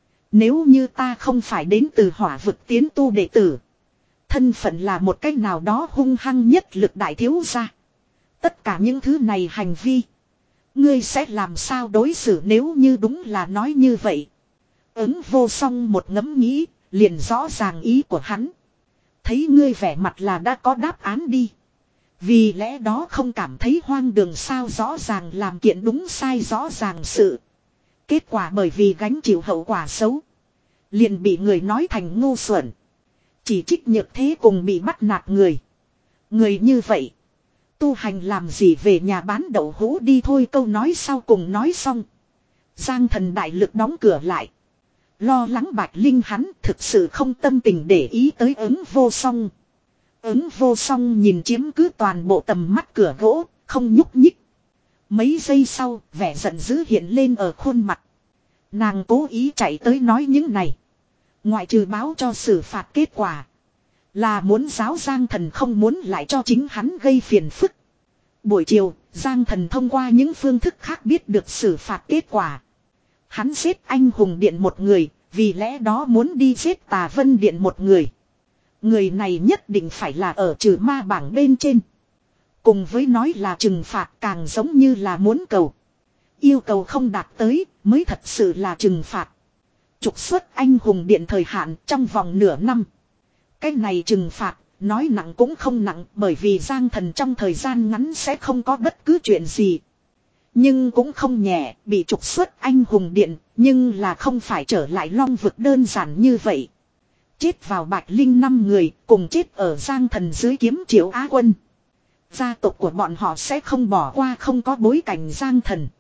Nếu như ta không phải đến từ Hỏa Vực tiến tu đệ tử. Thân phận là một cách nào đó hung hăng nhất lực đại thiếu gia. Tất cả những thứ này hành vi. Ngươi sẽ làm sao đối xử nếu như đúng là nói như vậy. Ứng vô song một ngẫm nghĩ, liền rõ ràng ý của hắn. Thấy ngươi vẻ mặt là đã có đáp án đi. Vì lẽ đó không cảm thấy hoang đường sao? Rõ ràng làm kiện đúng sai rõ ràng sự. Kết quả bởi vì gánh chịu hậu quả xấu. Liền bị người nói thành ngu xuẩn. Chỉ trích nhược thế cùng bị bắt nạt người. Người như vậy. Tu hành làm gì về nhà bán đậu hũ đi thôi. Câu nói sau cùng nói xong. Giang Thần đại lực đóng cửa lại. Lo lắng Bạch Linh hắn thực sự không tâm tình để ý tới ứng vô song. Ứng vô song nhìn chiếm cứ toàn bộ tầm mắt cửa gỗ, không nhúc nhích. Mấy giây sau, vẻ giận dữ hiện lên ở khuôn mặt. Nàng cố ý chạy tới nói những này. Ngoại trừ báo cho xử phạt kết quả. Là muốn giáo Giang Thần không muốn lại cho chính hắn gây phiền phức. Buổi chiều, Giang Thần thông qua những phương thức khác biết được xử phạt kết quả. Hắn giết anh hùng điện một người, vì lẽ đó muốn đi giết Tà Vân điện một người. Người này nhất định phải là ở trừ ma bảng bên trên. Cùng với nói là trừng phạt càng giống như là muốn cầu. Yêu cầu không đạt tới mới thật sự là trừng phạt. Trục xuất anh hùng điện thời hạn trong vòng nửa năm. Cái này trừng phạt, nói nặng cũng không nặng bởi vì Giang Thần trong thời gian ngắn sẽ không có bất cứ chuyện gì. Nhưng cũng không nhẹ, bị trục xuất anh hùng điện, nhưng là không phải trở lại Long Vực đơn giản như vậy. Chết vào Bạch Linh năm người, cùng chết ở Giang Thần dưới kiếm Triệu Á Quân. Gia tộc của bọn họ sẽ không bỏ qua không có bối cảnh Giang Thần.